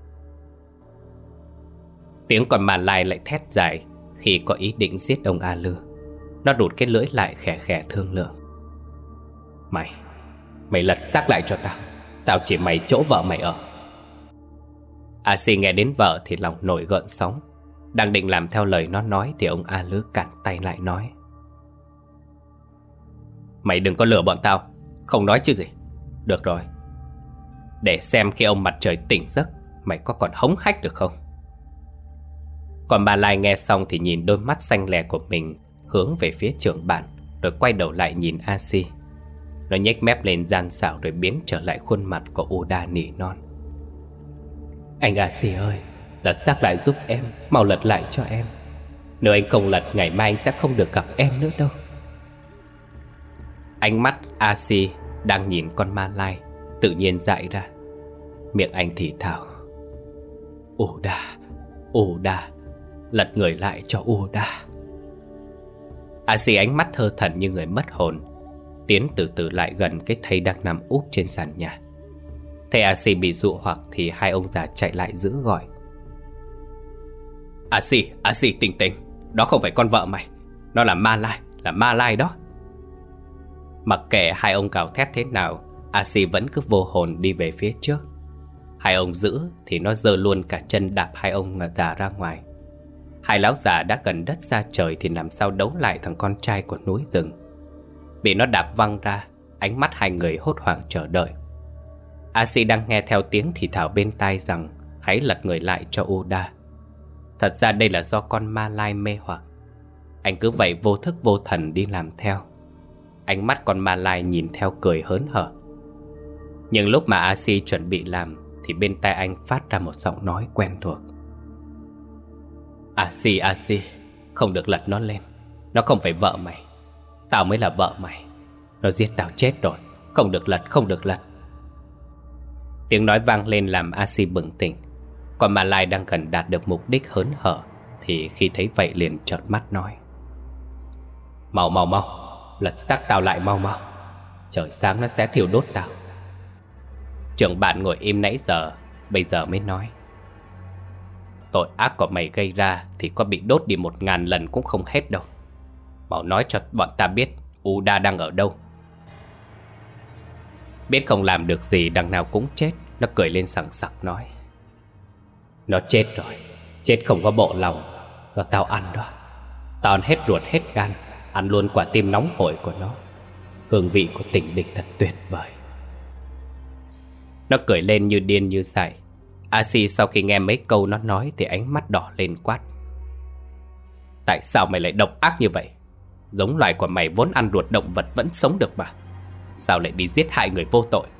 Tiếng con ma lai lại thét dài khi có ý định giết ông A Lư. Nó đụt cái lưỡi lại khẽ khẽ thương lượng: Mày, mày lật xác lại cho tao. Tao chỉ mày chỗ vợ mày ở. A-si nghe đến vợ thì lòng nổi gợn sóng. Đang định làm theo lời nó nói thì ông A Lư cản tay lại nói: Mày đừng có lừa bọn tao. Không nói chứ gì. Được rồi, để xem khi ông mặt trời tỉnh giấc mày có còn hống hách được không. Còn bà Lai nghe xong thì nhìn đôi mắt xanh lè của mình hướng về phía trưởng bản, rồi quay đầu lại nhìn A-si. Nó nhếch mép lên gian xảo rồi biến trở lại khuôn mặt của Uda nỉ non: Anh A-si ơi, lật xác lại giúp em. Mau lật lại cho em. Nếu anh không lật, ngày mai anh sẽ không được gặp em nữa đâu. Ánh mắt A-si đang nhìn con ma lai tự nhiên dại ra. Miệng anh thì thào: Uda, Uda, lật người lại cho Uda. A-si ánh mắt thơ thẩn như người mất hồn, tiến từ từ lại gần cái thây đang nằm úp trên sàn nhà. Thấy A-si bị dụ hoặc thì hai ông già chạy lại giữ gọi: A-si, A-si tỉnh tỉnh. Đó không phải con vợ mày. Nó là ma lai, là ma lai đó. Mặc kệ hai ông gào thét thế nào, A-si vẫn cứ vô hồn đi về phía trước. Hai ông giữ thì nó giơ luôn cả chân đạp hai ông già ra ngoài. Hai lão già đã gần đất xa trời thì làm sao đấu lại thằng con trai của núi rừng. Bị nó đạp văng ra, ánh mắt hai người hốt hoảng chờ đợi. A-si đang nghe theo tiếng thì thào bên tai rằng hãy lật người lại cho Uda. Thật ra đây là do con ma lai mê hoặc. Anh cứ vậy vô thức vô thần đi làm theo. Ánh mắt con ma lai nhìn theo cười hớn hở. Nhưng lúc mà A-si chuẩn bị làm thì bên tai anh phát ra một giọng nói quen thuộc: A-si, A-si, không được lật nó lên. Nó không phải vợ mày. Tao mới là vợ mày. Nó giết tao chết rồi. Không được lật, không được lật. Tiếng nói vang lên làm A-si bừng tỉnh. Còn Ma Lai đang gần đạt được mục đích hớn hở thì khi thấy vậy liền trợn mắt nói: Mau mau mau, lật xác tao lại mau mau. Trời sáng nó sẽ thiêu đốt tao. Trưởng bạn ngồi im nãy giờ bây giờ mới nói: Tội ác của mày gây ra thì có bị đốt đi một ngàn lần cũng không hết đâu. Mau nói cho bọn ta biết Uda đang ở đâu. Biết không làm được gì đằng nào cũng chết, nó cười lên sằng sặc nói: Nó chết rồi. Chết không có bộ lòng. Và tao ăn đó. Tao ăn hết ruột hết gan, ăn luôn quả tim nóng hổi của nó. Hương vị của tình địch thật tuyệt vời. Nó cười lên như điên như dại. A-si sau khi nghe mấy câu nó nói thì ánh mắt đỏ lên quát: Tại sao mày lại độc ác như vậy? Giống loài của mày vốn ăn ruột động vật vẫn sống được mà. Sao lại đi giết hại người vô tội?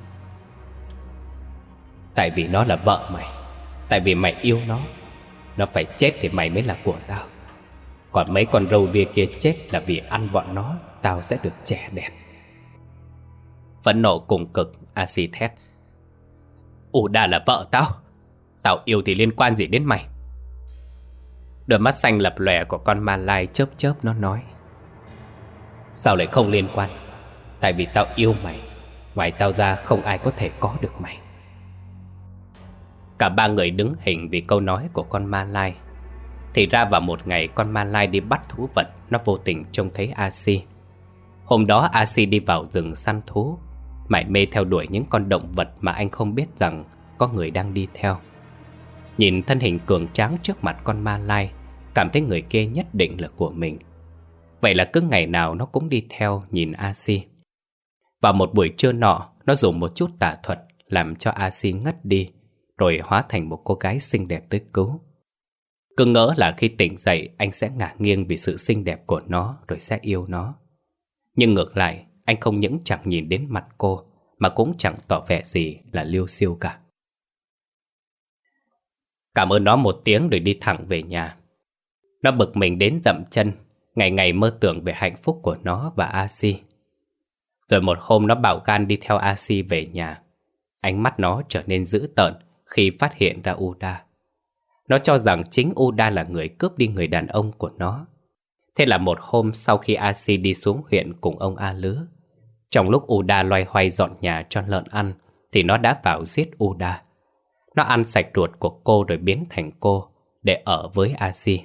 Tại vì nó là vợ mày. Tại vì mày yêu nó. Nó phải chết thì mày mới là của tao. Còn mấy con râu ria kia chết là vì ăn bọn nó, tao sẽ được trẻ đẹp. Phẫn nộ cùng cực, A-si thét: Uda là vợ tao. Tao yêu thì liên quan gì đến mày? Đôi mắt xanh lập lòe của con ma lai chớp chớp nó nói: Sao lại không liên quan? Tại vì tao yêu mày. Ngoài tao ra không ai có thể có được mày. Cả ba người đứng hình vì câu nói của con ma lai. Thì ra vào một ngày con ma lai đi bắt thú vật, nó vô tình trông thấy A Si. Hôm đó A Si đi vào rừng săn thú, mải mê theo đuổi những con động vật mà anh không biết rằng có người đang đi theo. Nhìn thân hình cường tráng trước mặt con ma lai, cảm thấy người kia nhất định là của mình. Vậy là cứ ngày nào nó cũng đi theo nhìn A Si. Vào một buổi trưa nọ, nó dùng một chút tà thuật làm cho A Si ngất đi, rồi hóa thành một cô gái xinh đẹp tới cứu. Cứ ngỡ là khi tỉnh dậy anh sẽ ngả nghiêng vì sự xinh đẹp của nó, rồi sẽ yêu nó. Nhưng ngược lại, anh không những chẳng nhìn đến mặt cô, mà cũng chẳng tỏ vẻ gì là liêu xiêu cả. Cảm ơn nó một tiếng rồi đi thẳng về nhà. Nó bực mình đến dậm chân, ngày ngày mơ tưởng về hạnh phúc của nó và A Si. Rồi một hôm nó bạo gan đi theo A Si về nhà. Ánh mắt nó trở nên dữ tợn khi phát hiện ra Uda. Nó cho rằng chính Uda là người cướp đi người đàn ông của nó. Thế là một hôm sau khi A Si đi xuống huyện cùng ông A Lứ, trong lúc Uda loay hoay dọn nhà cho lợn ăn, thì nó đã vào giết Uda. Nó ăn sạch ruột của cô rồi biến thành cô để ở với A Si.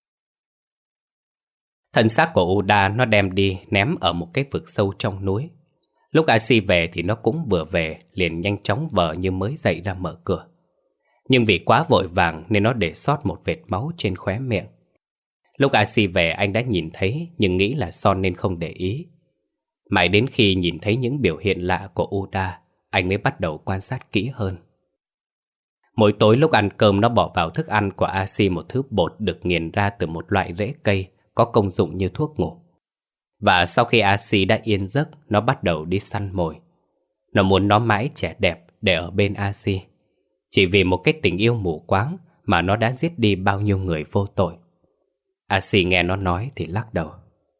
Thân xác của Uda nó đem đi ném ở một cái vực sâu trong núi. Lúc A Si về thì nó cũng vừa về, liền nhanh chóng vờ như mới dậy ra mở cửa. Nhưng vì quá vội vàng nên nó để sót một vệt máu trên khóe miệng. Lúc A Si về anh đã nhìn thấy, nhưng nghĩ là Son nên không để ý. Mãi đến khi nhìn thấy những biểu hiện lạ của Uda, anh mới bắt đầu quan sát kỹ hơn. Mỗi tối lúc ăn cơm nó bỏ vào thức ăn của A Si một thứ bột được nghiền ra từ một loại rễ cây có công dụng như thuốc ngủ. Và sau khi A Si đã yên giấc, nó bắt đầu đi săn mồi. Nó muốn nó mãi trẻ đẹp để ở bên A Si. Chỉ vì một cái tình yêu mù quáng mà nó đã giết đi bao nhiêu người vô tội. A Si nghe nó nói thì lắc đầu.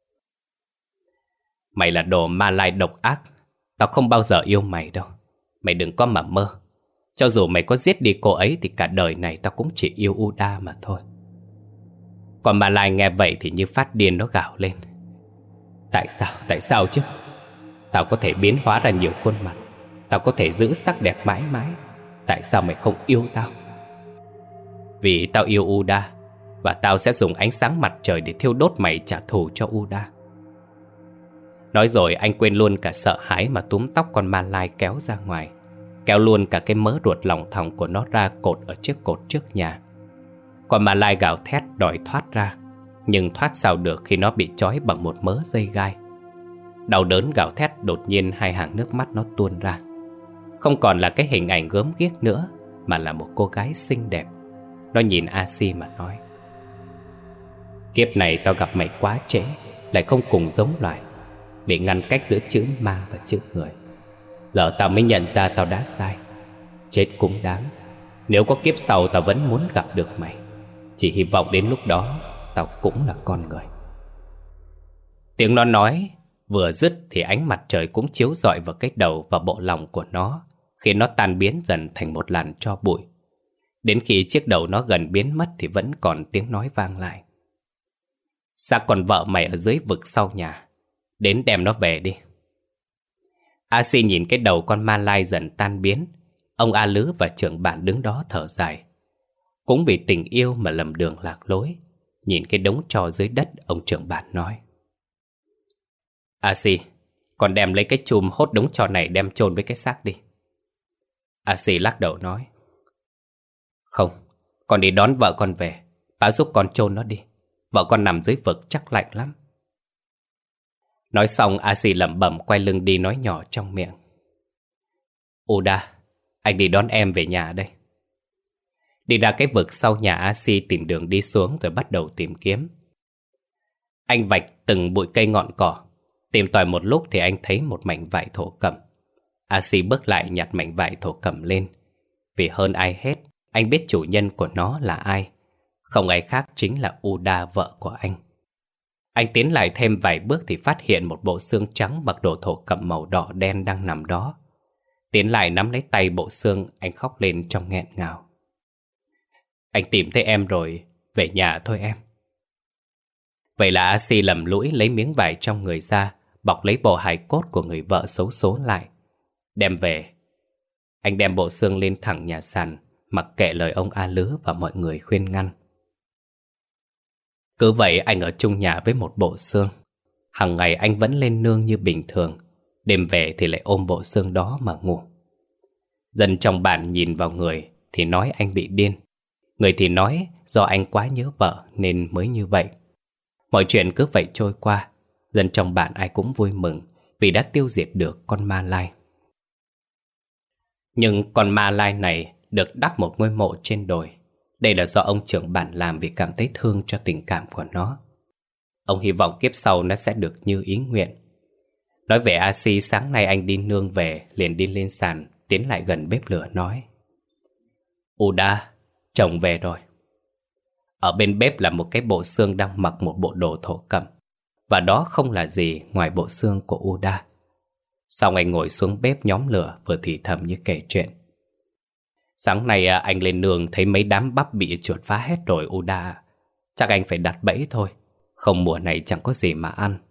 Mày là đồ ma lai độc ác. Tao không bao giờ yêu mày đâu. Mày đừng có mà mơ. Cho dù mày có giết đi cô ấy thì cả đời này tao cũng chỉ yêu Uda mà thôi. Còn ma lai nghe vậy thì như phát điên, nó gào lên. Tại sao, tại sao chứ? Tao có thể biến hóa ra nhiều khuôn mặt, tao có thể giữ sắc đẹp mãi mãi. Tại sao mày không yêu tao? Vì tao yêu Uda, và tao sẽ dùng ánh sáng mặt trời để thiêu đốt mày trả thù cho Uda. Nói rồi anh quên luôn cả sợ hãi mà túm tóc con ma lai kéo ra ngoài, kéo luôn cả cái mớ ruột lòng thòng của nó ra cột ở chiếc cột trước nhà. Con ma lai gào thét đòi thoát ra, nhưng thoát sao được khi nó bị trói bằng một mớ dây gai. Đau đớn gào thét, đột nhiên hai hàng nước mắt nó tuôn ra. Không còn là cái hình ảnh gớm ghiếc nữa, mà là một cô gái xinh đẹp. Nó nhìn A Si mà nói. Kiếp này tao gặp mày quá trễ, lại không cùng giống loài, bị ngăn cách giữa chữ ma và chữ người. Giờ tao mới nhận ra tao đã sai. Chết cũng đáng. Nếu có kiếp sau tao vẫn muốn gặp được mày. Chỉ hy vọng đến lúc đó tao cũng là con người. Tiếng nó nói vừa dứt thì ánh mặt trời cũng chiếu rọi vào cái đầu và bộ lòng của nó, khiến nó tan biến dần thành một làn tro bụi. Đến khi chiếc đầu nó gần biến mất thì vẫn còn tiếng nói vang lại. Xác con vợ mày ở dưới vực sau nhà, đến đem nó về đi. A Si nhìn cái đầu con ma lai dần tan biến. Ông A Lứ và trưởng bản đứng đó thở dài. Cũng vì tình yêu mà lầm đường lạc lối. Nhìn cái đống tro dưới đất, ông trưởng bản nói. A Si, con đem lấy cái chùm hốt đống tro này đem chôn với cái xác đi. A Si lắc đầu nói. Không, con đi đón vợ con về. Bá giúp con chôn nó đi. Vợ con nằm dưới vực chắc lạnh lắm. Nói xong A Si lẩm bẩm quay lưng đi, nói nhỏ trong miệng. Uda, anh đi đón em về nhà đây. Đi ra cái vực sau nhà, A Si tìm đường đi xuống rồi bắt đầu tìm kiếm. Anh vạch từng bụi cây ngọn cỏ. Tìm tòi một lúc thì anh thấy một mảnh vải thổ cẩm. A Si bước lại nhặt mảnh vải thổ cẩm lên. Vì hơn ai hết, anh biết chủ nhân của nó là ai. Không ai khác chính là Uda, vợ của anh. Anh tiến lại thêm vài bước thì phát hiện một bộ xương trắng mặc đồ thổ cẩm màu đỏ đen đang nằm đó. Tiến lại nắm lấy tay bộ xương, anh khóc lên trong nghẹn ngào. Anh tìm thấy em rồi, về nhà thôi em. Vậy là A Si lầm lũi lấy miếng vải trong người ra, bọc lấy bộ hài cốt của người vợ xấu số lại, đem về. Anh đem bộ xương lên thẳng nhà sàn mặc kệ lời ông A Lứa và mọi người khuyên ngăn. Cứ vậy anh ở chung nhà với một bộ xương. Hằng ngày anh vẫn lên nương như bình thường, đêm về thì lại ôm bộ xương đó mà ngủ. Dân trong bản nhìn vào người thì nói anh bị điên, người thì nói do anh quá nhớ vợ nên mới như vậy. Mọi chuyện cứ vậy trôi qua. Dân trong bản ai cũng vui mừng vì đã tiêu diệt được con ma lai. Nhưng con ma lai này được đắp một ngôi mộ trên đồi. Đây là do ông trưởng bản làm vì cảm thấy thương cho tình cảm của nó. Ông hy vọng kiếp sau nó sẽ được như ý nguyện. Nói về A Si, sáng nay anh đi nương về, liền đi lên sàn, tiến lại gần bếp lửa nói: Uda, chồng về rồi. Ở bên bếp là một cái bộ xương đang mặc một bộ đồ thổ cẩm, và đó không là gì ngoài bộ xương của Uda. Xong anh ngồi xuống bếp nhóm lửa, vừa thì thầm như kể chuyện. Sáng nay anh lên nương thấy mấy đám bắp bị chuột phá hết rồi Uda. Chắc anh phải đặt bẫy thôi, không mùa này chẳng có gì mà ăn.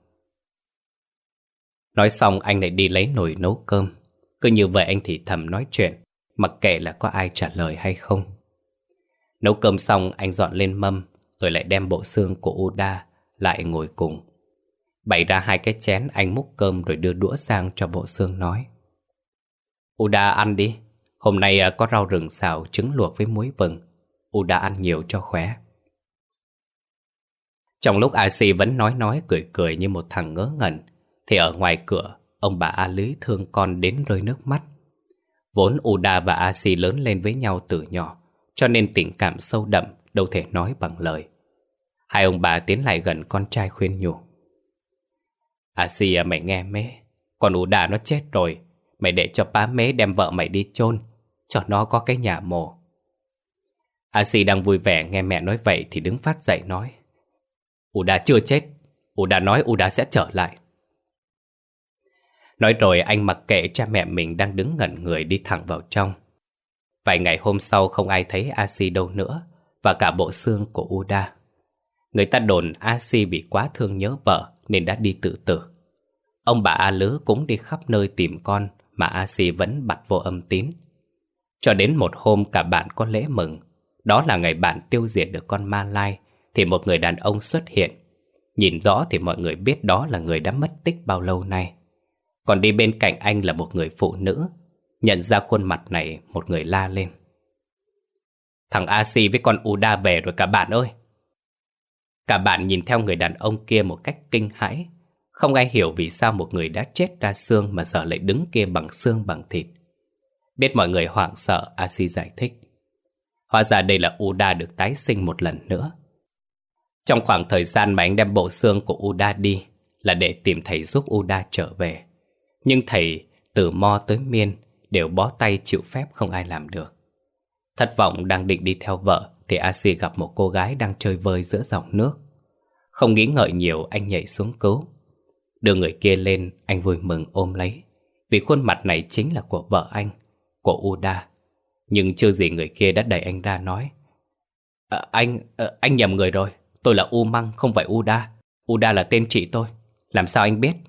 Nói xong anh lại đi lấy nồi nấu cơm. Cứ như vậy anh thì thầm nói chuyện, mặc kệ là có ai trả lời hay không. Nấu cơm xong anh dọn lên mâm, rồi lại đem bộ xương của Uda lại ngồi cùng. Bày ra hai cái chén, anh múc cơm rồi đưa đũa sang cho bộ xương nói: Uda ăn đi, hôm nay có rau rừng xào trứng luộc với muối vừng. Uda ăn nhiều cho khỏe. Trong lúc A Si vẫn nói nói cười cười như một thằng ngớ ngẩn, thì ở ngoài cửa ông bà A Lưới thương con đến rơi nước mắt. Vốn Uda và A Si lớn lên với nhau từ nhỏ, cho nên tình cảm sâu đậm, đâu thể nói bằng lời. Hai ông bà tiến lại gần con trai khuyên nhủ: A Si à, mày nghe mế, còn Uda nó chết rồi, mày để cho bá mế đem vợ mày đi chôn, cho nó có cái nhà mồ. A Si đang vui vẻ nghe mẹ nói vậy thì đứng phát dậy nói: Uda chưa chết, Uda nói Uda sẽ trở lại. Nói rồi anh mặc kệ cha mẹ mình đang đứng ngẩn người, đi thẳng vào trong. Vài ngày hôm sau không ai thấy A Si đâu nữa, và cả bộ xương của Uda. Người ta đồn A Si vì quá thương nhớ vợ nên đã đi tự tử. Ông bà A Lứ cũng đi khắp nơi tìm con, mà A Si vẫn bặt vô âm tín. Cho đến một hôm cả bạn có lễ mừng. Đó là ngày bạn tiêu diệt được con ma lai, thì một người đàn ông xuất hiện. Nhìn rõ thì mọi người biết đó là người đã mất tích bao lâu nay. Còn đi bên cạnh anh là một người phụ nữ. Nhận ra khuôn mặt này, một người la lên: Thằng A Si với con Uda về rồi cả bạn ơi. Cả bạn nhìn theo người đàn ông kia một cách kinh hãi. Không ai hiểu vì sao một người đã chết ra xương mà giờ lại đứng kia bằng xương bằng thịt. Biết mọi người hoảng sợ, A Si giải thích: Hóa ra đây là Uda được tái sinh một lần nữa. Trong khoảng thời gian mà anh đem bộ xương của Uda đi là để tìm thầy giúp Uda trở về. Nhưng thầy từ Mo tới Miên đều bó tay chịu phép, không ai làm được. Thất vọng đang định đi theo vợ thì A Si gặp một cô gái đang chơi vơi giữa dòng nước. Không nghĩ ngợi nhiều, anh nhảy xuống cứu. Đưa người kia lên, anh vui mừng ôm lấy, vì khuôn mặt này chính là của vợ anh, của Uda. Nhưng chưa gì người kia đã đẩy anh ra nói: à, Anh, à, anh nhầm người rồi. Tôi là U Măng, không phải Uda. Uda là tên chị tôi. Làm sao anh biết?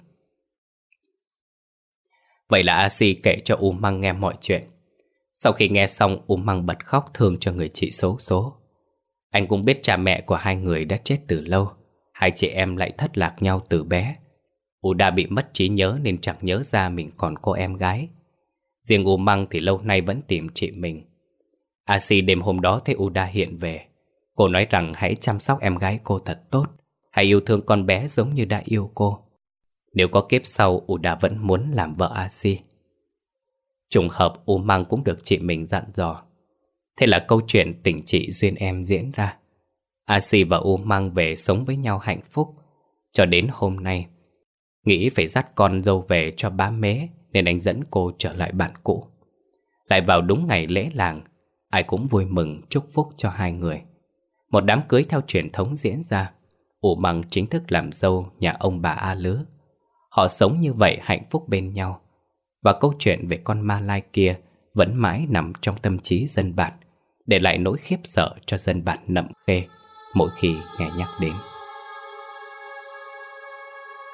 Vậy là A Si kể cho U Măng nghe mọi chuyện. Sau khi nghe xong, U Măng bật khóc thương cho người chị xấu số. Anh cũng biết cha mẹ của hai người đã chết từ lâu. Hai chị em lại thất lạc nhau từ bé. Uda bị mất trí nhớ nên chẳng nhớ ra mình còn cô em gái. Riêng U Măng thì lâu nay vẫn tìm chị mình. A Si đêm hôm đó thấy Uda hiện về. Cô nói rằng hãy chăm sóc em gái cô thật tốt, hãy yêu thương con bé giống như đã yêu cô. Nếu có kiếp sau, Uda vẫn muốn làm vợ A Si. Trùng hợp U Măng cũng được chị mình dặn dò. Thế là câu chuyện tình chị duyên em diễn ra. A Si và U Măng về sống với nhau hạnh phúc cho đến hôm nay. Nghĩ phải dắt con dâu về cho bá mế nên anh dẫn cô trở lại bản cũ. Lại vào đúng ngày lễ làng, ai cũng vui mừng chúc phúc cho hai người. Một đám cưới theo truyền thống diễn ra. U Măng chính thức làm dâu nhà ông bà A Lứ. Họ sống như vậy hạnh phúc bên nhau. Và câu chuyện về con ma lai kia vẫn mãi nằm trong tâm trí dân bản, để lại nỗi khiếp sợ cho dân bản Nậm Khê mỗi khi nghe nhắc đến.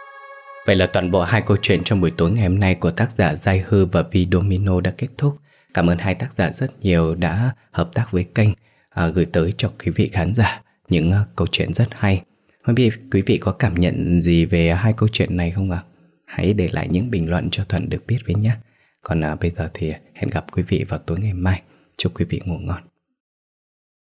Vậy là toàn bộ hai câu chuyện trong buổi tối ngày hôm nay của tác giả Giai Hư và Vi Domino đã kết thúc. Cảm ơn hai tác giả rất nhiều đã hợp tác với kênh, à, gửi tới cho quý vị khán giả những uh, câu chuyện rất hay. Không biết quý vị có cảm nhận gì về hai câu chuyện này không ạ? Hãy để lại những bình luận cho Thuận được biết với nhé. Còn à, bây giờ thì hẹn gặp quý vị vào tối ngày mai. Chúc quý vị ngủ ngon.